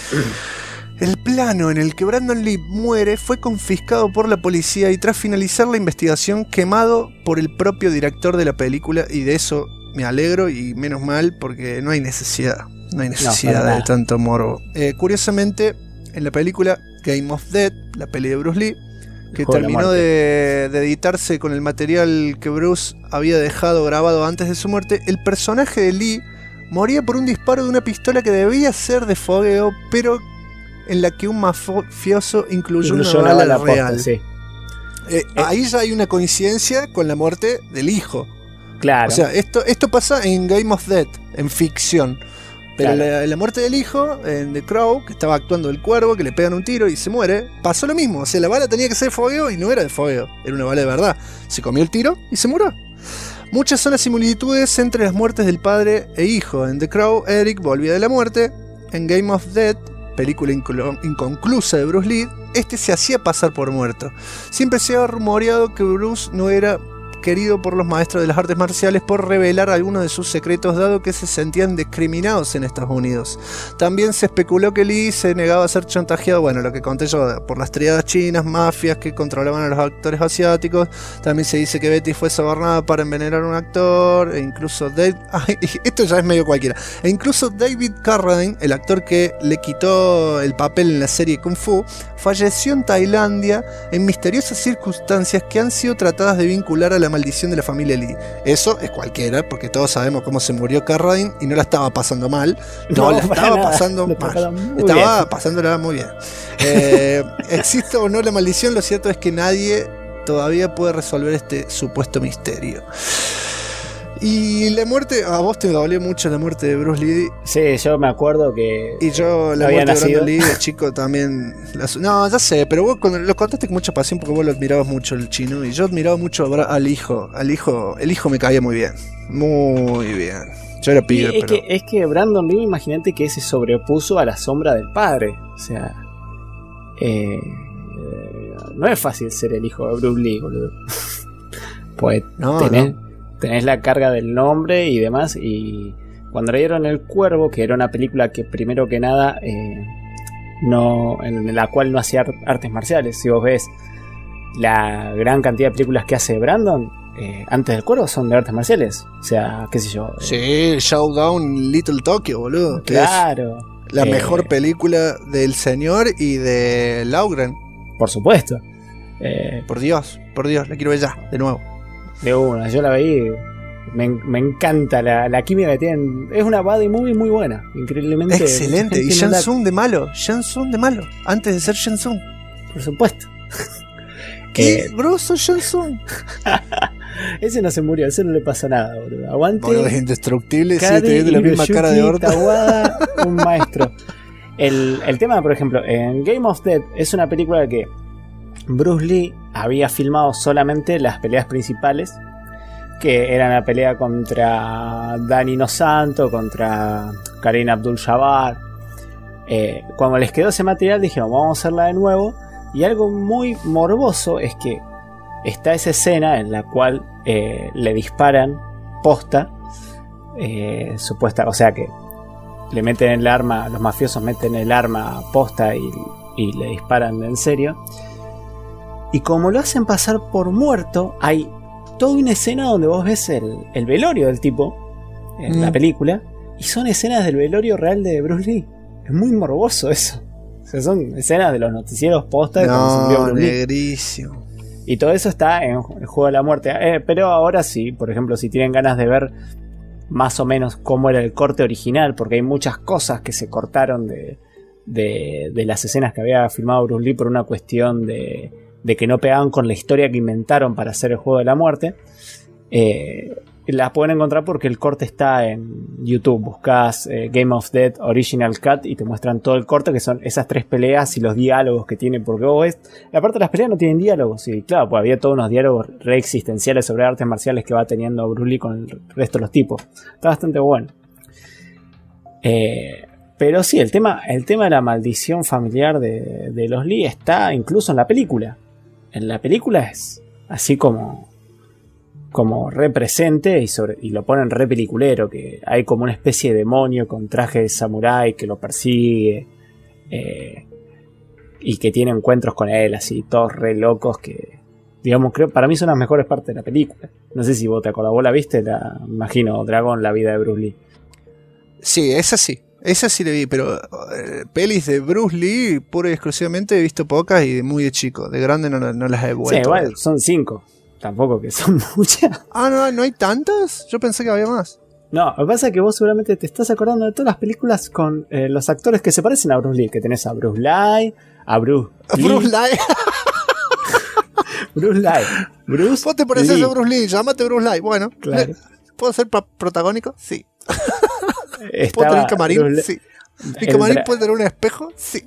B: El plano en el que Brandon Lee muere fue confiscado por la policía y, tras finalizar la investigación, quemado por el propio director de la película, y de eso me alegro, y menos mal, porque no hay necesidad de tanto morbo. Curiosamente, en la película Game of Death, la peli de Bruce Lee, que terminó de editarse con el material que Bruce había dejado grabado antes de su muerte, el personaje de Lee moría por un disparo de una pistola que debía ser de fogueo, pero en la que un mafioso incluyó una bala real. Sí. Ahí ya hay una coincidencia con la muerte del hijo.
C: Claro.
B: O sea, esto pasa en Game of Death, en ficción. Pero claro, la muerte del hijo, en The Crow, que estaba actuando el cuervo, que le pegan un tiro y se muere, pasó lo mismo. O sea, la bala tenía que ser de fogueo y no era de fogueo, era una bala de verdad. Se comió el tiro y se murió. Muchas son las similitudes entre las muertes del padre e hijo. En The Crow, Eric volvía de la muerte. En Game of Death, película inconclusa de Bruce Lee, se hacía pasar por muerto. Siempre se ha rumoreado que Bruce no era querido por los maestros de las artes marciales por revelar algunos de sus secretos, dado que se sentían discriminados en Estados Unidos. También se especuló que Lee se negaba a ser chantajeado, bueno, lo que conté yo, por las triadas chinas, mafias que controlaban a los actores asiáticos. También se dice que Betty fue sobornada para envenenar a un actor, e incluso esto ya es medio cualquiera, e incluso David Carradine, el actor que le quitó el papel en la serie Kung Fu, falleció en Tailandia en misteriosas circunstancias que han sido tratadas de vincular a la maldición de la familia Lee. Eso es cualquiera, porque todos sabemos cómo se murió Carradine y no la estaba pasando mal. No la estaba pasando mal. Estaba pasándola muy bien. Existe o no la maldición, lo cierto es que nadie todavía puede resolver este supuesto misterio. Y la muerte, a vos te dolió mucho la muerte de Bruce Lee.
C: Sí, yo me acuerdo que...
B: Y yo la muerte de Brandon Lee de chico también... No, ya sé, pero vos lo contaste con mucha pasión porque vos lo admirabas mucho, el chino. Y yo admiraba mucho al hijo. El hijo me caía muy bien. Muy bien. Yo era pibe, pero...
C: Es que Brandon Lee, imagínate que se sobrepuso a la sombra del padre. O sea... no es fácil ser el hijo de Bruce Lee, boludo. Pues tenés la carga del nombre y demás. Y cuando le dieron El Cuervo, que era una película que primero que nada en la cual no hacía artes marciales, si vos ves la gran cantidad de películas que hace Brandon antes del Cuervo son de artes marciales, o sea, qué sé yo,
B: sí, Showdown Little Tokyo, boludo,
C: claro,
B: la mejor película del señor y de Laugren,
C: por supuesto,
B: por Dios, la quiero ver ya, de nuevo.
C: De una, yo la veí. Me encanta la química que tienen. Es una buddy movie muy buena, increíblemente.
B: Excelente. Y Shang Tsung de malo. Antes de ser Shang Tsung.
C: Por supuesto.
B: ¿Qué? Broso Johnson.
C: Ese no se murió, ese no le pasó nada, boludo. Aguante.
B: Bueno, es indestructible, sí,
C: Cady
B: teniendo la misma
C: Hiroyuki
B: cara de orto.
C: Tawada, un maestro. El tema, por ejemplo, en Game of Death es una película que Bruce Lee había filmado solamente las peleas principales, que eran la pelea contra Danny Inosanto, contra Kareem Abdul-Jabbar. Cuando les quedó ese material dijeron, vamos a hacerla de nuevo. Y algo muy morboso es que está esa escena en la cual le disparan posta, supuesta, o sea que le meten el arma, los mafiosos meten el arma posta y le disparan en serio. Y como lo hacen pasar por muerto, hay toda una escena donde vos ves el velorio del tipo en la película, y son escenas del velorio real de Bruce Lee. Es muy morboso eso. O sea, son escenas de los noticieros posta de cuando se murió Bruce Lee.
B: Negrísimo.
C: Y todo eso está en el Juego de la Muerte. Pero ahora sí, por ejemplo, si tienen ganas de ver más o menos cómo era el corte original, porque hay muchas cosas que se cortaron de las escenas que había filmado Bruce Lee por una cuestión de que no pegaban con la historia que inventaron para hacer el Juego de la Muerte. Las pueden encontrar porque el corte está en YouTube. Buscas Game of Death Original Cut y te muestran todo el corte, que son esas 3 peleas y los diálogos que tiene. Porque vos ves, la parte de las peleas no tienen diálogos. Y claro, pues había todos unos diálogos re existenciales sobre artes marciales que va teniendo Bruce Lee con el resto de los tipos. Está bastante bueno. Pero sí, el tema de la maldición familiar de los Lee está incluso en la película. En la película es así como re presente y lo ponen re peliculero, que hay como una especie de demonio con traje de samurái que lo persigue y que tiene encuentros con él así, todos re locos, que digamos, creo, para mí son las mejores partes de la película. No sé si vos te acordás, vos la viste, imagino, Dragón, la vida de Bruce Lee.
B: Sí, esa sí la vi, pero pelis de Bruce Lee pura y exclusivamente he visto pocas y muy de chico, de grande no las he vuelto.
C: Sí, igual, son 5. Tampoco que son muchas.
B: Ah, ¿no hay tantas? Yo pensé que había más.
C: No, lo que pasa es que vos seguramente te estás acordando de todas las películas con los actores que se parecen a Bruce Lee. Que tenés a Bruce Lee, a Bruce Lee.
B: Bruce Lee.
C: Bruce Lee. Bruce
B: Vos te pareces
C: Lee.
B: a Bruce Lee, llámate Bruce Lee. Bueno,
C: claro.
B: ¿Puedo ser protagónico? Sí. ¿Puedo
C: Estaba
B: tener camarín? Sí. ¿Mi camarín puede tener un espejo? Sí.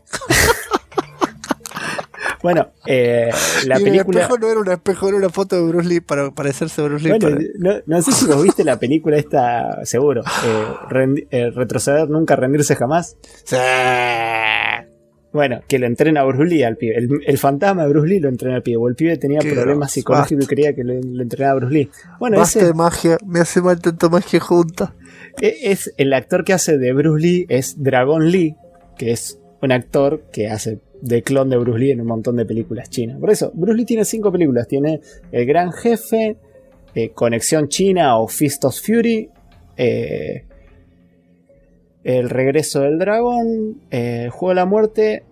C: Bueno, la
B: y
C: película...
B: el espejo no era un espejo, era una foto de Bruce Lee para parecerse a Bruce Lee.
C: Bueno, no sé si vos viste la película esta, seguro. Retroceder nunca, rendirse jamás.
B: Sí.
C: Bueno, que lo entrena a Bruce Lee al pibe. El fantasma de Bruce Lee lo entrena al pibe. O el pibe tenía problemas psicológicos y quería que lo entrenara a Bruce Lee. Bueno,
B: basta de magia, me hace mal tanta magia junta.
C: Es el actor que hace de Bruce Lee es Dragon Lee, que es un actor que hace de clon de Bruce Lee en un montón de películas chinas. Por eso, Bruce Lee tiene 5 películas. Tiene El Gran Jefe, Conexión China o Fist of Fury, El Regreso del Dragón, El Juego de la Muerte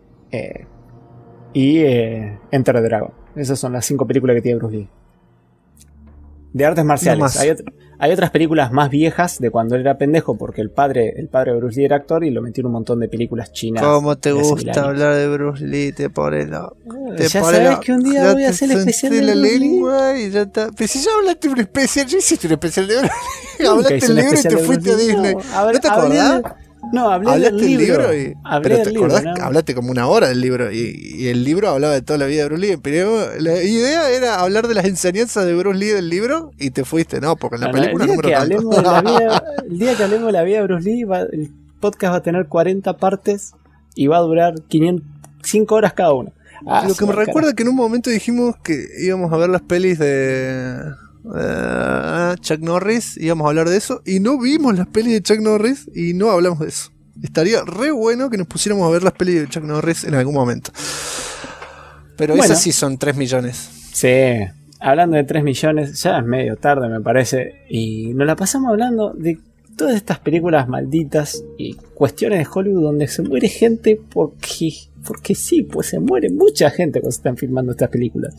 C: y Enter the Dragon. Esas son las 5 películas que tiene Bruce Lee. De artes marciales. Hay otras películas más viejas de cuando él era pendejo, porque el padre de Bruce Lee era actor y lo metió en un montón de películas chinas.
B: ¿Cómo te gusta hablar de Bruce Lee? Te pone loco.
C: Ya sabes que un día voy a hacer el especial de
B: la
C: Bruce
B: lengua
C: Lee.
B: Y ya está. Pero si ya hablaste de un especial, ya hiciste un especial de Bruce Lee.
C: Nunca
B: Hablaste
C: hice
B: del
C: un
B: libro y
C: especial
B: te
C: de
B: fuiste a
C: Bruce Lee.
B: Disney.
C: No
B: te acordás?
C: Hablé
B: Hablaste
C: del libro.
B: Pero te acordás
C: ¿no?
B: que hablaste como una hora del libro. Y el libro hablaba de toda la vida de Bruce Lee. Pero la idea era hablar de las enseñanzas de Bruce Lee del libro y te fuiste. No, porque en la película
C: el
B: número
C: día
B: tanto.
C: el día que hablemos de la vida de Bruce Lee, el podcast va a tener 40 partes y va a durar 5 horas cada uno.
B: Lo que me recuerda que en un momento dijimos que íbamos a ver las pelis de Chuck Norris, íbamos a hablar de eso y no vimos las pelis de Chuck Norris y no hablamos de eso. Estaría re bueno que nos pusiéramos a ver las pelis de Chuck Norris en algún momento. Pero bueno, esas sí son 3 millones.
C: Sí, hablando de 3 millones, ya es medio tarde me parece, y nos la pasamos hablando de todas estas películas malditas y cuestiones de Hollywood donde se muere gente porque sí, pues se muere mucha gente cuando se están filmando estas películas.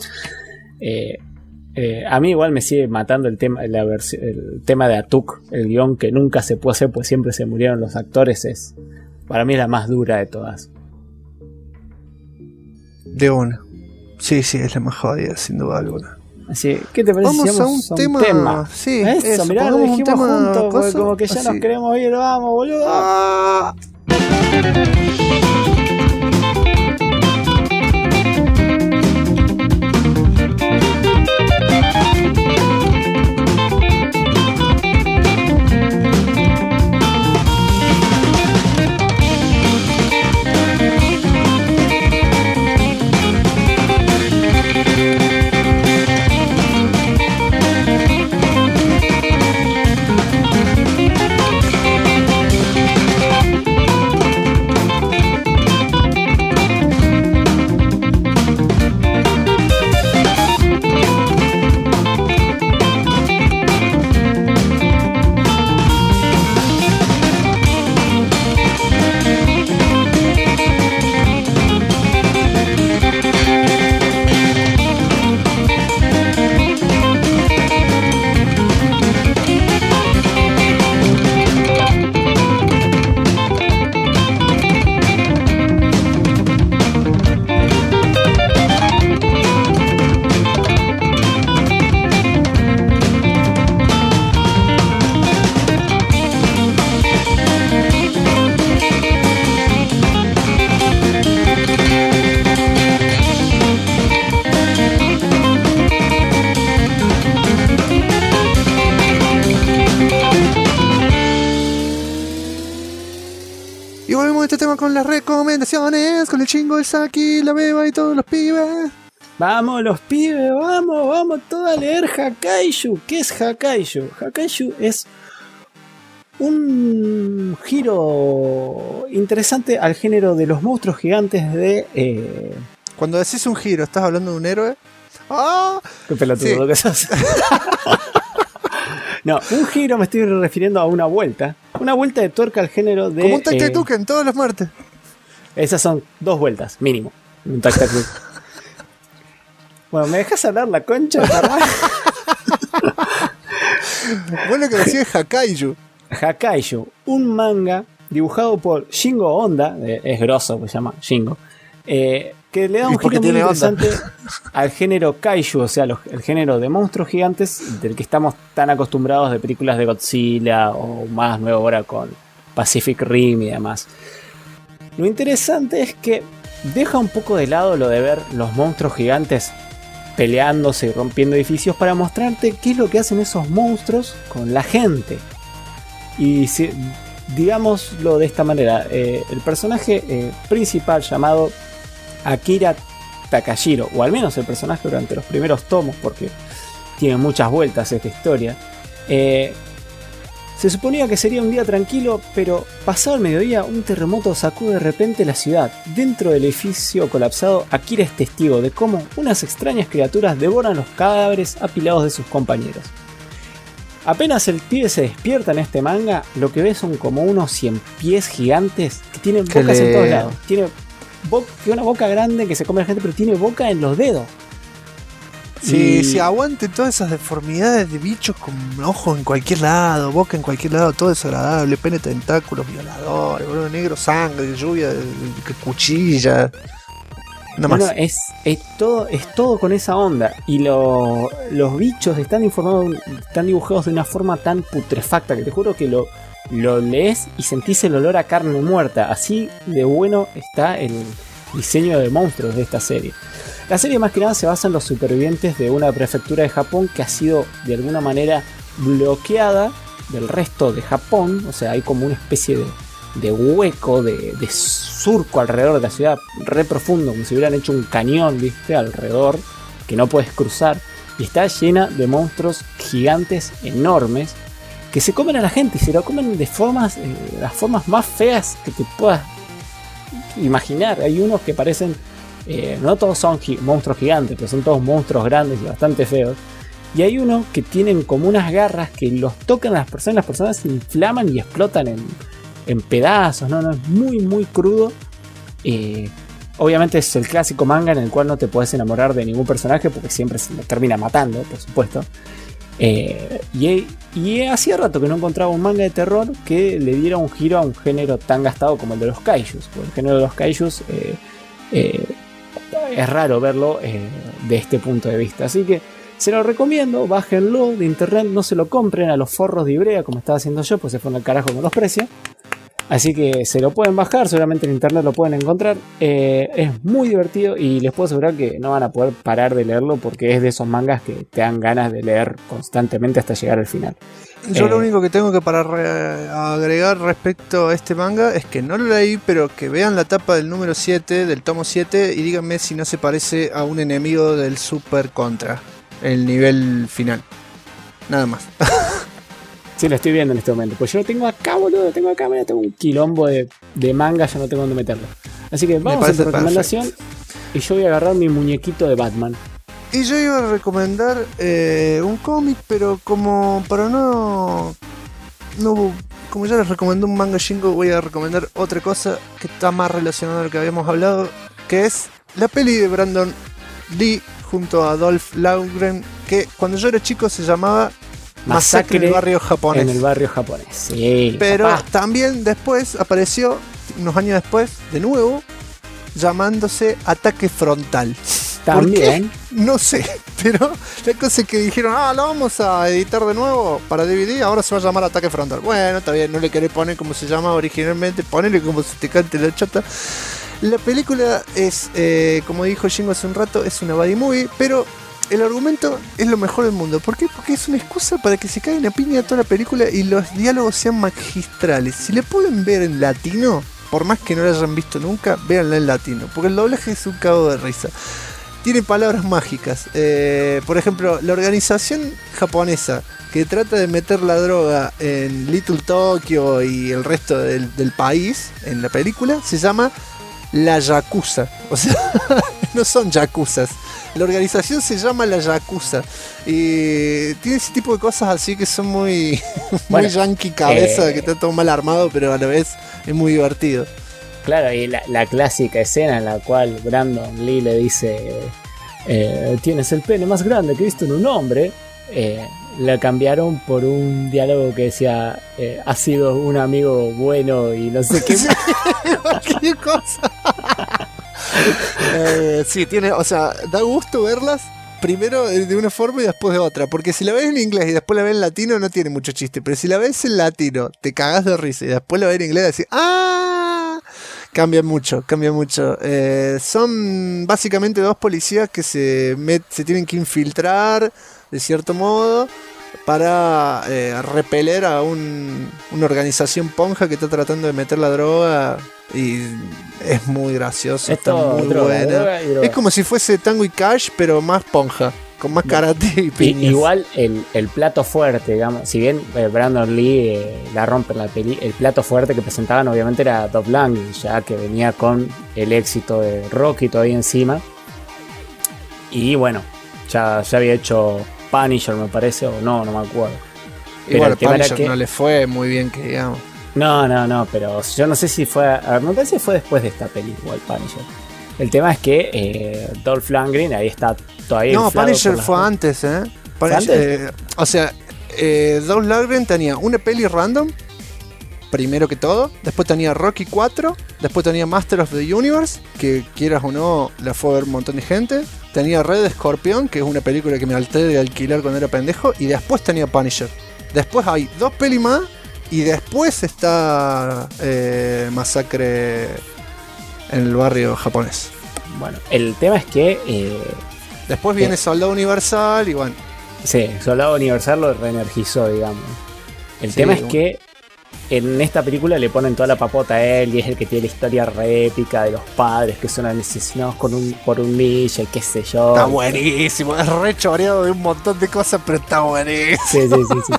C: A mí igual me sigue matando el tema de Atuk, el guión que nunca se puede hacer pues siempre se murieron los actores, para mí es la más dura de todas.
B: De una. Sí, es la más jodida, sin duda alguna.
C: Así, ¿qué te parece?
B: Vamos a un tema. Sí,
C: eso, mirá, lo dijimos juntos, porque como que ya
B: así.
C: nos queremos ir, vamos, boludo.
B: ¡Ah! Y volvemos a este tema con las recomendaciones, con el Chingo, el Saki, la Beba y todos los pibes.
C: Vamos los pibes, vamos todos a leer Hakaiju. ¿Qué es Hakaiju? Hakaiju es un giro interesante al género de los monstruos gigantes de...
B: Cuando decís un giro, ¿estás hablando de un héroe? ¡Ah!
C: Qué pelotudo que sos. No, un giro me estoy refiriendo a una vuelta. Una vuelta de tuerca al género de...
B: Como un tac-tac-tuc en todas las martes.
C: Esas son 2 vueltas, mínimo. Un tac-tac-tuc. Bueno, ¿me dejas hablar la concha, verdad?
B: Bueno, que decía Hakaiju.
C: Hakaiju, un manga dibujado por Shingo Honda, es grosso, se llama Shingo, que le da un giro muy interesante al género Kaiju, o sea, el género de monstruos gigantes del que estamos tan acostumbrados de películas de Godzilla o más nuevo ahora con Pacific Rim y demás. Lo interesante es que deja un poco de lado lo de ver los monstruos gigantes peleándose y rompiendo edificios para mostrarte qué es lo que hacen esos monstruos con la gente. Y si, digámoslo de esta manera, el personaje principal llamado Akira Takashiro, o al menos el personaje durante los primeros tomos, porque tiene muchas vueltas esta historia, se suponía que sería un día tranquilo, pero pasado el mediodía un terremoto sacude de repente la ciudad. Dentro del edificio colapsado, Akira es testigo de cómo unas extrañas criaturas devoran los cadáveres apilados de sus compañeros. Apenas el pibe se despierta en este manga, lo que ve son como unos 100 pies gigantes que tienen bocas en todos lados. Tiene una boca grande que se come a la gente, pero tiene boca en los dedos.
B: Sí, si aguante todas esas deformidades de bichos con ojos en cualquier lado, boca en cualquier lado, todo desagradable, pene, tentáculos, violadores, boludo, negro, sangre, lluvia, cuchilla. Nada más.
C: Es todo con esa onda. Y los bichos están dibujados de una forma tan putrefacta que te juro que lo lees y sentís el olor a carne muerta. Así de bueno está el diseño de monstruos de esta serie. La serie más que nada se basa en los supervivientes de una prefectura de Japón que ha sido de alguna manera bloqueada del resto de Japón. O sea, hay como una especie de hueco, de surco alrededor de la ciudad, re profundo, como si hubieran hecho un cañón, ¿viste? Alrededor, que no puedes cruzar. Y está llena de monstruos gigantes enormes que se comen a la gente y se lo comen de las formas más feas que te puedas imaginar. Hay unos que parecen... no todos son monstruos gigantes, pero son todos monstruos grandes y bastante feos. Y hay uno que tienen como unas garras que los tocan a las personas se inflaman y explotan en pedazos. No, es muy muy crudo. Obviamente es el clásico manga en el cual no te puedes enamorar de ningún personaje porque siempre se lo termina matando, por supuesto. Y hacía rato que no encontraba un manga de terror que le diera un giro a un género tan gastado como el de los kaijus. Porque el género de los kaijus es raro verlo de este punto de vista. Así que se lo recomiendo, bájenlo de internet, no se lo compren a los forros de Ibrea como estaba haciendo yo, pues se fueron al carajo con los precios. Así que se lo pueden bajar, seguramente en internet lo pueden encontrar. Es muy divertido y les puedo asegurar que no van a poder parar de leerlo porque es de esos mangas que te dan ganas de leer constantemente hasta llegar al final.
B: Yo lo único que tengo que agregar respecto a este manga es que no lo leí, pero que vean la tapa del número 7, del tomo 7, y díganme si no se parece a un enemigo del Super Contra, el nivel final. Nada más.
C: Sí, lo estoy viendo en este momento. Pues yo lo tengo acá, boludo. Lo tengo acá, mira, tengo un quilombo de manga, ya no tengo dónde meterlo. Así que vamos a tu recomendación. Perfecto. Y yo voy a agarrar mi muñequito de Batman.
B: Y yo iba a recomendar un cómic, pero como para no como ya les recomendé un manga Shingo, voy a recomendar otra cosa que está más relacionada a lo que habíamos hablado, que es la peli de Brandon Lee junto a Dolph Lundgren, que cuando yo era chico se llamaba Masacre en el barrio japonés.
C: En el barrio japonés, sí.
B: Pero también después apareció, unos años después, de nuevo, llamándose Ataque Frontal.
C: También.
B: ¿Por qué? No sé, pero la cosa es que dijeron, lo vamos a editar de nuevo para DVD, ahora se va a llamar Ataque Frontal. Bueno, está bien, no le querés poner como se llama originalmente, ponele como se te cante la chota. La película es, como dijo Shingo hace un rato, es una buddy movie, pero el argumento es lo mejor del mundo. ¿Por qué? Porque es una excusa para que se caigan a piña toda la película y los diálogos sean magistrales. Si le pueden ver en latino, por más que no la hayan visto nunca, véanla en latino, porque el doblaje es un cago de risa. Tiene palabras mágicas. Por ejemplo, la organización japonesa que trata de meter la droga en Little Tokyo y el resto del país en la película se llama la Yakuza. O sea, no son yakuzas. La organización se llama la Yakuza. Y tiene ese tipo de cosas así que son muy, muy yankee cabeza, que está todo mal armado, pero a la vez es muy divertido.
C: Claro, y la clásica escena en la cual Brandon Lee le dice tienes el pene más grande que he visto en un hombre, la cambiaron por un diálogo que decía ha sido un amigo bueno y no sé qué.
B: Cualquier cosa. Sí, tiene, o sea, da gusto verlas primero de una forma y después de otra, porque si la ves en inglés y después la ves en latino no tiene mucho chiste, pero si la ves en latino te cagás de risa y después la ves en inglés y decís cambia mucho. Son básicamente dos policías que se tienen que infiltrar de cierto modo para repeler a una organización ponja que está tratando de meter la droga, y es muy gracioso, está muy buena. Es como si fuese Tango y Cash, pero más ponja, con más karate y piñas.
C: Igual el plato fuerte, digamos, si bien Brandon Lee la rompe en la peli, el plato fuerte que presentaban obviamente era Dolph Lundgren, ya que venía con el éxito de Rocky todavía encima. Y bueno, ya había hecho Punisher, me parece, o no me acuerdo.
B: Pero igual Punisher no le fue muy bien, que digamos.
C: No, pero yo no sé si fue. A ver, me parece que fue después de esta película, el Punisher. El tema es que Dolph Lundgren ahí está todavía.
B: No, Punisher fue antes, Punisher, o sea, Dolph Lundgren tenía una peli random, primero que todo. Después tenía Rocky 4. Después tenía Master of the Universe, que quieras o no, la fue a ver un montón de gente. Tenía Red Scorpion, que es una película que me alteré de alquilar cuando era pendejo. Y después tenía Punisher. Después hay dos pelis más. Y después está Masacre en el barrio japonés.
C: Bueno, el tema es que
B: después viene Soldado Universal y bueno.
C: Sí, Soldado Universal lo reenergizó, digamos. El tema es que en esta película le ponen toda la papota a él y es el que tiene la historia re épica de los padres que son asesinados por un ninja y qué sé yo.
B: Está buenísimo, es re choreado de un montón de cosas, pero está buenísimo.
C: Sí.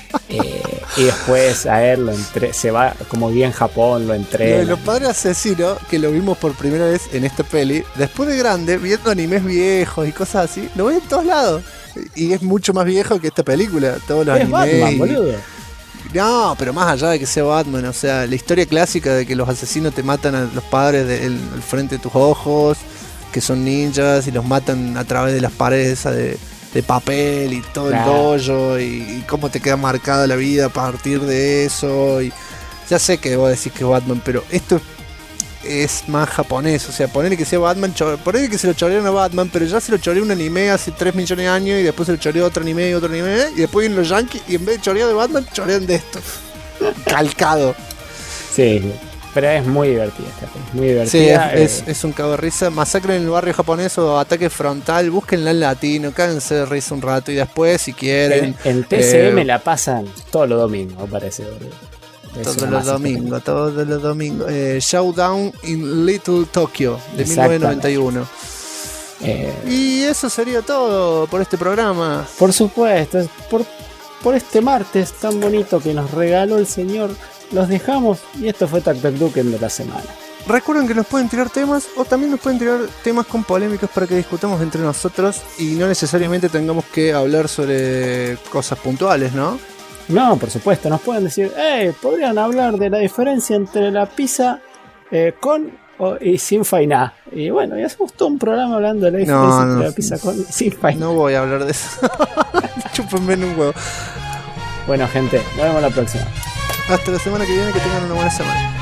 C: Y después a él se va, como vive en Japón, lo entrena.
B: Los padres asesinos, que lo vimos por primera vez en esta peli, después de grande, viendo animes viejos y cosas así, lo ven en todos lados. Y es mucho más viejo que esta película. Todos los animes.
C: Batman, boludo.
B: No, pero más allá de que sea Batman, o sea, la historia clásica de que los asesinos te matan a los padres al frente de tus ojos, que son ninjas y los matan a través de las paredes de papel y todo el dojo y cómo te queda marcada la vida a partir de eso. Y ya sé que vos decís que es Batman, pero esto es más japonés. O sea, ponerle que sea Batman, ponerle que se lo chorearon a Batman, pero ya se lo choreó un anime hace 3 millones de años y después se lo choreó otro anime y después vienen los yankees y en vez de chorear de Batman, chorean de esto. Calcado.
C: Sí, pero es muy divertida esta peli, muy divertida.
B: Sí, es un cago de risa. Masacre en el barrio japonés o Ataque Frontal, búsquenla en latino, cádense de risa un rato y después, si quieren.
C: En TCM la pasan todos los domingos, parece, boludo.
B: Todos los domingos. Showdown in Little Tokyo, de 1991. Y eso sería todo por este programa.
C: Por supuesto, por este martes tan bonito que nos regaló el señor, los dejamos y esto fue Tactacduken de la semana.
B: Recuerden que nos pueden tirar temas o también nos pueden tirar temas con polémicas para que discutamos entre nosotros y no necesariamente tengamos que hablar sobre cosas puntuales, ¿no?
C: No, por supuesto, nos pueden decir, podrían hablar de la diferencia entre la pizza con y sin fainá. Y bueno, ya hacemos todo un programa hablando de la diferencia entre la pizza con y sin fainá.
B: No voy a hablar de eso. Chúpenme en un huevo.
C: Bueno, gente, nos vemos la próxima.
B: Hasta la semana que viene, que tengan una buena semana.